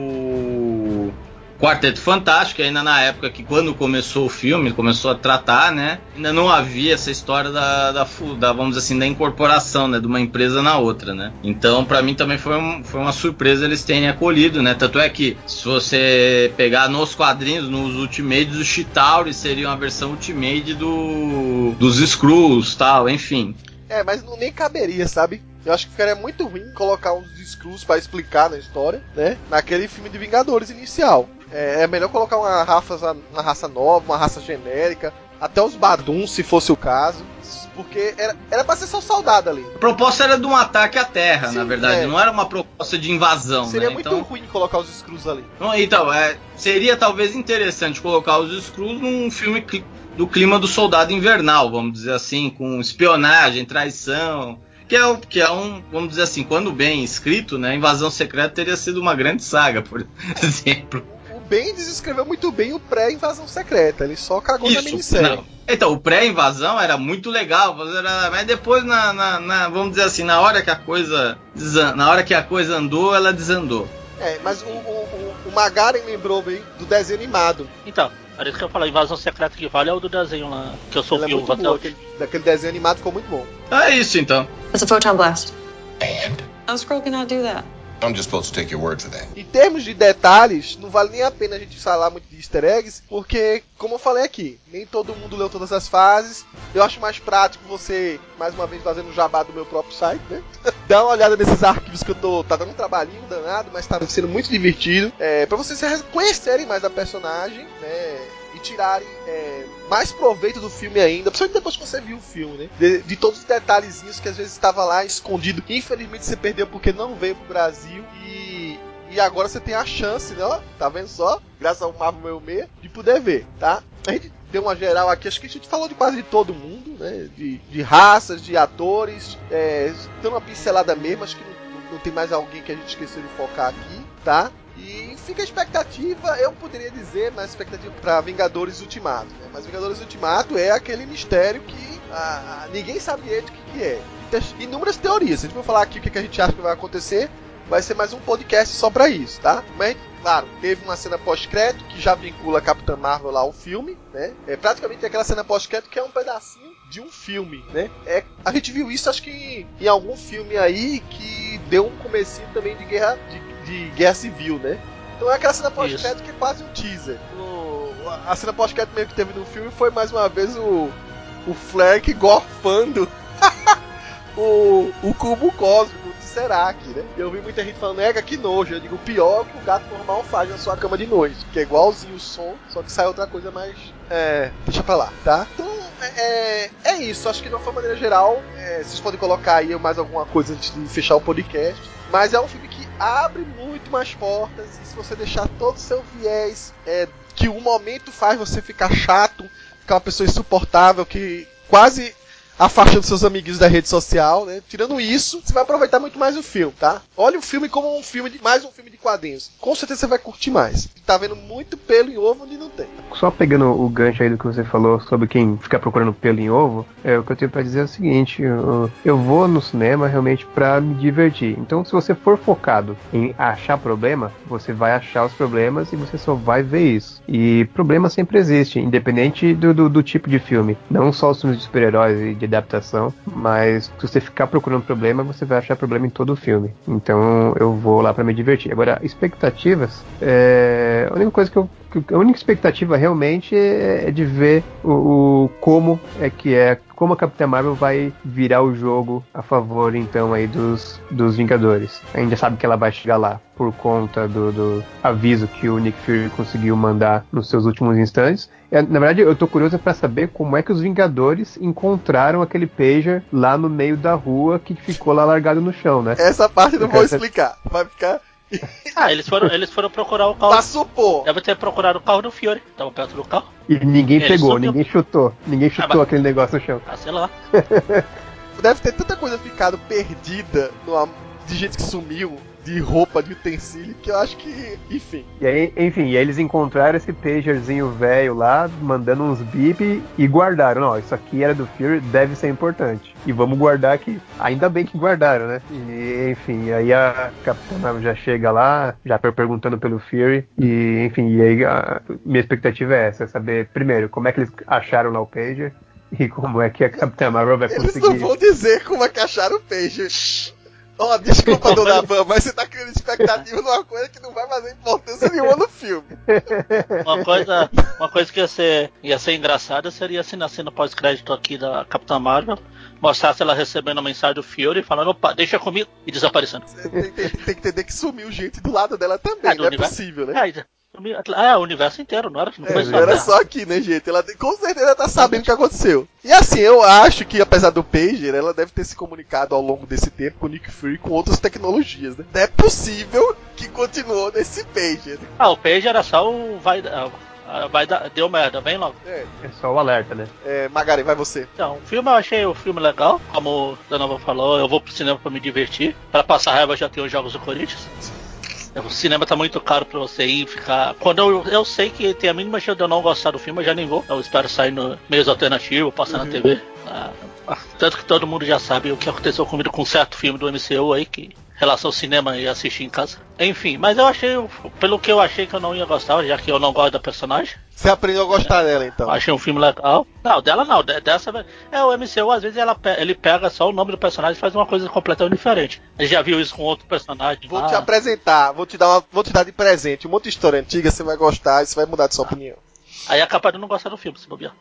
Speaker 3: Quarteto Fantástico, ainda na época que quando começou o filme, começou a tratar, né, ainda não havia essa história da vamos dizer assim, da incorporação, né, de uma empresa na outra, né. Então, pra mim também foi uma surpresa eles terem acolhido, né, tanto é que se você pegar nos quadrinhos, nos Ultimates, o Chitauri seria uma versão Ultimate dos Skrulls, tal, enfim.
Speaker 2: Mas nem caberia, sabe? Eu acho que ficaria muito ruim colocar uns Skrulls pra explicar na história, né? Naquele filme de Vingadores inicial. É melhor colocar uma raça nova, uma raça genérica, até os Baduns, se fosse o caso. Porque era pra ser só soldado ali.
Speaker 3: A proposta era de um ataque à Terra, sim, na verdade. Não era uma proposta de invasão,
Speaker 2: seria,
Speaker 3: né?
Speaker 2: Muito ruim colocar os Skrulls ali.
Speaker 3: Então, seria talvez interessante colocar os Skrulls num filme do clima do Soldado Invernal, vamos dizer assim, com espionagem, traição... Que é um, vamos dizer assim, quando bem escrito, né, Invasão Secreta teria sido uma grande saga, por exemplo.
Speaker 2: O Bendis escreveu muito bem o pré-Invasão Secreta, ele só cagou na minissérie.
Speaker 3: Então, o pré-invasão era muito legal, mas depois, vamos dizer assim, na hora que a coisa andou, ela desandou.
Speaker 2: Mas O Magaren lembrou bem do desenho animado.
Speaker 4: Então, era isso que eu falei, Invasão Secreta que Vale é o do desenho lá, que eu sou
Speaker 2: Ele é
Speaker 4: viúvo
Speaker 2: muito
Speaker 4: até
Speaker 2: bom,
Speaker 4: hoje.
Speaker 2: daquele desenho animado ficou muito bom.
Speaker 3: É isso então.
Speaker 1: It's a photon blast.
Speaker 6: And?
Speaker 1: How Skrull cannot do that?
Speaker 6: I'm just supposed to take your word for that.
Speaker 2: Em termos de detalhes, não vale nem a pena a gente falar muito de easter eggs, porque, como eu falei aqui, nem todo mundo leu todas as fases. Eu acho mais prático você, mais uma vez, fazendo o jabá do meu próprio site, né? Dá uma olhada nesses arquivos que eu tô... Tá dando um trabalhinho danado, mas tá sendo muito divertido. Pra vocês conhecerem mais a personagem, né? E tirarem mais proveito do filme ainda, principalmente depois que você viu o filme, né? De todos os detalhezinhos que às vezes estava lá escondido. Infelizmente você perdeu porque não veio pro Brasil e agora você tem a chance, né? Ó, tá vendo só? Graças ao Marvel 66, de poder ver, tá? A gente deu uma geral aqui, acho que a gente falou de quase de todo mundo, né? De raças, de atores, dando uma pincelada mesmo, acho que não tem mais alguém que a gente esqueceu de focar aqui, tá? E fica a expectativa, eu poderia dizer, mas expectativa para Vingadores Ultimato, né? Mas Vingadores Ultimato é aquele mistério que ninguém sabe direito o que é. Tem inúmeras teorias, se a gente for falar aqui o que a gente acha que vai acontecer, vai ser mais um podcast só pra isso, tá? Mas, claro, teve uma cena pós-crédito que já vincula a Capitã Marvel lá ao filme, né? É praticamente aquela cena pós-crédito que é um pedacinho de um filme, né? A gente viu isso, acho que em algum filme aí que deu um comecinho também de guerra civil, né? Então é aquela cena pós-crédito que é quase um teaser. A cena pós-crédito mesmo que teve no filme foi mais uma vez o Flerk gorfando o cubo cósmico do Serac, né? Eu vi muita gente falando, que nojo. Eu digo, o pior que o gato normal faz na sua cama de noite, que é igualzinho o som, só que sai outra coisa mais... deixa pra lá, tá? Então, é isso. Acho que de uma maneira geral, vocês podem colocar aí mais alguma coisa antes de fechar o podcast. Mas é um filme que abre muito mais portas, e se você deixar todo o seu viés, que um momento faz você ficar chato, ficar uma pessoa insuportável, que quase afasta dos seus amiguinhos da rede social, né? Tirando isso, você vai aproveitar muito mais o filme, tá? Olha o filme como mais um filme de quadrinhos. Com certeza você vai curtir mais. Tá vendo muito pelo em ovo onde não tem.
Speaker 5: Só pegando o gancho aí do que você falou sobre quem fica procurando pelo em ovo, o que eu tenho pra dizer é o seguinte, eu vou no cinema realmente pra me divertir. Então, se você for focado em achar problema, você vai achar os problemas e você só vai ver isso. E problema sempre existe, independente do tipo de filme. Não só os filmes de super-heróis e de adaptação, mas se você ficar procurando problema, você vai achar problema em todo o filme. Então eu vou lá pra me divertir. Agora, expectativas, a única expectativa realmente é de ver como a Capitã Marvel vai virar o jogo a favor, então, aí dos Vingadores. A gente já sabe que ela vai chegar lá por conta do aviso que o Nick Fury conseguiu mandar nos seus últimos instantes. Na verdade, eu tô curioso pra saber como é que os Vingadores encontraram aquele pager lá no meio da rua que ficou lá largado no chão, né?
Speaker 2: Essa parte eu não vou explicar. Vai ficar...
Speaker 4: Eles foram procurar o carro.
Speaker 2: Pra supor.
Speaker 4: Deve ter procurado o carro do Fury. Tava perto do carro.
Speaker 5: E ninguém pegou,
Speaker 4: subiu.
Speaker 5: ninguém chutou. Ninguém chutou aquele negócio no chão.
Speaker 4: Sei lá.
Speaker 2: Deve ter tanta coisa ficado perdida de gente que sumiu, de roupa, de utensílio, que eu acho que, enfim.
Speaker 5: E aí, eles encontraram esse pagerzinho velho lá, mandando uns bip e guardaram. Ó, isso aqui era do Fury, deve ser importante. E vamos guardar aqui. Ainda bem que guardaram, né? E, enfim, aí a Capitã Marvel já chega lá, já perguntando pelo Fury. E, enfim, e aí minha expectativa é essa, saber, primeiro, como é que eles acharam lá o pager e como é que a Capitã Marvel vai conseguir...
Speaker 2: Eles não vão dizer como é que acharam o pager. Desculpa, Dona Van, mas você tá criando expectativa numa coisa que não vai fazer importância nenhuma no filme.
Speaker 4: Uma coisa que ia ser engraçada seria assim, na cena pós-crédito aqui da Capitã Marvel, mostrasse ela recebendo a mensagem do Fury, falando, opa, deixa comigo, e desaparecendo.
Speaker 2: Tem que entender que sumiu gente do lado dela também, não é possível, né?
Speaker 4: O universo inteiro, não foi só
Speaker 2: não era só aqui, né, gente? Ela com certeza tá sabendo o que aconteceu. E assim, eu acho que apesar do pager, ela deve ter se comunicado ao longo desse tempo com o Nick Fury com outras tecnologias, né? Não é possível que continuou nesse pager.
Speaker 4: O pager era só o deu merda, vem logo.
Speaker 5: É só o alerta, né?
Speaker 2: Magari, vai você.
Speaker 4: Então, o filme, eu achei o filme legal, como o Danova falou, eu vou pro cinema pra me divertir. Pra passar raiva já tem os jogos do Corinthians. O cinema tá muito caro pra você ir ficar... Quando eu sei que tem a mínima chance de eu não gostar do filme, eu já nem vou. Eu espero sair no meios alternativo, passar na TV. Tanto que todo mundo já sabe o que aconteceu comigo com um certo filme do MCU aí, que relação cinema e assistir em casa. Enfim, mas eu achei, pelo que eu achei que eu não ia gostar, já que eu não gosto da personagem.
Speaker 2: Você aprendeu a gostar dela, então?
Speaker 4: Achei um filme legal. Não, dela não, dessa... o MCU, às vezes, ele pega só o nome do personagem e faz uma coisa completamente diferente. A gente já viu isso com outro personagem.
Speaker 2: Vou te apresentar, vou te dar de presente um monte de história antiga, você vai gostar e você vai mudar de sua opinião.
Speaker 4: Aí é capaz de não gostar do filme, se bobear.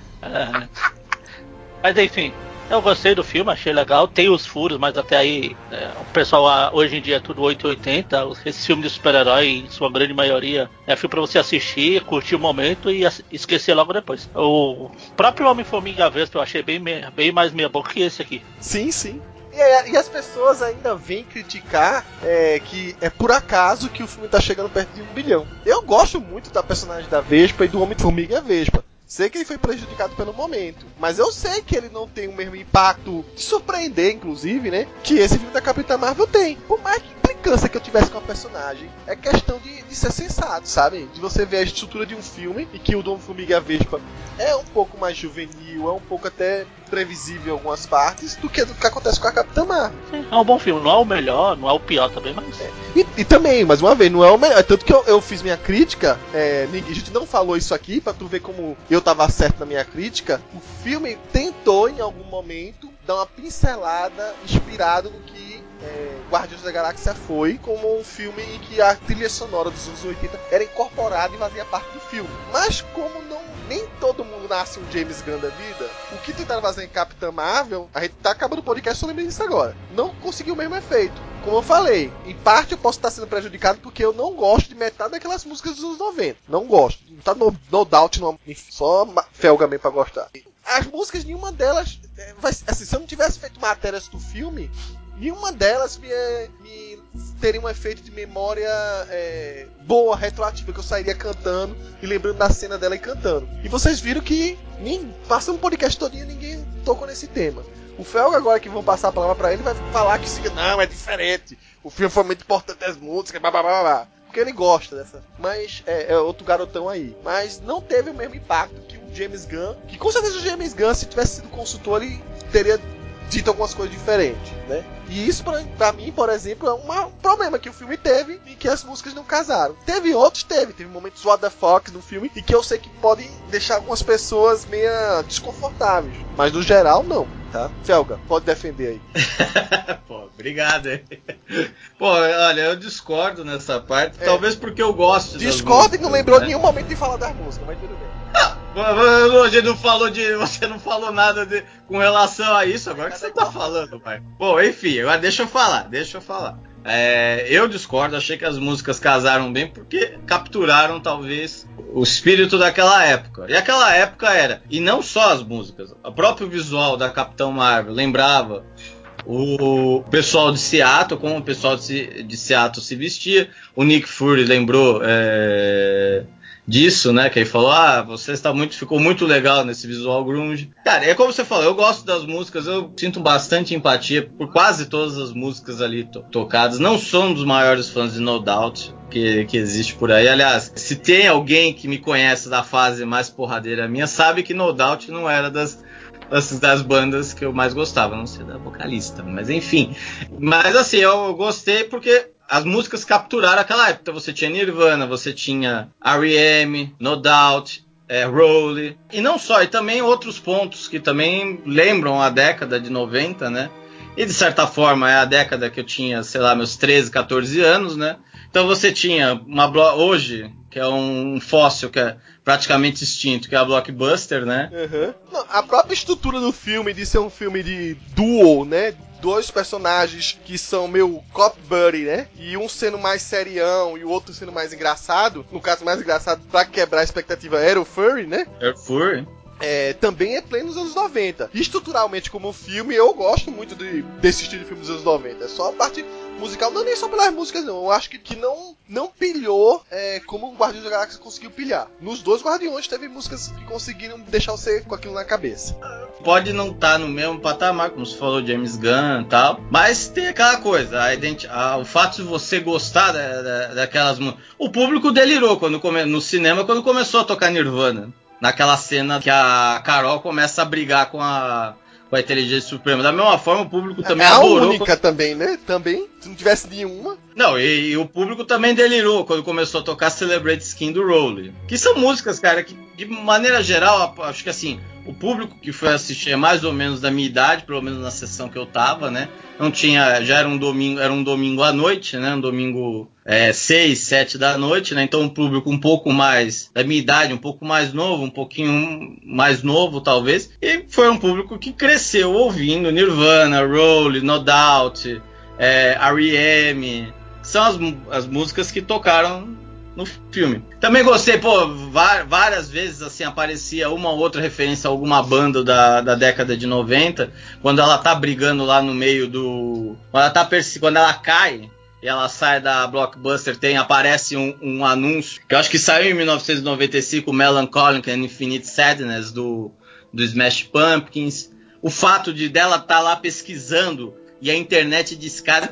Speaker 4: Mas enfim, eu gostei do filme, achei legal. Tem os furos, mas até aí o pessoal hoje em dia é tudo 880. Esse filme de super-herói, em sua grande maioria, é filme pra você assistir, curtir o momento e esquecer logo depois. O próprio Homem-Formiga Vespa eu achei bem mais meia boca que esse aqui.
Speaker 2: Sim, sim. E as pessoas ainda vêm criticar que é por acaso que o filme tá chegando perto de 1 bilhão. Eu gosto muito da personagem da Vespa e do Homem-Formiga Vespa. Sei que ele foi prejudicado pelo momento, mas eu sei que ele não tem o mesmo impacto de surpreender, inclusive, né? Que esse filme da Capitã Marvel tem. Por mais que implicância que eu tivesse com a personagem, é questão de ser sensato, sabe? De você ver a estrutura de um filme e que o Homem-Formiga Vespa é um pouco mais juvenil, é um pouco até previsível em algumas partes do que acontece com a Capitã Marvel.
Speaker 4: Sim, é um bom filme, não é o melhor, não é o pior também, mas...
Speaker 2: E também, mais uma vez, não é o melhor. Tanto que eu fiz minha crítica, a gente não falou isso aqui, pra tu ver como eu tava certo na minha crítica. O filme tentou, em algum momento, dar uma pincelada inspirado no que Guardiões da Galáxia foi, como um filme em que a trilha sonora dos anos 80 era incorporada e fazia parte do filme. Mas como nem todo mundo nasce um James Gunn da vida, o que tentaram fazer em Capitã Marvel, a gente tá acabando o podcast, só lembrei disso agora, não conseguiu o mesmo efeito. Como eu falei, em parte eu posso estar sendo prejudicado porque eu não gosto de metade daquelas músicas dos anos 90. Não gosto. Não tá no doubt, não, só felga mesmo pra gostar. As músicas, nenhuma delas... assim, se eu não tivesse feito matérias do filme, nenhuma delas me teria um efeito de memória boa, retroativa, que eu sairia cantando e lembrando da cena dela e cantando. E vocês viram que passando um podcast todinho, ninguém tocou nesse tema. O Felga, agora que vão passar a palavra pra ele, vai falar que não, é diferente. O filme foi muito importante, as músicas, blá blá blá blá. Porque ele gosta dessa. Mas é outro garotão aí. Mas não teve o mesmo impacto que o James Gunn. Que com certeza o James Gunn, se tivesse sido consultor, ele teria dito algumas coisas diferentes, né? E isso pra mim, por exemplo, é um problema que o filme teve e que as músicas não casaram. Teve outros, teve momentos what the fuck no filme e que eu sei que podem deixar algumas pessoas meio desconfortáveis, mas no geral não, tá? Felga, pode defender aí.
Speaker 3: Pô, obrigado aí. Pô, olha, eu discordo nessa parte, talvez porque eu gosto
Speaker 2: Discordo e não lembrou nenhum momento de falar das músicas, mas tudo bem.
Speaker 3: Você não falou nada com relação a isso, agora que você tá falando, pai. Bom, enfim, agora deixa eu falar. Eu discordo, achei que as músicas casaram bem porque capturaram, talvez, o espírito daquela época. E aquela época era, e não só as músicas, o próprio visual da Capitã Marvel lembrava o pessoal de Seattle, como o pessoal de Seattle se vestia. O Nick Fury lembrou disso, né? Que ele falou, ficou muito legal nesse visual grunge. Cara, é como você falou, eu gosto das músicas, eu sinto bastante empatia por quase todas as músicas ali tocadas. Não sou um dos maiores fãs de No Doubt que existe por aí. Aliás, se tem alguém que me conhece da fase mais porradeira minha, sabe que No Doubt não era das bandas que eu mais gostava, não sei da vocalista, mas enfim. Mas assim, eu gostei porque as músicas capturaram aquela época. Você tinha Nirvana, você tinha R.E.M., No Doubt, Roley. E não só, e também outros pontos que também lembram a década de 90, né? E de certa forma é a década que eu tinha, sei lá, meus 13, 14 anos, né? Então você tinha hoje, que é um fóssil que é praticamente extinto, que é a Blockbuster, né?
Speaker 2: Uhum. Não, a própria estrutura do filme, de ser um filme de duo, né? Dois personagens que são meu cop buddy, né? E um sendo mais serião e o outro sendo mais engraçado. No caso, mais engraçado, pra quebrar a expectativa, era o Furry, né?
Speaker 3: Era o Furry.
Speaker 2: Também é pleno nos anos 90. Estruturalmente, como filme, eu gosto muito desse estilo de filme dos anos 90. É só a parte musical, não é nem só pelas músicas, não. Eu acho que não pilhou como o Guardiões da Galáxia conseguiu pilhar. Nos dois Guardiões teve músicas que conseguiram deixar você com aquilo na cabeça.
Speaker 3: Pode não estar no mesmo patamar, como você falou, James Gunn e tal, mas tem aquela coisa, o fato de você gostar daquelas músicas. O público delirou no cinema quando começou a tocar Nirvana. Naquela cena que a Carol começa a brigar com com a inteligência suprema. Da mesma forma, o público também
Speaker 2: é a
Speaker 3: adorou.
Speaker 2: única também, né? Também, se não tivesse nenhuma.
Speaker 3: Não, e o público também delirou quando começou a tocar Celebrate Skin do Rowley. Que são músicas, cara, que de maneira geral, acho que assim, o público que foi assistir é mais ou menos da minha idade, pelo menos na sessão que eu tava, né? Não tinha, já era um domingo à noite, né? Um domingo 6, 7 da noite, né? Então um público um pouco mais da minha idade, um pouco mais novo, um pouquinho mais novo talvez. E foi um público que cresceu ouvindo Nirvana, Rowley, No Doubt, R.E.M., são as músicas que tocaram no filme. Também gostei, várias vezes assim aparecia uma ou outra referência a alguma banda da década de 90, quando ela tá brigando lá no meio do... Quando ela cai e ela sai da Blockbuster, aparece um anúncio, que eu acho que saiu em 1995, Melancholic and Infinite Sadness, do Smash Pumpkins. O fato dela tá lá pesquisando e a internet discada,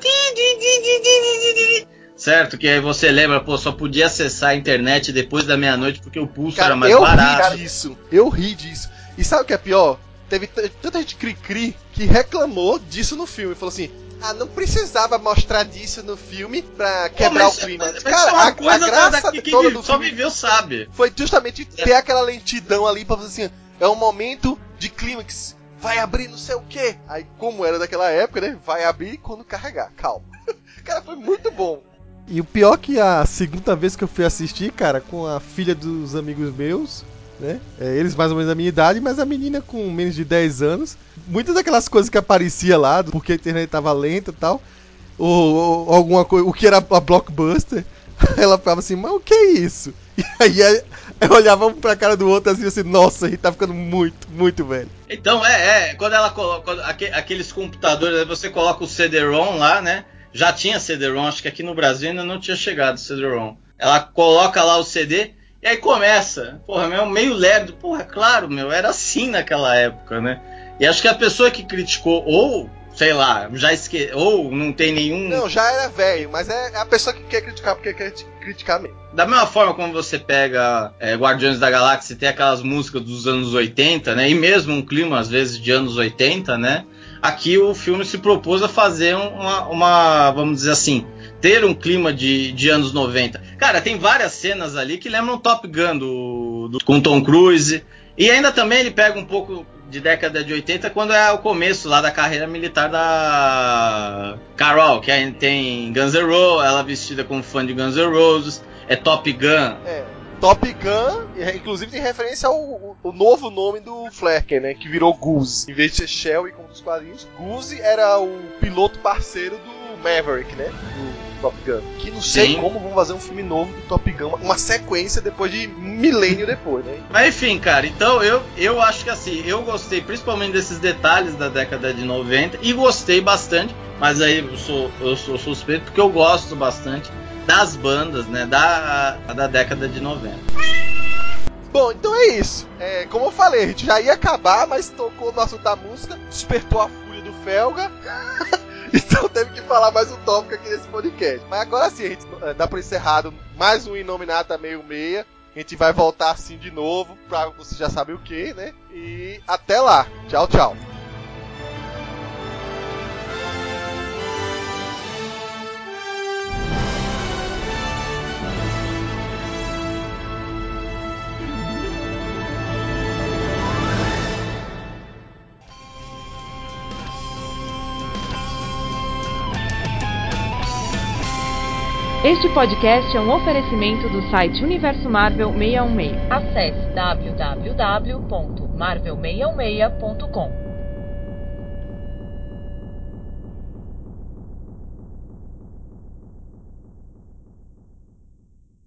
Speaker 3: certo? Que aí você lembra, só podia acessar a internet depois da meia-noite porque o pulso era mais barato.
Speaker 2: Eu ri disso. E sabe o que é pior? Teve tanta gente cri-cri que reclamou disso no filme. Falou assim, não precisava mostrar disso no filme pra quebrar o clima.
Speaker 3: Mas cara, a graça toda do só filme viveu, sabe?
Speaker 2: Foi justamente ter aquela lentidão ali pra fazer assim, é um momento de clímax. Vai abrir não sei o que. Aí, como era daquela época, né? Vai abrir quando carregar. Calma. Cara, foi muito bom.
Speaker 7: E o pior que a segunda vez que eu fui assistir, cara, com a filha dos amigos meus, né? Eles mais ou menos da minha idade, mas a menina com menos de 10 anos. Muitas daquelas coisas que aparecia lá, porque a internet tava lenta e tal, ou alguma coisa, o que era a Blockbuster, ela falava assim, mas o que é isso? E aí eu olhava um pra cara do outro assim, nossa, a gente tá ficando muito, muito velho.
Speaker 3: Então, quando ela coloca aqueles computadores, você coloca o CD-ROM lá, né? Já tinha CD-ROM, acho que aqui no Brasil ainda não tinha chegado o CD-ROM. Ela coloca lá o CD e aí começa. Meio lerdo. Claro, era assim naquela época, né? E acho que a pessoa que criticou, ou, sei lá, ou não tem nenhum...
Speaker 2: Não, já era velho, mas é a pessoa que quer criticar porque quer criticar mesmo.
Speaker 3: Da mesma forma como você pega Guardiões da Galáxia e tem aquelas músicas dos anos 80, né? E mesmo um clima, às vezes, de anos 80, né? Aqui o filme se propôs a fazer uma vamos dizer assim, ter um clima de anos 90. Cara, tem várias cenas ali que lembram Top Gun com Tom Cruise. E ainda também ele pega um pouco de década de 80, quando é o começo lá da carreira militar da Carol, que aí tem Guns N' Roses, ela vestida como fã de Guns N' Roses, Top Gun.
Speaker 2: Top Gun, inclusive tem referência ao novo nome do Flecker, né? Que virou Goose. Em vez de ser Shelby como dos quadrinhos, Goose era o piloto parceiro do Maverick, né? Do Top Gun. Que não sei como vão fazer um filme novo do Top Gun, uma sequência depois de um milênio depois, né?
Speaker 3: Mas enfim, cara, então eu acho que assim, eu gostei principalmente desses detalhes da década de 90 e gostei bastante, mas aí eu sou suspeito porque eu gosto bastante das bandas, né, da década de 90.
Speaker 2: Bom, então é isso. Como eu falei, a gente já ia acabar, mas tocou no assunto da música, despertou a fúria do Felga, então teve que falar mais um tópico aqui nesse podcast. Mas agora sim, a gente dá por encerrado mais um Inominata meio meia. A gente vai voltar assim de novo, pra você já sabe o que, né? E até lá. Tchau, tchau.
Speaker 8: Este podcast é um oferecimento do site Universo Marvel 616. Acesse www.marvel616.com.